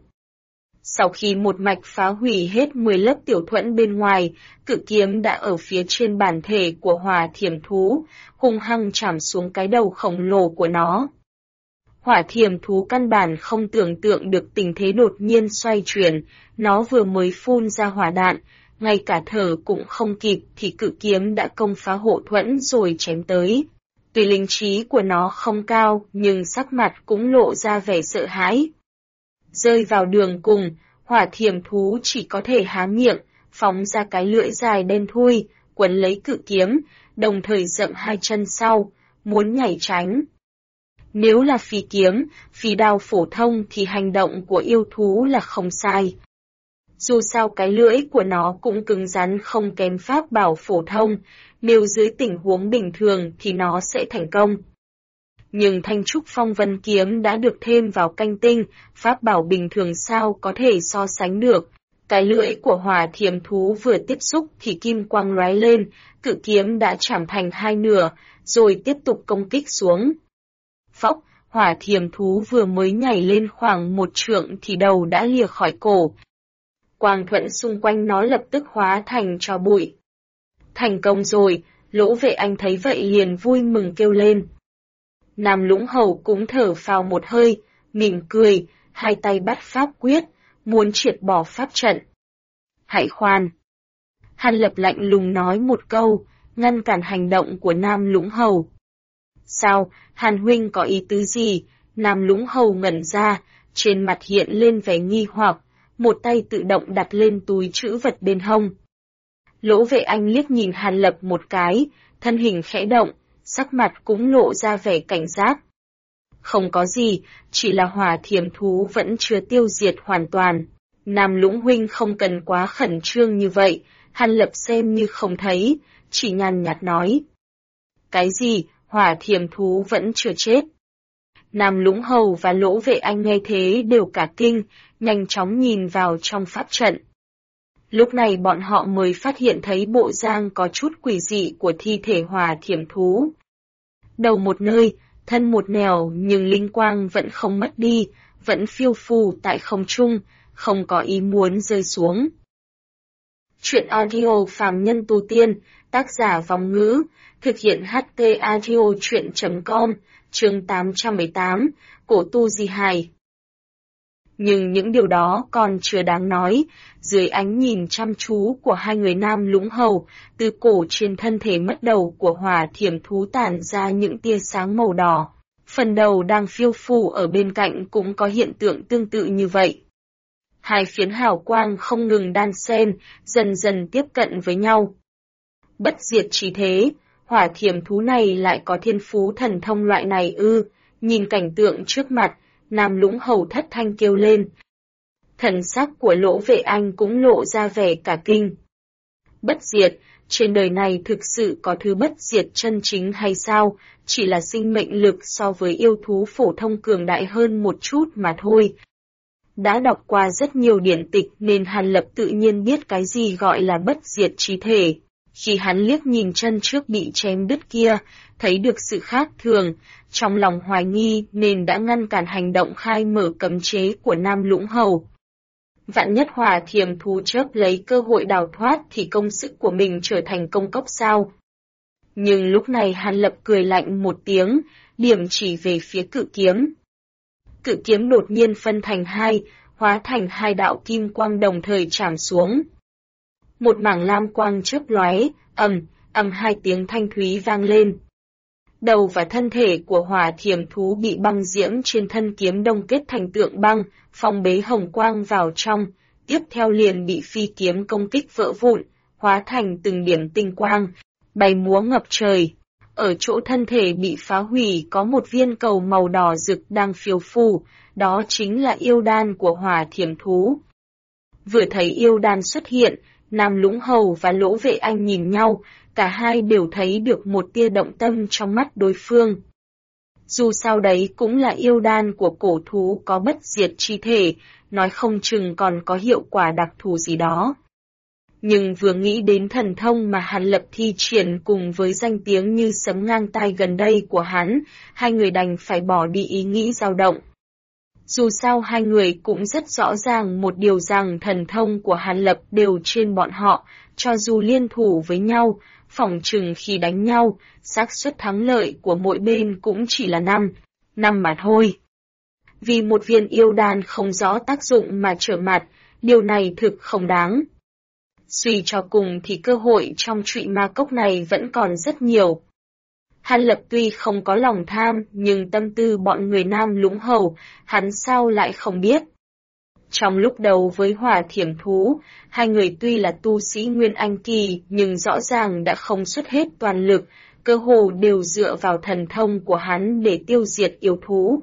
Sau khi một mạch phá hủy hết 10 lớp tiểu thuẫn bên ngoài, cự kiếm đã ở phía trên bản thể của hỏa thiểm thú, hung hăng chạm xuống cái đầu khổng lồ của nó. Hỏa thiểm thú căn bản không tưởng tượng được tình thế đột nhiên xoay chuyển, nó vừa mới phun ra hỏa đạn, ngay cả thở cũng không kịp thì cự kiếm đã công phá hộ thuẫn rồi chém tới. Tuy linh trí của nó không cao, nhưng sắc mặt cũng lộ ra vẻ sợ hãi. Rơi vào đường cùng, hỏa thiểm thú chỉ có thể há miệng, phóng ra cái lưỡi dài đen thui, quấn lấy cự kiếm, đồng thời dậm hai chân sau, muốn nhảy tránh. Nếu là phi kiếm, phi đao phổ thông thì hành động của yêu thú là không sai. Dù sao cái lưỡi của nó cũng cứng rắn không kém pháp bảo phổ thông, nếu dưới tình huống bình thường thì nó sẽ thành công. Nhưng thanh trúc phong vân kiếm đã được thêm vào canh tinh, pháp bảo bình thường sao có thể so sánh được. Cái lưỡi của hỏa thiểm thú vừa tiếp xúc thì kim quang lóe lên, cự kiếm đã chảm thành hai nửa, rồi tiếp tục công kích xuống. Phốc, hỏa thiểm thú vừa mới nhảy lên khoảng 1 trượng thì đầu đã lìa khỏi cổ. Quang thuẫn xung quanh nó lập tức hóa thành tro bụi. Thành công rồi, Lỗ Vệ Anh thấy vậy liền vui mừng kêu lên. Nam Lũng Hầu cũng thở phào một hơi, mỉm cười, hai tay bắt pháp quyết, muốn triệt bỏ pháp trận. Hãy khoan! Hàn Lập lạnh lùng nói một câu, ngăn cản hành động của Nam Lũng Hầu. Sao, Hàn huynh có ý tứ gì? Nam Lũng Hầu ngẩn ra, trên mặt hiện lên vẻ nghi hoặc, một tay tự động đặt lên túi trữ vật bên hông. Lỗ Vệ Anh liếc nhìn Hàn Lập một cái, thân hình khẽ động, sắc mặt cũng lộ ra vẻ cảnh giác. Không có gì, chỉ là hỏa thiểm thú vẫn chưa tiêu diệt hoàn toàn. Nam Lũng huynh không cần quá khẩn trương như vậy, Hàn Lập xem như không thấy, chỉ nhàn nhạt nói. Cái gì, hỏa thiểm thú vẫn chưa chết? Nam Lũng Hầu và Lỗ Vệ Anh nghe thế đều cả kinh, nhanh chóng nhìn vào trong pháp trận. Lúc này bọn họ mới phát hiện thấy bộ dạng có chút quỷ dị của thi thể hỏa thiểm thú. Đầu một nơi, thân một nẻo nhưng linh quang vẫn không mất đi, vẫn phiêu phù tại không trung, không có ý muốn rơi xuống. Chuyện audio phàm nhân tu tiên, tác giả Vong Ngữ, thực hiện HT audio chuyện.com, chương 818, cổ tu di hài. Nhưng những điều đó còn chưa đáng nói, dưới ánh nhìn chăm chú của hai người Nam Lũng Hầu, từ cổ trên thân thể mất đầu của hỏa thiểm thú tản ra những tia sáng màu đỏ. Phần đầu đang phiêu phù ở bên cạnh cũng có hiện tượng tương tự như vậy. Hai phiến hào quang không ngừng đan xen, dần dần tiếp cận với nhau. Bất diệt chỉ thế, hỏa thiểm thú này lại có thiên phú thần thông loại này ư? Nhìn cảnh tượng trước mặt, Nam Lũng Hầu thất thanh kêu lên. Thần sắc của Lỗ Vệ Anh cũng lộ ra vẻ cả kinh. Bất diệt, trên đời này thực sự có thứ bất diệt chân chính hay sao? Chỉ là sinh mệnh lực so với yêu thú phổ thông cường đại hơn một chút mà thôi. Đã đọc qua rất nhiều điển tịch nên Hàn Lập tự nhiên biết cái gì gọi là bất diệt chí thể. Khi hắn liếc nhìn chân trước bị chém đứt kia, thấy được sự khác thường, trong lòng hoài nghi nên đã ngăn cản hành động khai mở cấm chế của Nam Lũng Hầu. Vạn nhất hỏa thiểm thú chớp lấy cơ hội đào thoát thì công sức của mình trở thành công cốc sao? Nhưng lúc này Hàn Lập cười lạnh một tiếng, điểm chỉ về phía cự kiếm. Cự kiếm đột nhiên phân thành hai, hóa thành hai đạo kim quang đồng thời chạm xuống. Một mảng lam quang chớp lóe, ầm hai tiếng thanh thúy vang lên. Đầu và thân thể của hỏa thiểm thú bị băng diễm trên thân kiếm đông kết thành tượng băng, phong bế hồng quang vào trong, tiếp theo liền bị phi kiếm công kích vỡ vụn, hóa thành từng điểm tinh quang, bay múa ngập trời. Ở chỗ thân thể bị phá hủy có một viên cầu màu đỏ rực đang phiêu phù, đó chính là yêu đan của hỏa thiểm thú. Vừa thấy yêu đan xuất hiện, Nam Lũng Hầu và Lỗ Vệ Anh nhìn nhau, cả hai đều thấy được một tia động tâm trong mắt đối phương. Dù sao đấy cũng là yêu đan của cổ thú có bất diệt chi thể, nói không chừng còn có hiệu quả đặc thù gì đó. Nhưng vừa nghĩ đến thần thông mà Hàn Lập thi triển cùng với danh tiếng như sấm ngang tai gần đây của hắn, hai người đành phải bỏ đi ý nghĩ dao động. Dù sao hai người cũng rất rõ ràng một điều rằng thần thông của Hàn Lập đều trên bọn họ, cho dù liên thủ với nhau, phỏng chừng khi đánh nhau, xác suất thắng lợi của mỗi bên cũng chỉ là 5 mà thôi. Vì một viên yêu đan không rõ tác dụng mà trở mặt, điều này thực không đáng. Suy cho cùng thì cơ hội trong trụy ma cốc này vẫn còn rất nhiều. Hàn Lập tuy không có lòng tham, nhưng tâm tư bọn người Nam Lũng Hầu, hắn sao lại không biết. Trong lúc đầu với Hỏa Thiểm Thú, hai người tuy là tu sĩ Nguyên Anh Kỳ nhưng rõ ràng đã không xuất hết toàn lực, cơ hồ đều dựa vào thần thông của hắn để tiêu diệt yêu thú.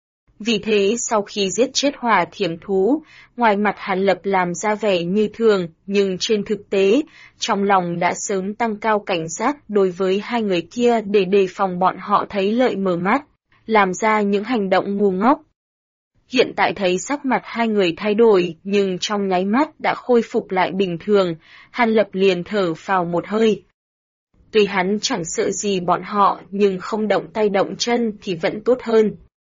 Vì thế sau khi giết chết Hỏa Thiểm Thú, ngoài mặt Hàn Lập làm ra vẻ như thường, nhưng trên thực tế, trong lòng đã sớm tăng cao cảnh giác đối với hai người kia để đề phòng bọn họ thấy lợi mở mắt, làm ra những hành động ngu ngốc. Hiện tại thấy sắc mặt hai người thay đổi nhưng trong nháy mắt đã khôi phục lại bình thường, Hàn Lập liền thở phào một hơi. Tuy hắn chẳng sợ gì bọn họ nhưng không động tay động chân thì vẫn tốt hơn.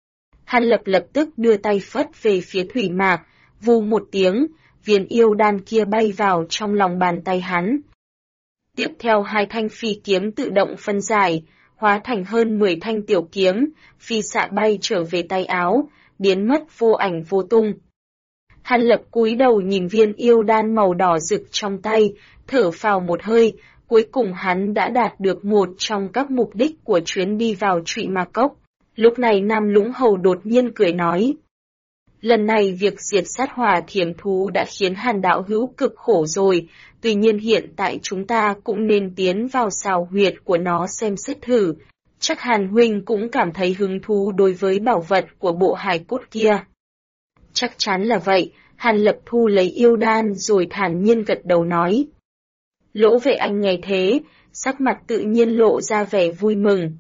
Hàn Lập lập tức đưa tay phất về phía thủy mạc, vù một tiếng, viên yêu đan kia bay vào trong lòng bàn tay hắn. Tiếp theo hai thanh phi kiếm tự động phân giải, hóa thành hơn 10 thanh tiểu kiếm, phi xạ bay trở về tay áo, biến mất vô ảnh vô tung. Hàn Lập cúi đầu nhìn viên yêu đan màu đỏ rực trong tay, thở phào một hơi, cuối cùng hắn đã đạt được một trong các mục đích của chuyến đi vào Trụy Ma Cốc. Lúc này Nam Lũng Hầu đột nhiên cười nói. Lần này việc diệt sát Hỏa Thiểm Thú đã khiến Hàn đạo hữu cực khổ rồi, tuy nhiên hiện tại chúng ta cũng nên tiến vào xào huyệt của nó xem xét thử. Chắc Hàn huynh cũng cảm thấy hứng thú đối với bảo vật của bộ hài cốt kia. Chắc chắn là vậy, Hàn Lập thu lấy yêu đan rồi thản nhiên gật đầu nói. Lỗ Vệ Anh nghe thế, sắc mặt tự nhiên lộ ra vẻ vui mừng.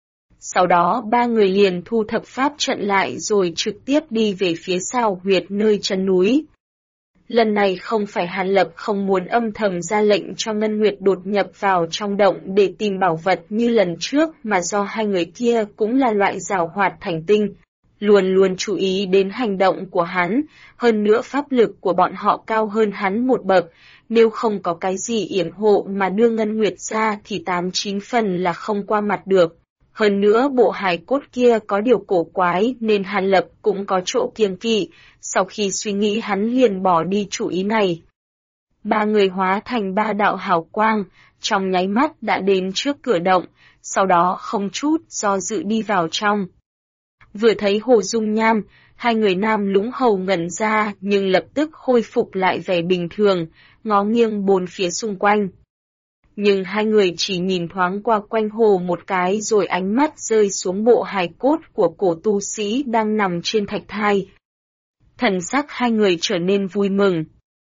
Sau đó ba người liền thu thập pháp trận lại rồi trực tiếp đi về phía xào huyệt nơi chân núi. Lần này không phải Hàn Lập không muốn âm thầm ra lệnh cho Ngân Nguyệt đột nhập vào trong động để tìm bảo vật như lần trước mà do hai người kia cũng là loại giảo hoạt thành tinh, luôn luôn chú ý đến hành động của hắn, hơn nữa pháp lực của bọn họ cao hơn hắn một bậc, nếu không có cái gì yểm hộ mà đưa Ngân Nguyệt ra thì 8-9 phần là không qua mặt được. Hơn nữa bộ hài cốt kia có điều cổ quái nên Hàn Lập cũng có chỗ kiêng kỵ, sau khi suy nghĩ hắn liền bỏ đi chủ ý này. Ba người hóa thành ba đạo hào quang, trong nháy mắt đã đến trước cửa động, sau đó không chút do dự đi vào trong. Vừa thấy Hồ Dung Nham, hai người Nam Lũng Hầu ngẩn ra nhưng lập tức khôi phục lại vẻ bình thường, ngó nghiêng bốn phía xung quanh. Nhưng hai người chỉ nhìn thoáng qua quanh hồ một cái rồi ánh mắt rơi xuống bộ hài cốt của cổ tu sĩ đang nằm trên thạch thai. Thần sắc hai người trở nên vui mừng.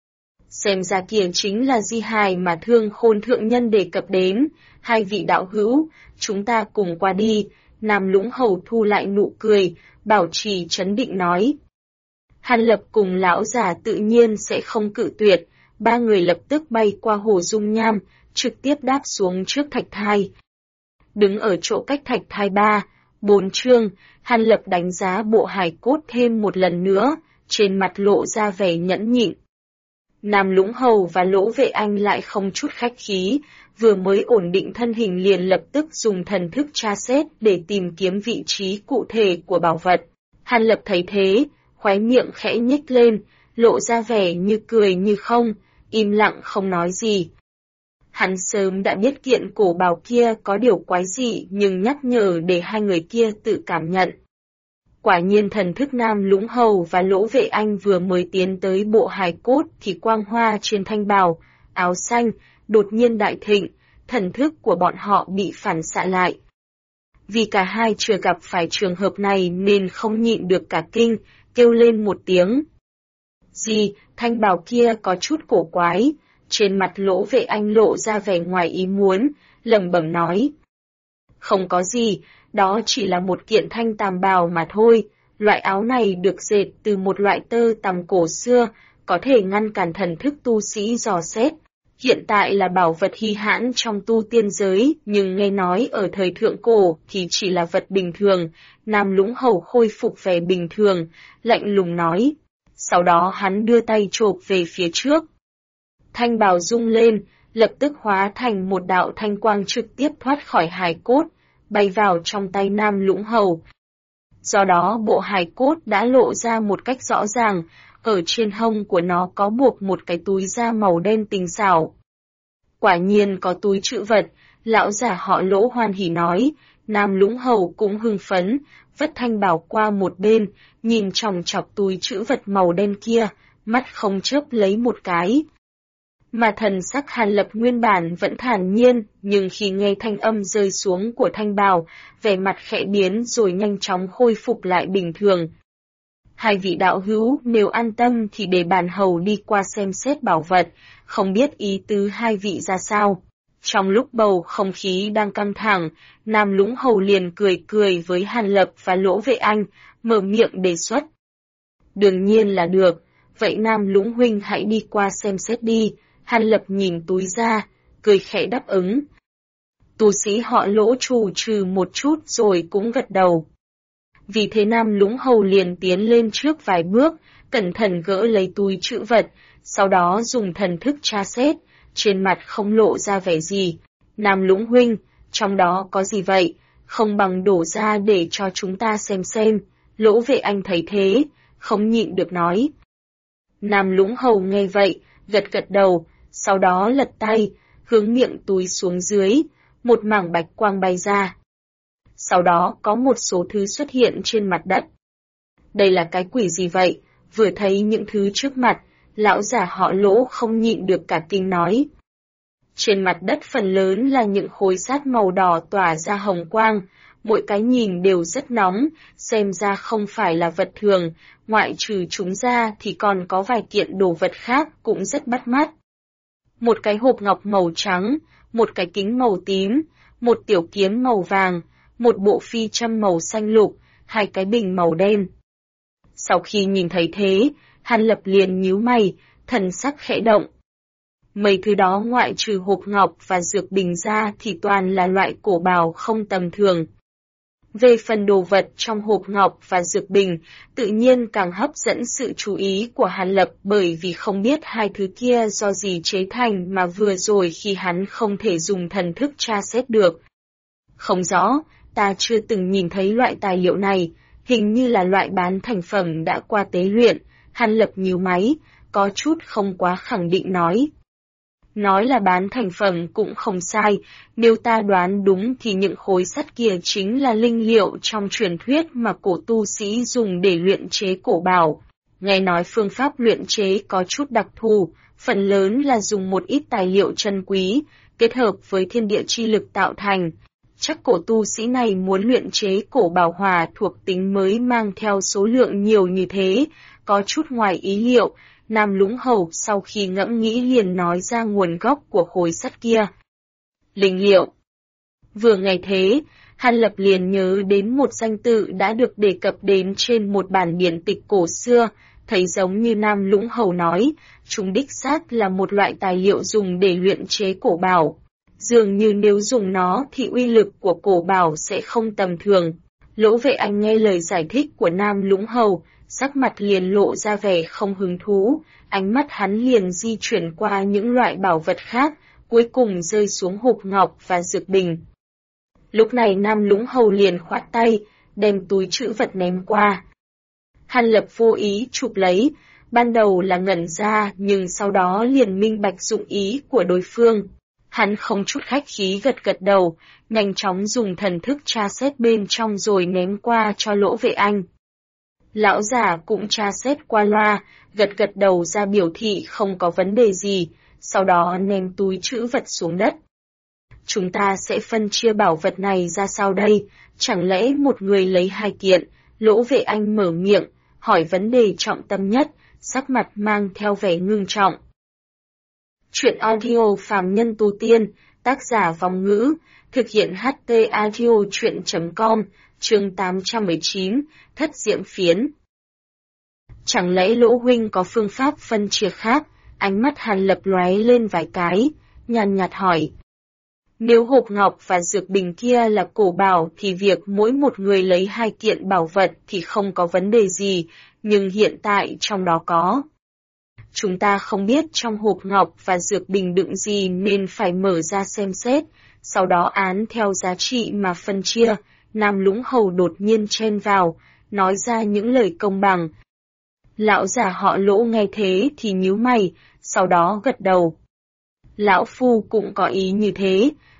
Xem ra kia chính là di hài mà Thương Khôn thượng nhân đề cập đến, hai vị đạo hữu, chúng ta cùng qua đi. Nam Lũng Hầu thu lại nụ cười, bảo trì trấn định nói. Hàn Lập cùng lão già tự nhiên sẽ không cự tuyệt, ba người lập tức bay qua hồ Dung Nham, trực tiếp đáp xuống trước thạch thai. Đứng ở chỗ cách thạch thai 3-4 trượng, Hàn Lập đánh giá bộ hài cốt thêm một lần nữa, trên mặt lộ ra vẻ nhẫn nhịn. Nam Lũng Hầu và Lỗ Vệ Anh lại không chút khách khí, vừa mới ổn định thân hình liền lập tức dùng thần thức tra xét để tìm kiếm vị trí cụ thể của bảo vật. Hàn Lập thấy thế, khóe miệng khẽ nhếch lên, lộ ra vẻ như cười như không, im lặng không nói gì. Hắn sớm đã biết kiện cổ bào kia có điều quái dị nhưng nhắc nhở để hai người kia tự cảm nhận. Quả nhiên thần thức Nam Lũng Hầu và Lỗ Vệ Anh vừa mới tiến tới bộ hài cốt thì quang hoa trên thanh bào, áo xanh, đột nhiên đại thịnh, thần thức của bọn họ bị phản xạ lại. Vì cả hai chưa gặp phải trường hợp này nên không nhịn được cả kinh, kêu lên một tiếng. Gì, thanh bào kia có chút cổ quái. Trên mặt Lỗ Vệ Anh lộ ra vẻ ngoài ý muốn, lẩm bẩm nói. Không có gì, đó chỉ là một kiện thanh tàm bào mà thôi, loại áo này được dệt từ một loại tơ tằm cổ xưa, có thể ngăn cản thần thức tu sĩ dò xét. Hiện tại là bảo vật hy hãn trong tu tiên giới, nhưng nghe nói ở thời thượng cổ thì chỉ là vật bình thường. Nam Lũng Hầu khôi phục vẻ bình thường, lạnh lùng nói. Sau đó hắn đưa tay chộp về phía trước. Thanh bào rung lên, lập tức hóa thành một đạo thanh quang trực tiếp thoát khỏi hài cốt, bay vào trong tay Nam Lũng Hầu. Do đó bộ hài cốt đã lộ ra một cách rõ ràng, ở trên hông của nó có buộc một cái túi da màu đen tinh xảo. Quả nhiên có túi trữ vật, Lão già họ Lỗ hoan hỉ nói, Nam Lũng Hầu cũng hưng phấn, vất thanh bảo qua một bên, nhìn chòng chọc túi trữ vật màu đen kia, mắt không chớp lấy một cái. Mà thần sắc Hàn Lập nguyên bản vẫn thản nhiên, nhưng khi nghe thanh âm rơi xuống của thanh bào, vẻ mặt khẽ biến rồi nhanh chóng khôi phục lại bình thường. Hai vị đạo hữu nếu an tâm thì để bản hầu đi qua xem xét bảo vật, không biết ý tứ hai vị ra sao. Trong lúc bầu không khí đang căng thẳng, Nam Lũng Hầu liền cười cười với Hàn Lập và Lỗ Vệ Anh, mở miệng đề xuất. Đương nhiên là được, vậy Nam Lũng huynh hãy đi qua xem xét đi. Hàn Lập nhìn túi ra, cười khẽ đáp ứng. Tu sĩ họ Lỗ trù trừ một chút rồi cũng gật đầu. Vì thế Nam Lũng Hầu liền tiến lên trước vài bước, cẩn thận gỡ lấy túi trữ vật, sau đó dùng thần thức tra xét, trên mặt không lộ ra vẻ gì. Nam Lũng huynh, trong đó có gì vậy? Không bằng đổ ra để cho chúng ta xem. Lỗ Vệ Anh thấy thế, không nhịn được nói. Nam Lũng Hầu nghe vậy, gật gật đầu, sau đó lật tay, hướng miệng túi xuống dưới, một mảng bạch quang bay ra. Sau đó có một số thứ xuất hiện trên mặt đất. Đây là cái quỷ gì vậy? Vừa thấy những thứ trước mặt, lão già họ Lỗ không nhịn được cả kinh nói. Trên mặt đất phần lớn là những khối sắt màu đỏ tỏa ra hồng quang, mỗi cái nhìn đều rất nóng, xem ra không phải là vật thường, ngoại trừ chúng ra thì còn có vài kiện đồ vật khác cũng rất bắt mắt. Một cái hộp ngọc màu trắng, một cái kính màu tím, một tiểu kiếm màu vàng, một bộ phi châm màu xanh lục, hai cái bình màu đen. Sau khi nhìn thấy thế, Hàn Lập liền nhíu mày, thần sắc khẽ động. Mấy thứ đó ngoại trừ hộp ngọc và dược bình ra thì toàn là loại cổ bào không tầm thường. Về phần đồ vật trong hộp ngọc và dược bình, tự nhiên càng hấp dẫn sự chú ý của Hàn Lập bởi vì không biết hai thứ kia do gì chế thành mà vừa rồi khi hắn không thể dùng thần thức tra xét được. Không rõ, ta chưa từng nhìn thấy loại tài liệu này, hình như là loại bán thành phẩm đã qua tế luyện. Hàn Lập nhíu máy, có chút không quá khẳng định nói. Nói là bán thành phẩm cũng không sai, nếu ta đoán đúng thì những khối sắt kia chính là linh liệu trong truyền thuyết mà cổ tu sĩ dùng để luyện chế cổ bảo. Nghe nói phương pháp luyện chế có chút đặc thù, phần lớn là dùng một ít tài liệu chân quý, kết hợp với thiên địa chi lực tạo thành. Chắc cổ tu sĩ này muốn luyện chế cổ bảo hòa thuộc tính mới mang theo số lượng nhiều như thế, có chút ngoài ý liệu. Nam Lũng Hầu sau khi ngẫm nghĩ liền nói ra nguồn gốc của khối sắt kia. Linh liệu. Vừa nghe thế, Hàn Lập liền nhớ đến một danh tự đã được đề cập đến trên một bản điển tịch cổ xưa, thấy giống như Nam Lũng Hầu nói, chúng đích xác là một loại tài liệu dùng để luyện chế cổ bảo. Dường như nếu dùng nó thì uy lực của cổ bảo sẽ không tầm thường. Lỗ Vệ Anh nghe lời giải thích của Nam Lũng Hầu, sắc mặt liền lộ ra vẻ không hứng thú, ánh mắt hắn liền di chuyển qua những loại bảo vật khác, cuối cùng rơi xuống hộp ngọc và dược bình. Lúc này Nam Lũng Hầu liền khoát tay, đem túi trữ vật ném qua. Hàn Lập vô ý chụp lấy, ban đầu là ngẩn ra nhưng sau đó liền minh bạch dụng ý của đối phương. Hắn không chút khách khí gật gật đầu, nhanh chóng dùng thần thức tra xét bên trong rồi ném qua cho Lỗ Vệ Anh. Lão già cũng tra xét qua loa, gật gật đầu ra biểu thị không có vấn đề gì, sau đó ném túi trữ vật xuống đất. Chúng ta sẽ phân chia bảo vật này ra sao đây, chẳng lẽ một người lấy hai kiện? Lỗ Vệ Anh mở miệng, hỏi vấn đề trọng tâm nhất, sắc mặt mang theo vẻ ngưng trọng. Chuyện audio phàm nhân tu tiên, tác giả Vong Ngữ, thực hiện HT audio chuyện.com, chương 819, Thất Diệm Phiến. Chẳng lẽ Lỗ huynh có phương pháp phân chia khác? Ánh mắt Hàn Lập lóe lên vài cái, nhàn nhạt hỏi. Nếu hộp ngọc và dược bình kia là cổ bảo thì việc mỗi một người lấy hai kiện bảo vật thì không có vấn đề gì, nhưng hiện tại trong đó có. Chúng ta không biết trong hộp ngọc và dược bình đựng gì nên phải mở ra xem xét, sau đó án theo giá trị mà phân chia. Nam Lũng Hầu đột nhiên chen vào, nói ra những lời công bằng. Lão già họ Lỗ nghe thế thì nhíu mày, sau đó gật đầu. Lão Phu cũng có ý như thế,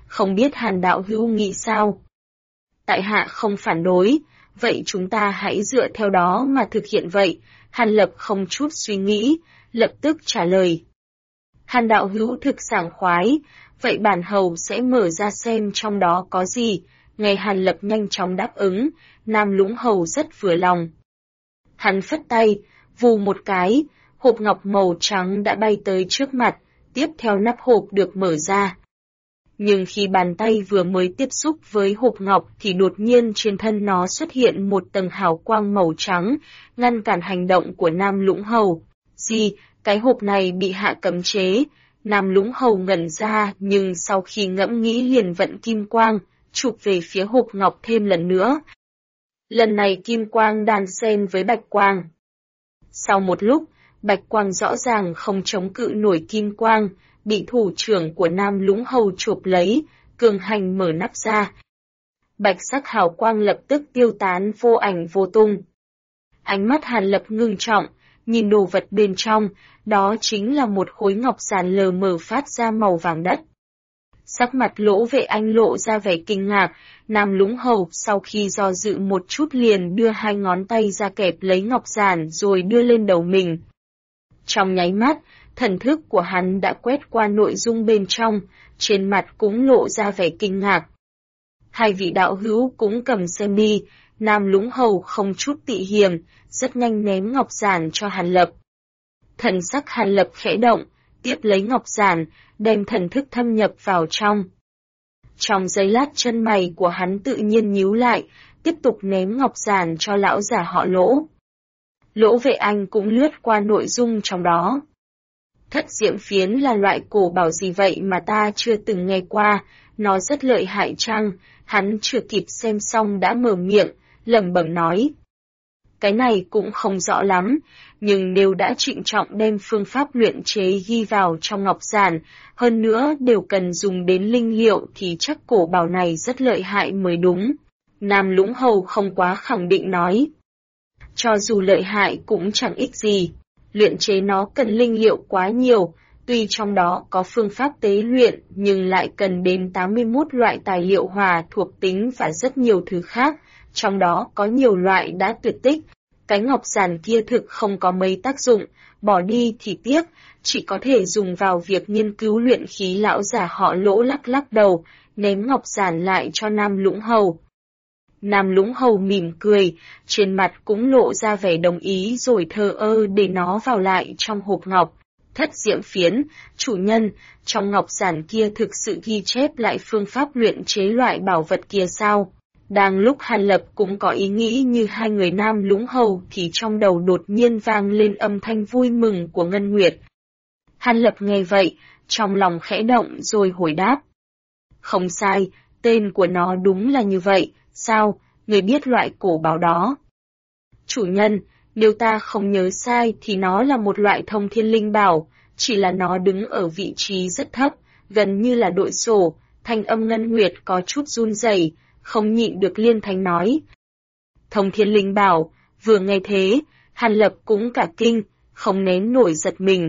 không biết Hàn đạo hữu nghĩ sao? Tại hạ không phản đối, vậy chúng ta hãy dựa theo đó mà thực hiện vậy. Hàn Lập không chút suy nghĩ, lập tức trả lời. Hàn đạo hữu thực sảng khoái, vậy bản hầu sẽ mở ra xem trong đó có gì. Nghe Hàn Lập nhanh chóng đáp ứng, Nam Lũng Hầu rất vừa lòng. Hắn phất tay, vù một cái, hộp ngọc màu trắng đã bay tới trước mặt, tiếp theo nắp hộp được mở ra. Nhưng khi bàn tay vừa mới tiếp xúc với hộp ngọc thì đột nhiên trên thân nó xuất hiện một tầng hào quang màu trắng, ngăn cản hành động của Nam Lũng Hầu. Gì, cái hộp này bị hạ cấm chế? Nam Lũng Hầu ngẩn ra nhưng sau khi ngẫm nghĩ liền vận kim quang, chụp về phía hộp ngọc thêm lần nữa. Lần này kim quang đan xen với bạch quang. Sau một lúc, bạch quang rõ ràng không chống cự nổi kim quang, bị thủ trưởng của Nam Lũng Hầu chụp lấy, cường hành mở nắp ra. Bạch sắc hào quang lập tức tiêu tán vô ảnh vô tung. Ánh mắt Hàn Lập ngưng trọng, nhìn đồ vật bên trong, đó chính là một khối ngọc giản lờ mờ phát ra màu vàng đất. Sắc mặt Lỗ Vệ Anh lộ ra vẻ kinh ngạc, Nam Lũng Hầu sau khi do dự một chút liền đưa hai ngón tay ra kẹp lấy ngọc giản rồi đưa lên đầu mình. Trong nháy mắt, thần thức của hắn đã quét qua nội dung bên trong, trên mặt cũng lộ ra vẻ kinh ngạc. Hai vị đạo hữu cũng cầm xem đi, Nam Lũng Hầu không chút tị hiềm, rất nhanh ném ngọc giản cho Hàn Lập. Thần sắc Hàn Lập khẽ động, tiếp lấy ngọc giản, đem thần thức thâm nhập vào trong. Trong giây lát chân mày của hắn tự nhiên nhíu lại, tiếp tục ném ngọc giản cho lão giả họ Lỗ. Lỗ Vệ Anh cũng lướt qua nội dung trong đó. Thất diễm phiến là loại cổ bảo gì vậy mà ta chưa từng nghe qua, nó rất lợi hại chăng? Hắn chưa kịp xem xong đã mở miệng, lẩm bẩm nói. Cái này cũng không rõ lắm, nhưng nếu đã trịnh trọng đem phương pháp luyện chế ghi vào trong ngọc giản, hơn nữa đều cần dùng đến linh liệu thì chắc cổ bảo này rất lợi hại mới đúng. Nam Lũng Hầu không quá khẳng định nói. Cho dù lợi hại cũng chẳng ích gì, luyện chế nó cần linh liệu quá nhiều, tuy trong đó có phương pháp tế luyện nhưng lại cần đến 81 loại tài liệu hòa thuộc tính và rất nhiều thứ khác, trong đó có nhiều loại đã tuyệt tích. Cái ngọc giản kia thực không có mấy tác dụng, bỏ đi thì tiếc, chỉ có thể dùng vào việc nghiên cứu luyện khí. Lão giả họ Lỗ lắc lắc đầu, ném ngọc giản lại cho Nam Lũng Hầu. Nam Lũng Hầu mỉm cười, trên mặt cũng lộ ra vẻ đồng ý rồi thờ ơ để nó vào lại trong hộp ngọc. Thất diễm phiến, chủ nhân, trong ngọc giản kia thực sự ghi chép lại phương pháp luyện chế loại bảo vật kia sao? Đang lúc Hàn Lập cũng có ý nghĩ như hai người Nam Lũng Hầu thì trong đầu đột nhiên vang lên âm thanh vui mừng của Ngân Nguyệt. Hàn Lập nghe vậy, trong lòng khẽ động rồi hồi đáp. Không sai, tên của nó đúng là như vậy, sao, người biết loại cổ bảo đó? Chủ nhân, nếu ta không nhớ sai thì nó là một loại thông thiên linh bảo, chỉ là nó đứng ở vị trí rất thấp, gần như là đội sổ. Thanh âm Ngân Nguyệt có chút run rẩy, không nhịn được liên thanh nói. Thông thiên linh bảo, vừa nghe thế, Hàn Lập cũng cả kinh, không nén nổi giật mình.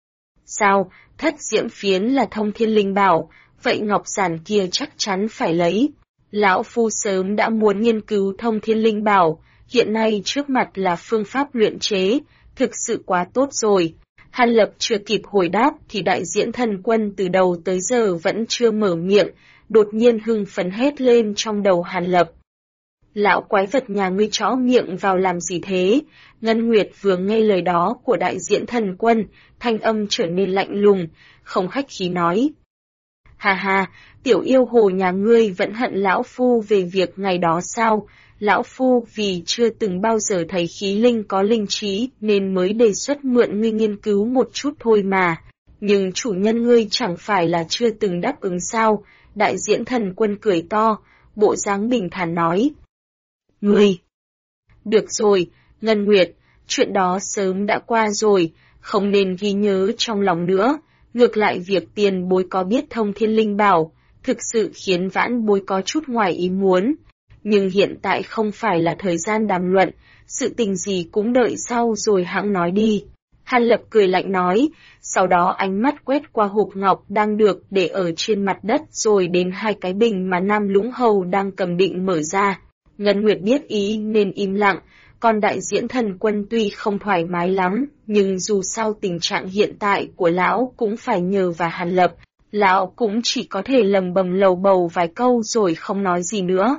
Sao, thất diễm phiến là thông thiên linh bảo, vậy ngọc giản kia chắc chắn phải lấy. Lão Phu sớm đã muốn nghiên cứu thông thiên linh bảo, hiện nay trước mặt là phương pháp luyện chế, thực sự quá tốt rồi. Hàn Lập chưa kịp hồi đáp thì đại diễn thần quân từ đầu tới giờ vẫn chưa mở miệng, đột nhiên hưng phấn hét lên trong đầu Hàn Lập. Lão quái vật nhà ngươi chõ miệng vào làm gì thế? Ngân Nguyệt vừa nghe lời đó của đại diễn thần quân, thanh âm trở nên lạnh lùng, không khách khí nói. Hà hà, tiểu yêu hồ nhà ngươi vẫn hận lão phu về việc ngày đó sao? Lão phu vì chưa từng bao giờ thấy khí linh có linh trí nên mới đề xuất mượn ngươi nghiên cứu một chút thôi mà. Nhưng chủ nhân ngươi chẳng phải là chưa từng đáp ứng sao? Đại diễn thần quân cười to, bộ dáng bình thản nói. Ngươi! Được rồi, Ngân Nguyệt, chuyện đó sớm đã qua rồi, không nên ghi nhớ trong lòng nữa. Ngược lại việc tiền bối có biết thông thiên linh bảo, thực sự khiến vãn bối có chút ngoài ý muốn. Nhưng hiện tại không phải là thời gian đàm luận, sự tình gì cũng đợi sau rồi hãng nói đi. Hàn Lập cười lạnh nói, sau đó ánh mắt quét qua hộp ngọc đang được để ở trên mặt đất rồi đến hai cái bình mà Nam Lũng Hầu đang cầm định mở ra. Ngân Nguyệt biết ý nên im lặng, còn đại diễn thần quân tuy không thoải mái lắm, nhưng dù sao tình trạng hiện tại của lão cũng phải nhờ vào Hàn Lập, lão cũng chỉ có thể lầm bầm lầu bầu vài câu rồi không nói gì nữa.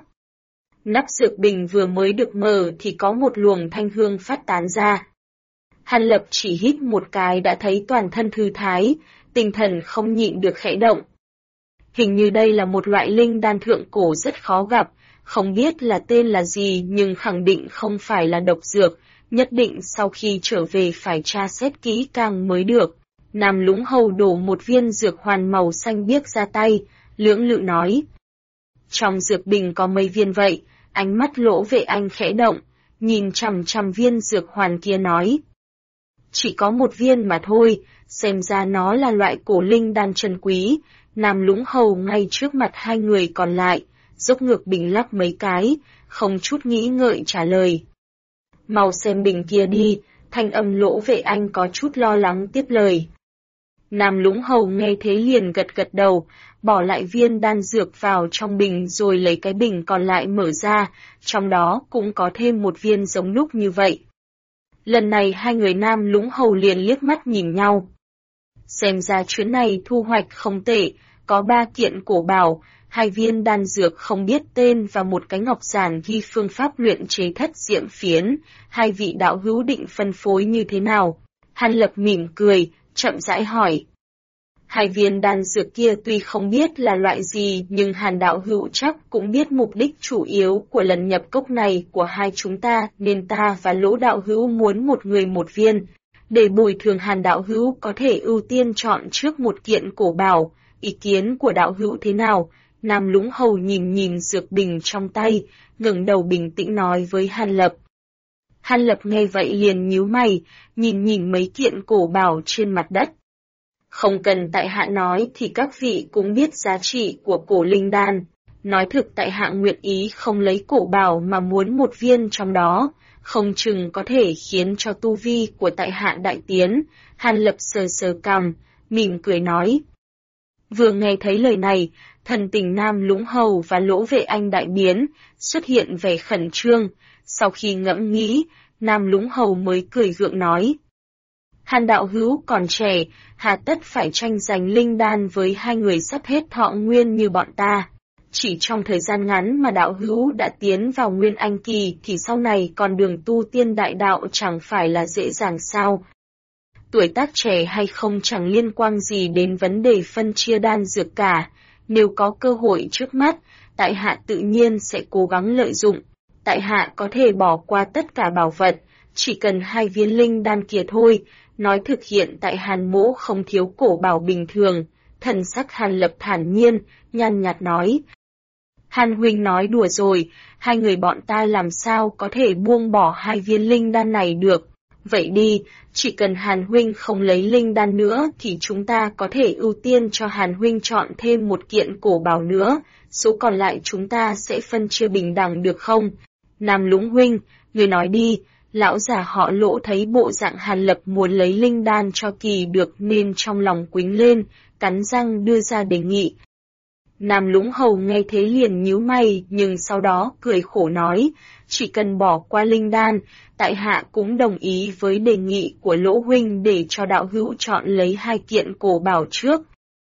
Nắp dược bình vừa mới được mở thì có một luồng thanh hương phát tán ra. Hàn Lập chỉ hít một cái đã thấy toàn thân thư thái, tinh thần không nhịn được khẽ động. Hình như đây là một loại linh đan thượng cổ rất khó gặp, không biết là tên là gì nhưng khẳng định không phải là độc dược, nhất định sau khi trở về phải tra xét kỹ càng mới được. Nam Lũng Hầu đổ một viên dược hoàn màu xanh biếc ra tay, lưỡng lự nói. Trong dược bình có mấy viên vậy? Ánh mắt Lỗ Vệ Anh khẽ động, nhìn chằm chằm viên dược hoàn kia nói. Chỉ có một viên mà thôi, xem ra nó là loại cổ linh đan trân quý. Nam Lũng Hầu ngay trước mặt hai người còn lại, dốc ngược bình lắc mấy cái, không chút nghĩ ngợi trả lời. Mau xem bình kia đi, thanh âm Lỗ Vệ Anh có chút lo lắng tiếp lời. Nam Lũng Hầu nghe thế liền gật gật đầu, bỏ lại viên đan dược vào trong bình rồi lấy cái bình còn lại mở ra, trong đó cũng có thêm một viên giống lúc như vậy. Lần này hai người Nam Lũng Hầu liền liếc mắt nhìn nhau. Xem ra chuyến này thu hoạch không tệ, có 3 kiện cổ bảo, 2 viên đan dược không biết tên và một cái ngọc giản ghi phương pháp luyện chế thất diệm phiến, hai vị đạo hữu định phân phối như thế nào? Hàn Lập mỉm cười, chậm rãi hỏi. 2 viên đan dược kia tuy không biết là loại gì nhưng Hàn đạo hữu chắc cũng biết mục đích chủ yếu của lần nhập cốc này của hai chúng ta nên ta và Lỗ đạo hữu muốn một người một viên. Để bồi thường Hàn đạo hữu có thể ưu tiên chọn trước một kiện cổ bảo, ý kiến của đạo hữu thế nào? Nam Lũng Hầu nhìn dược bình trong tay, ngẩng đầu bình tĩnh nói với Hàn Lập. Hàn Lập nghe vậy liền nhíu mày, nhìn mấy kiện cổ bảo trên mặt đất. Không cần tại hạ nói thì các vị cũng biết giá trị của cổ linh đan. Nói thực tại hạ nguyện ý không lấy cổ bảo mà muốn một viên trong đó, không chừng có thể khiến cho tu vi của tại hạ đại tiến. Hàn Lập sờ cằm, mỉm cười nói. Vừa nghe thấy lời này, thần tình Nam Lũng Hầu và Lỗ Vệ Anh đại biến, xuất hiện vẻ khẩn trương. Sau khi ngẫm nghĩ, Nam Lũng Hầu mới cười gượng nói. Hàn đạo hữu còn trẻ, hà tất phải tranh giành linh đan với hai người sắp hết thọ nguyên như bọn ta. Chỉ trong thời gian ngắn mà đạo hữu đã tiến vào Nguyên Anh kỳ thì sau này con đường tu tiên đại đạo chẳng phải là dễ dàng sao. Tuổi tác trẻ hay không chẳng liên quan gì đến vấn đề phân chia đan dược cả. Nếu có cơ hội trước mắt, tại hạ tự nhiên sẽ cố gắng lợi dụng. Tại hạ có thể bỏ qua tất cả bảo vật, chỉ cần 2 viên linh đan kia thôi. Nói thực hiện tại Hàn mỗ không thiếu cổ bảo bình thường. Thần sắc Hàn Lập thản nhiên, nhàn nhạt nói. Hàn huynh nói đùa rồi, hai người bọn ta làm sao có thể buông bỏ 2 viên linh đan này được. Vậy đi, chỉ cần Hàn huynh không lấy linh đan nữa thì chúng ta có thể ưu tiên cho Hàn huynh chọn thêm một kiện cổ bảo nữa, số còn lại chúng ta sẽ phân chia bình đẳng được không? Nam Lũng huynh, người nói đi. Lão già họ Lỗ thấy bộ dạng Hàn Lập muốn lấy linh đan cho kỳ được nên trong lòng quính lên, cắn răng đưa ra đề nghị. Nam Lũng Hầu nghe thế liền nhíu mày nhưng sau đó cười khổ nói, chỉ cần bỏ qua linh đan, tại hạ cũng đồng ý với đề nghị của Lỗ huynh để cho đạo hữu chọn lấy 2 kiện cổ bảo trước.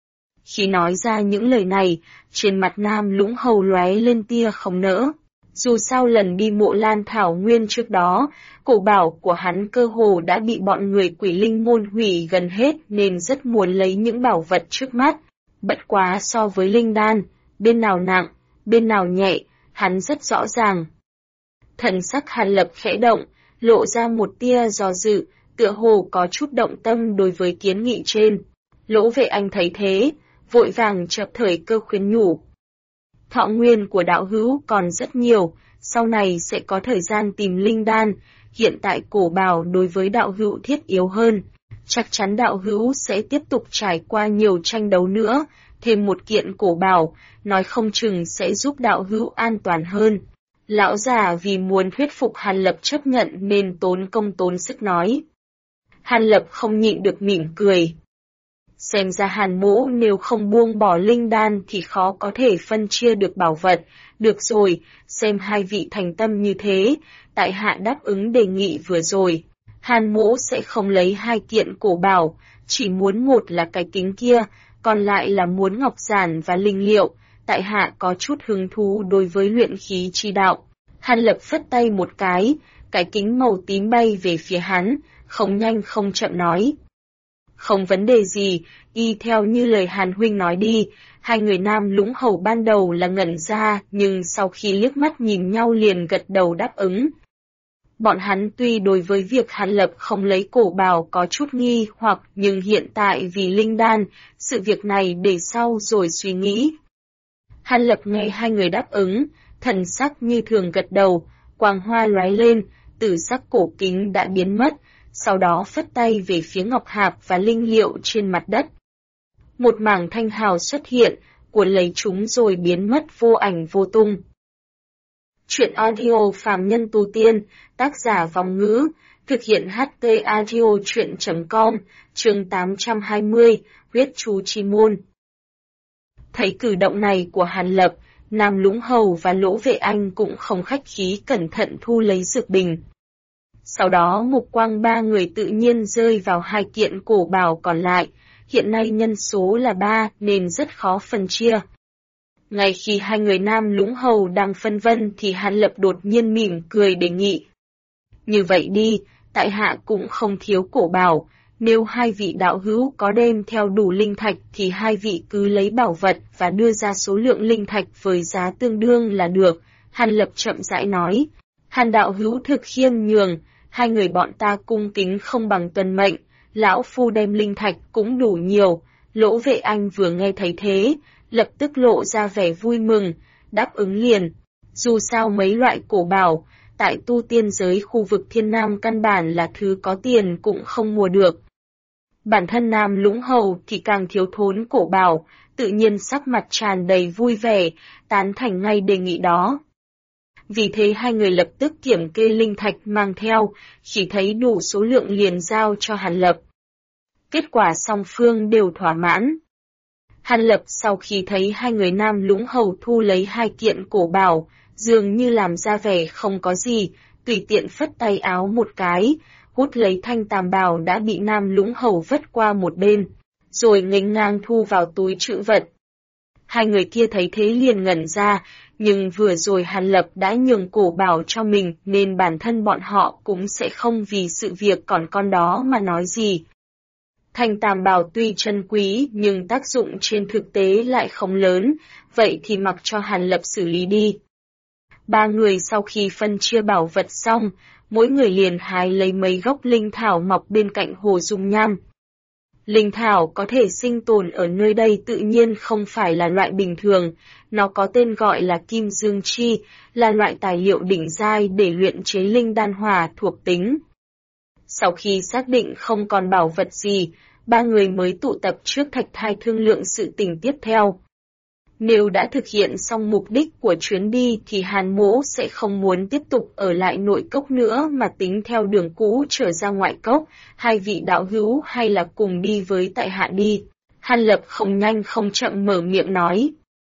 Khi nói ra những lời này, trên mặt Nam Lũng Hầu lóe lên tia không nỡ. Dù sao lần đi Mộ Lan Thảo Nguyên trước đó, cổ bảo của hắn cơ hồ đã bị bọn người Quỷ Linh môn hủy gần hết nên rất muốn lấy những bảo vật trước mắt. Bất quá so với linh đan, bên nào nặng, bên nào nhẹ, hắn rất rõ ràng. Thần sắc Hàn Lập khẽ động, lộ ra một tia do dự, tựa hồ có chút động tâm đối với kiến nghị trên. Lỗ Vệ Anh thấy thế, vội vàng chập thời cơ khuyên nhủ. Thọ nguyên của đạo hữu còn rất nhiều, sau này sẽ có thời gian tìm linh đan, hiện tại cổ bảo đối với đạo hữu thiết yếu hơn. Chắc chắn đạo hữu sẽ tiếp tục trải qua nhiều tranh đấu nữa, thêm một kiện cổ bảo, nói không chừng sẽ giúp đạo hữu an toàn hơn. Lão già vì muốn thuyết phục Hàn Lập chấp nhận nên tốn công tốn sức nói. Hàn Lập không nhịn được mỉm cười. Xem ra Hàn Mỗ nếu không buông bỏ linh đan thì khó có thể phân chia được bảo vật. Được rồi, xem hai vị thành tâm như thế, tại hạ đáp ứng đề nghị vừa rồi. Hàn Mỗ sẽ không lấy hai kiện cổ bảo, chỉ muốn một là cái kính kia, còn lại là muốn ngọc giản và linh liệu. Tại hạ có chút hứng thú đối với luyện khí chi đạo. Hàn Lập phất tay một cái kính màu tím bay về phía hắn, không nhanh không chậm nói. Không vấn đề gì, y theo như lời Hàn huynh nói đi. Hai người Nam Lũng Hầu ban đầu là ngẩn ra, nhưng sau khi liếc mắt nhìn nhau liền gật đầu đáp ứng. Bọn hắn tuy đối với việc Hàn Lập không lấy cổ bào có chút nghi hoặc, nhưng hiện tại vì linh đan, sự việc này để sau rồi suy nghĩ. Hàn Lập nghe hai người đáp ứng, thần sắc như thường gật đầu, quang hoa lóe lên, tử sắc cổ kính đã biến mất, sau đó phất tay về phía ngọc hạp và linh liệu trên mặt đất. Một mảng thanh hào xuất hiện, cuốn lấy chúng rồi biến mất vô ảnh vô tung. Chuyện audio phàm nhân tu tiên, tác giả Vòng Ngữ, thực hiện HT Audio Chuyện.com, chương 820, huyết chú chi môn. Thấy cử động này của Hàn Lập, Nam Lũng Hầu và Lỗ Vệ Anh cũng không khách khí cẩn thận thu lấy dược bình. Sau đó mục quang ba người tự nhiên rơi vào hai kiện cổ bào còn lại, hiện nay nhân số là 3 nên rất khó phân chia. Ngay khi hai người Nam Lũng Hầu đang phân vân thì Hàn Lập đột nhiên mỉm cười đề nghị. Như vậy đi, tại hạ cũng không thiếu cổ bào, nếu hai vị đạo hữu có đem theo đủ linh thạch thì hai vị cứ lấy bảo vật và đưa ra số lượng linh thạch với giá tương đương là được, Hàn Lập chậm rãi nói. Hàn đạo hữu thực khiêm nhường, hai người bọn ta cung kính không bằng tuân mệnh, lão phu đem linh thạch cũng đủ nhiều. Lỗ Vệ Anh vừa nghe thấy thế, lập tức lộ ra vẻ vui mừng, đáp ứng liền. Dù sao mấy loại cổ bảo, tại tu tiên giới khu vực Thiên Nam căn bản là thứ có tiền cũng không mua được. Bản thân Nam Lũng Hầu thì càng thiếu thốn cổ bảo, tự nhiên sắc mặt tràn đầy vui vẻ, tán thành ngay đề nghị đó. Vì thế hai người lập tức kiểm kê linh thạch mang theo, chỉ thấy đủ số lượng liền giao cho Hàn Lập. Kết quả song phương đều thỏa mãn. Hàn Lập sau khi thấy hai người Nam Lũng Hầu thu lấy hai kiện cổ bảo, dường như làm ra vẻ không có gì, tùy tiện phất tay áo một cái, hút lấy thanh tam bào đã bị Nam Lũng Hầu vất qua một bên, rồi nghênh ngang thu vào túi trữ vật. Hai người kia thấy thế liền ngẩn ra, nhưng vừa rồi Hàn Lập đã nhường cổ bảo cho mình nên bản thân bọn họ cũng sẽ không vì sự việc còn con đó mà nói gì. Thanh tam bào tuy chân quý nhưng tác dụng trên thực tế lại không lớn, vậy thì mặc cho Hàn Lập xử lý đi. Ba người sau khi phân chia bảo vật xong, mỗi người liền hái lấy mấy gốc linh thảo mọc bên cạnh hồ dung nham. Linh thảo có thể sinh tồn ở nơi đây tự nhiên không phải là loại bình thường, nó có tên gọi là kim dương chi, là loại tài liệu đỉnh giai để luyện chế linh đan hỏa thuộc tính. Sau khi xác định không còn bảo vật gì, ba người mới tụ tập trước thạch thai thương lượng sự tình tiếp theo. Nếu đã thực hiện xong mục đích của chuyến đi thì Hàn Mỗ sẽ không muốn tiếp tục ở lại nội cốc nữa mà tính theo đường cũ trở ra ngoại cốc, hai vị đạo hữu hay là cùng đi với tại hạ đi. Hàn Lập không nhanh không chậm mở miệng nói.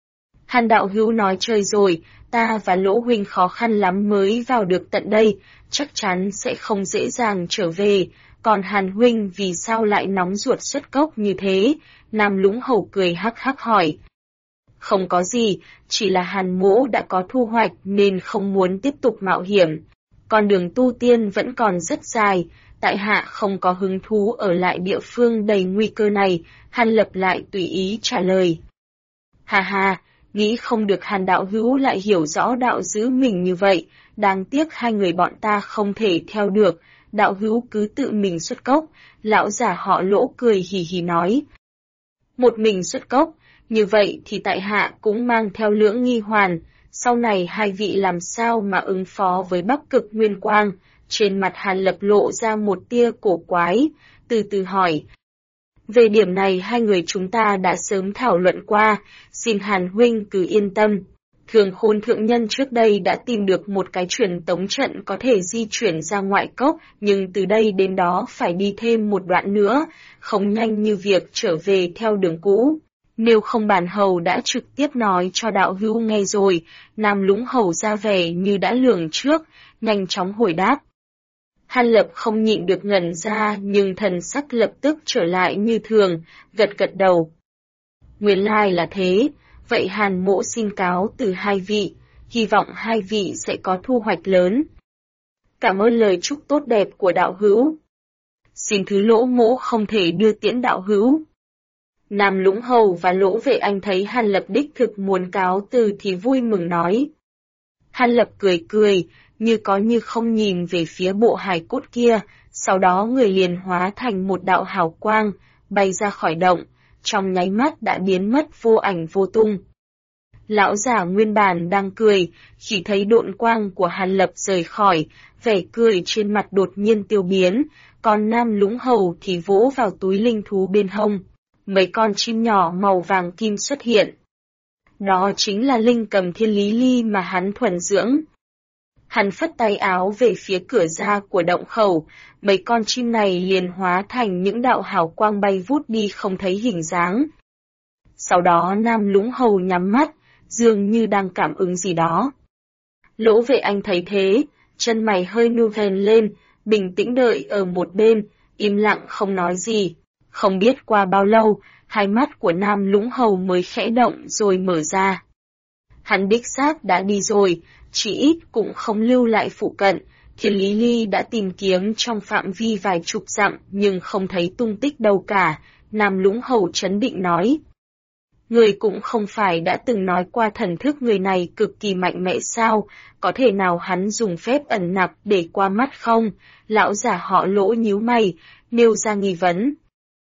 Hàn đạo hữu nói chơi rồi, ta và Lỗ huynh khó khăn lắm mới vào được tận đây, chắc chắn sẽ không dễ dàng trở về, còn Hàn huynh vì sao lại nóng ruột xuất cốc như thế? Nam Lũng Hầu cười hắc hắc hỏi. Không có gì, chỉ là Hàn Mỗ đã có thu hoạch nên không muốn tiếp tục mạo hiểm. Con đường tu tiên vẫn còn rất dài, tại hạ không có hứng thú ở lại địa phương đầy nguy cơ này, Hàn Lập lại tùy ý trả lời. Hà hà, nghĩ không được Hàn đạo hữu lại hiểu rõ đạo giữ mình như vậy, đáng tiếc hai người bọn ta không thể theo được, đạo hữu cứ tự mình xuất cốc, lão giả họ Lỗ cười hì hì nói. Một mình xuất cốc, như vậy thì tại hạ cũng mang theo lưỡng nghi hoàn, sau này hai vị làm sao mà ứng phó với Bắc Cực Nguyên Quang, trên mặt Hàn Lập lộ ra một tia cổ quái, từ từ hỏi. Về điểm này hai người chúng ta đã sớm thảo luận qua, xin Hàn huynh cứ yên tâm. Thường Khôn thượng nhân trước đây đã tìm được một cái truyền tống trận có thể di chuyển ra ngoại cốc, nhưng từ đây đến đó phải đi thêm một đoạn nữa, không nhanh như việc trở về theo đường cũ. Nếu không bản hầu đã trực tiếp nói cho đạo hữu nghe rồi, Nam Lũng Hầu ra vẻ như đã lường trước, nhanh chóng hồi đáp. Hàn Lập không nhịn được ngẩn ra nhưng thần sắc lập tức trở lại như thường, gật gật đầu. Nguyên lai là thế, vậy Hàn mỗ xin cáo từ hai vị, hy vọng hai vị sẽ có thu hoạch lớn. Cảm ơn lời chúc tốt đẹp của đạo hữu. Xin thứ lỗ mỗ không thể đưa tiễn đạo hữu. Nam Lũng Hầu và Lỗ Vệ Anh thấy Hàn Lập đích thực muốn cáo từ thì vui mừng nói. Hàn Lập cười cười, như có như không nhìn về phía bộ hài cốt kia, sau đó người liền hóa thành một đạo hào quang, bay ra khỏi động, trong nháy mắt đã biến mất vô ảnh vô tung. Lão giả nguyên bản đang cười, khi thấy độn quang của Hàn Lập rời khỏi, vẻ cười trên mặt đột nhiên tiêu biến, còn Nam Lũng Hầu thì vỗ vào túi linh thú bên hông. Mấy con chim nhỏ màu vàng kim xuất hiện. Đó chính là linh cầm thiên lý ly mà hắn thuần dưỡng. Hắn phất tay áo về phía cửa ra của động khẩu, mấy con chim này liền hóa thành những đạo hào quang bay vút đi không thấy hình dáng. Sau đó Nam Lũng Hầu nhắm mắt, dường như đang cảm ứng gì đó. Lỗ Vệ Anh thấy thế, chân mày hơi nhưu lên, bình tĩnh đợi ở một bên, im lặng không nói gì. Không biết qua bao lâu, hai mắt của Nam Lũng Hầu mới khẽ động rồi mở ra. Hắn đích xác đã đi rồi, chỉ ít cũng không lưu lại phụ cận. Thiên Lý Ly đã tìm kiếm trong phạm vi vài chục dặm nhưng không thấy tung tích đâu cả. Nam Lũng Hầu trấn định nói. Người cũng không phải đã từng nói qua thần thức người này cực kỳ mạnh mẽ sao, có thể nào hắn dùng phép ẩn nặc để qua mắt không? Lão giả họ Lỗ nhíu mày, nêu ra nghi vấn.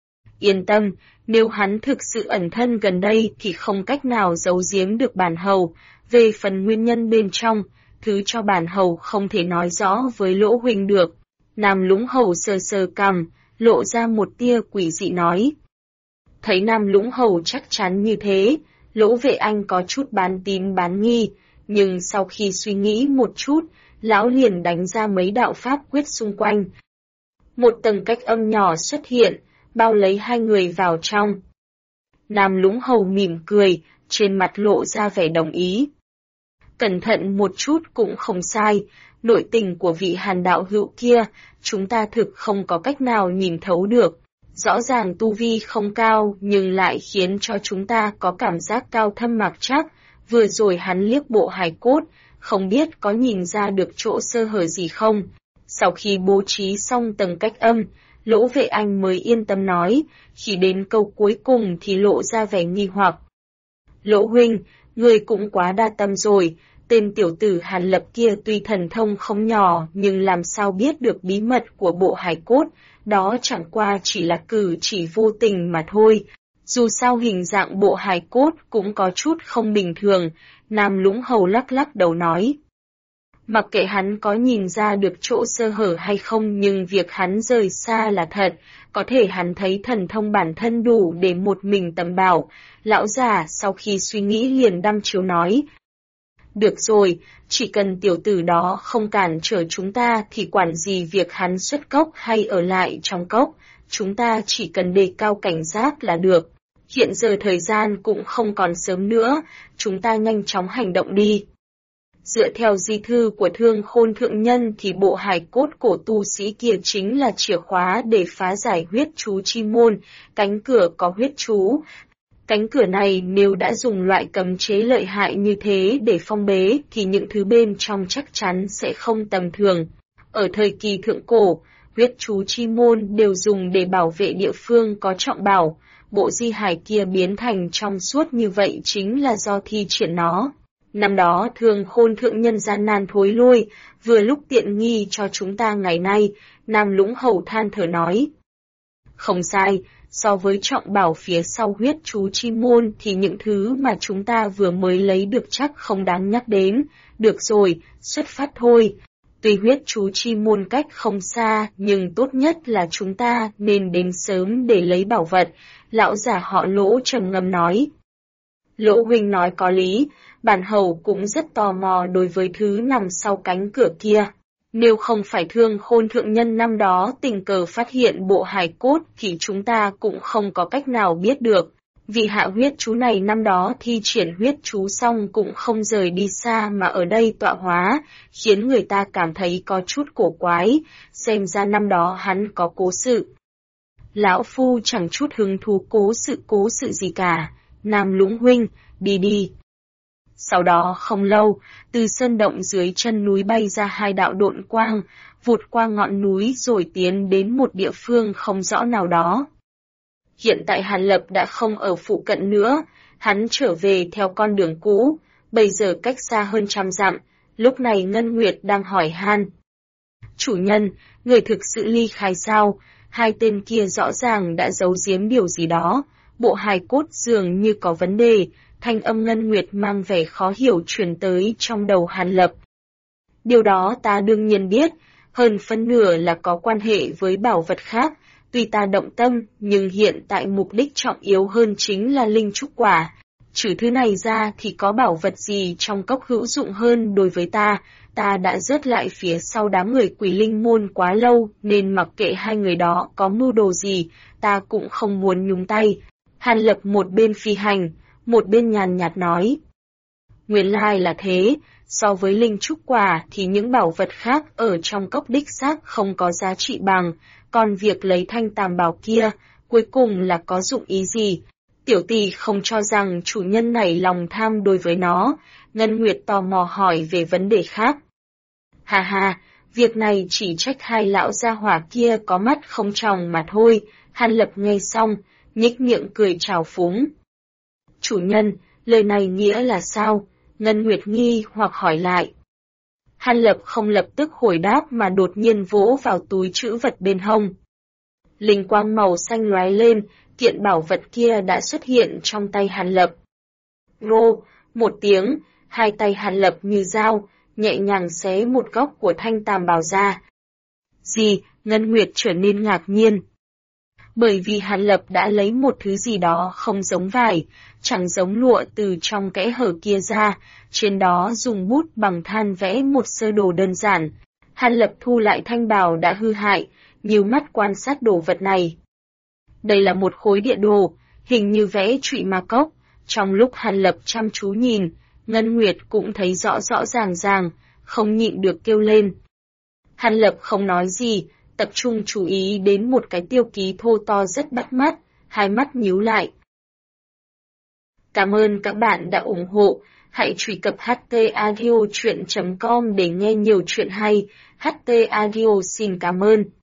Yên tâm, nếu hắn thực sự ẩn thân gần đây thì không cách nào giấu giếm được bản hầu. Về phần nguyên nhân bên trong, thứ cho bản hầu không thể nói rõ với Lỗ huynh được. Nam Lũng Hầu sờ sờ cằm, lộ ra một tia quỷ dị nói. Thấy Nam Lũng Hầu chắc chắn như thế, Lỗ Vệ Anh có chút bán tín bán nghi, nhưng sau khi suy nghĩ một chút, lão liền đánh ra mấy đạo pháp quyết xung quanh. Một tầng cách âm nhỏ xuất hiện, bao lấy hai người vào trong. Nam Lũng Hầu mỉm cười, trên mặt lộ ra vẻ đồng ý. Cẩn thận một chút cũng không sai, nội tình của vị Hàn đạo hữu kia, chúng ta thực không có cách nào nhìn thấu được. Rõ ràng tu vi không cao nhưng lại khiến cho chúng ta có cảm giác cao thâm mạc chắc. Vừa rồi hắn liếc bộ hài cốt, không biết có nhìn ra được chỗ sơ hở gì không. Sau khi bố trí xong tầng cách âm, Lỗ Vệ Anh mới yên tâm nói, khi đến câu cuối cùng thì lộ ra vẻ nghi hoặc. Lỗ huynh, người cũng quá đa tâm rồi, tên tiểu tử Hàn Lập kia tuy thần thông không nhỏ nhưng làm sao biết được bí mật của bộ hài cốt, đó chẳng qua chỉ là cử chỉ vô tình mà thôi. Dù sao hình dạng bộ hài cốt cũng có chút không bình thường, Nam Lũng Hầu lắc lắc đầu nói. Mặc kệ hắn có nhìn ra được chỗ sơ hở hay không nhưng việc hắn rời xa là thật, có thể hắn thấy thần thông bản thân đủ để một mình tầm bảo. Lão già sau khi suy nghĩ liền đăm chiếu nói. Được rồi, chỉ cần tiểu tử đó không cản trở chúng ta thì quản gì việc hắn xuất cốc hay ở lại trong cốc, chúng ta chỉ cần đề cao cảnh giác là được. Hiện giờ thời gian cũng không còn sớm nữa, chúng ta nhanh chóng hành động đi. Dựa theo di thư của Thương Khôn thượng nhân thì bộ hài cốt cổ tu sĩ kia chính là chìa khóa để phá giải huyết chú chi môn, cánh cửa có huyết chú. Cánh cửa này nếu đã dùng loại cấm chế lợi hại như thế để phong bế thì những thứ bên trong chắc chắn sẽ không tầm thường. Ở thời kỳ thượng cổ, huyết chú chi môn đều dùng để bảo vệ địa phương có trọng bảo. Bộ di hài kia biến thành trong suốt như vậy chính là do thi triển nó. Năm đó Thương Khôn thượng nhân gian nan thối lui, vừa lúc tiện nghi cho chúng ta ngày nay, Nam Lũng Hầu than thở nói. Không sai, so với trọng bảo phía sau huyết chú chi môn thì những thứ mà chúng ta vừa mới lấy được chắc không đáng nhắc đến. Được rồi, xuất phát thôi. Tuy huyết chú chi môn cách không xa nhưng tốt nhất là chúng ta nên đến sớm để lấy bảo vật, lão già họ Lỗ trầm ngâm nói. Lỗ huynh nói có lý, bản hầu cũng rất tò mò đối với thứ nằm sau cánh cửa kia. Nếu không phải Thương Khôn thượng nhân năm đó tình cờ phát hiện bộ hài cốt thì chúng ta cũng không có cách nào biết được. Vị hạ huyết chú này năm đó thi triển huyết chú xong cũng không rời đi xa mà ở đây tọa hóa, khiến người ta cảm thấy có chút cổ quái, xem ra năm đó hắn có cố sự. Lão phu chẳng chút hứng thú cố sự gì cả, Nam Lũng huynh, đi đi. Sau đó không lâu, từ sơn động dưới chân núi bay ra hai đạo độn quang, vụt qua ngọn núi rồi tiến đến một địa phương không rõ nào đó. Hiện tại Hàn Lập đã không ở phụ cận nữa, hắn trở về theo con đường cũ, bây giờ cách xa hơn 100 dặm, lúc này Ngân Nguyệt đang hỏi han. Chủ nhân, người thực sự ly khai sao? Hai tên kia rõ ràng đã giấu giếm điều gì đó, bộ hài cốt dường như có vấn đề, thanh âm Ngân Nguyệt mang vẻ khó hiểu truyền tới trong đầu Hàn Lập. Điều đó ta đương nhiên biết, hơn phân nửa là có quan hệ với bảo vật khác, tuy ta động tâm, nhưng hiện tại mục đích trọng yếu hơn chính là linh trúc quả. Trừ thứ này ra thì có bảo vật gì trong cốc hữu dụng hơn đối với ta đã rớt lại phía sau đám người Quỷ Linh môn quá lâu nên mặc kệ hai người đó có mưu đồ gì, ta cũng không muốn nhúng tay. Hàn Lập một bên phi hành, một bên nhàn nhạt nói. Nguyên lai là thế, so với linh trúc quả thì những bảo vật khác ở trong cốc đích xác không có giá trị bằng, còn việc lấy thanh tam bảo kia, cuối cùng là có dụng ý gì? Tiểu tỷ không cho rằng chủ nhân này lòng tham đối với nó, Ngân Nguyệt tò mò hỏi về vấn đề khác. Hà hà, việc này chỉ trách hai lão gia hỏa kia có mắt không tròng mà thôi, Hàn Lập nghe xong, nhếch miệng cười trào phúng. Chủ nhân, lời này nghĩa là sao? Ngân Nguyệt nghi hoặc hỏi lại. Hàn Lập không lập tức hồi đáp mà đột nhiên vỗ vào túi trữ vật bên hông. Linh quang màu xanh lóe lên, kiện bảo vật kia đã xuất hiện trong tay Hàn Lập. Rô, một tiếng, hai tay Hàn Lập như dao, nhẹ nhàng xé một góc của thanh tam bào ra. Gì? Ngân Nguyệt trở nên ngạc nhiên. Bởi vì Hàn Lập đã lấy một thứ gì đó không giống vải, chẳng giống lụa từ trong kẽ hở kia ra, trên đó dùng bút bằng than vẽ một sơ đồ đơn giản. Hàn Lập thu lại thanh bào đã hư hại, nhíu mắt quan sát đồ vật này. Đây là một khối địa đồ, hình như vẽ trụy ma cốc. Trong lúc Hàn Lập chăm chú nhìn, Ngân Nguyệt cũng thấy rõ ràng, không nhịn được kêu lên. Hàn Lập không nói gì, tập trung chú ý đến một cái tiêu ký thô to rất bắt mắt, hai mắt nhíu lại. Cảm ơn các bạn đã ủng hộ, hãy truy cập htaudio.com để nghe nhiều chuyện hay, HT Audio xin cảm ơn.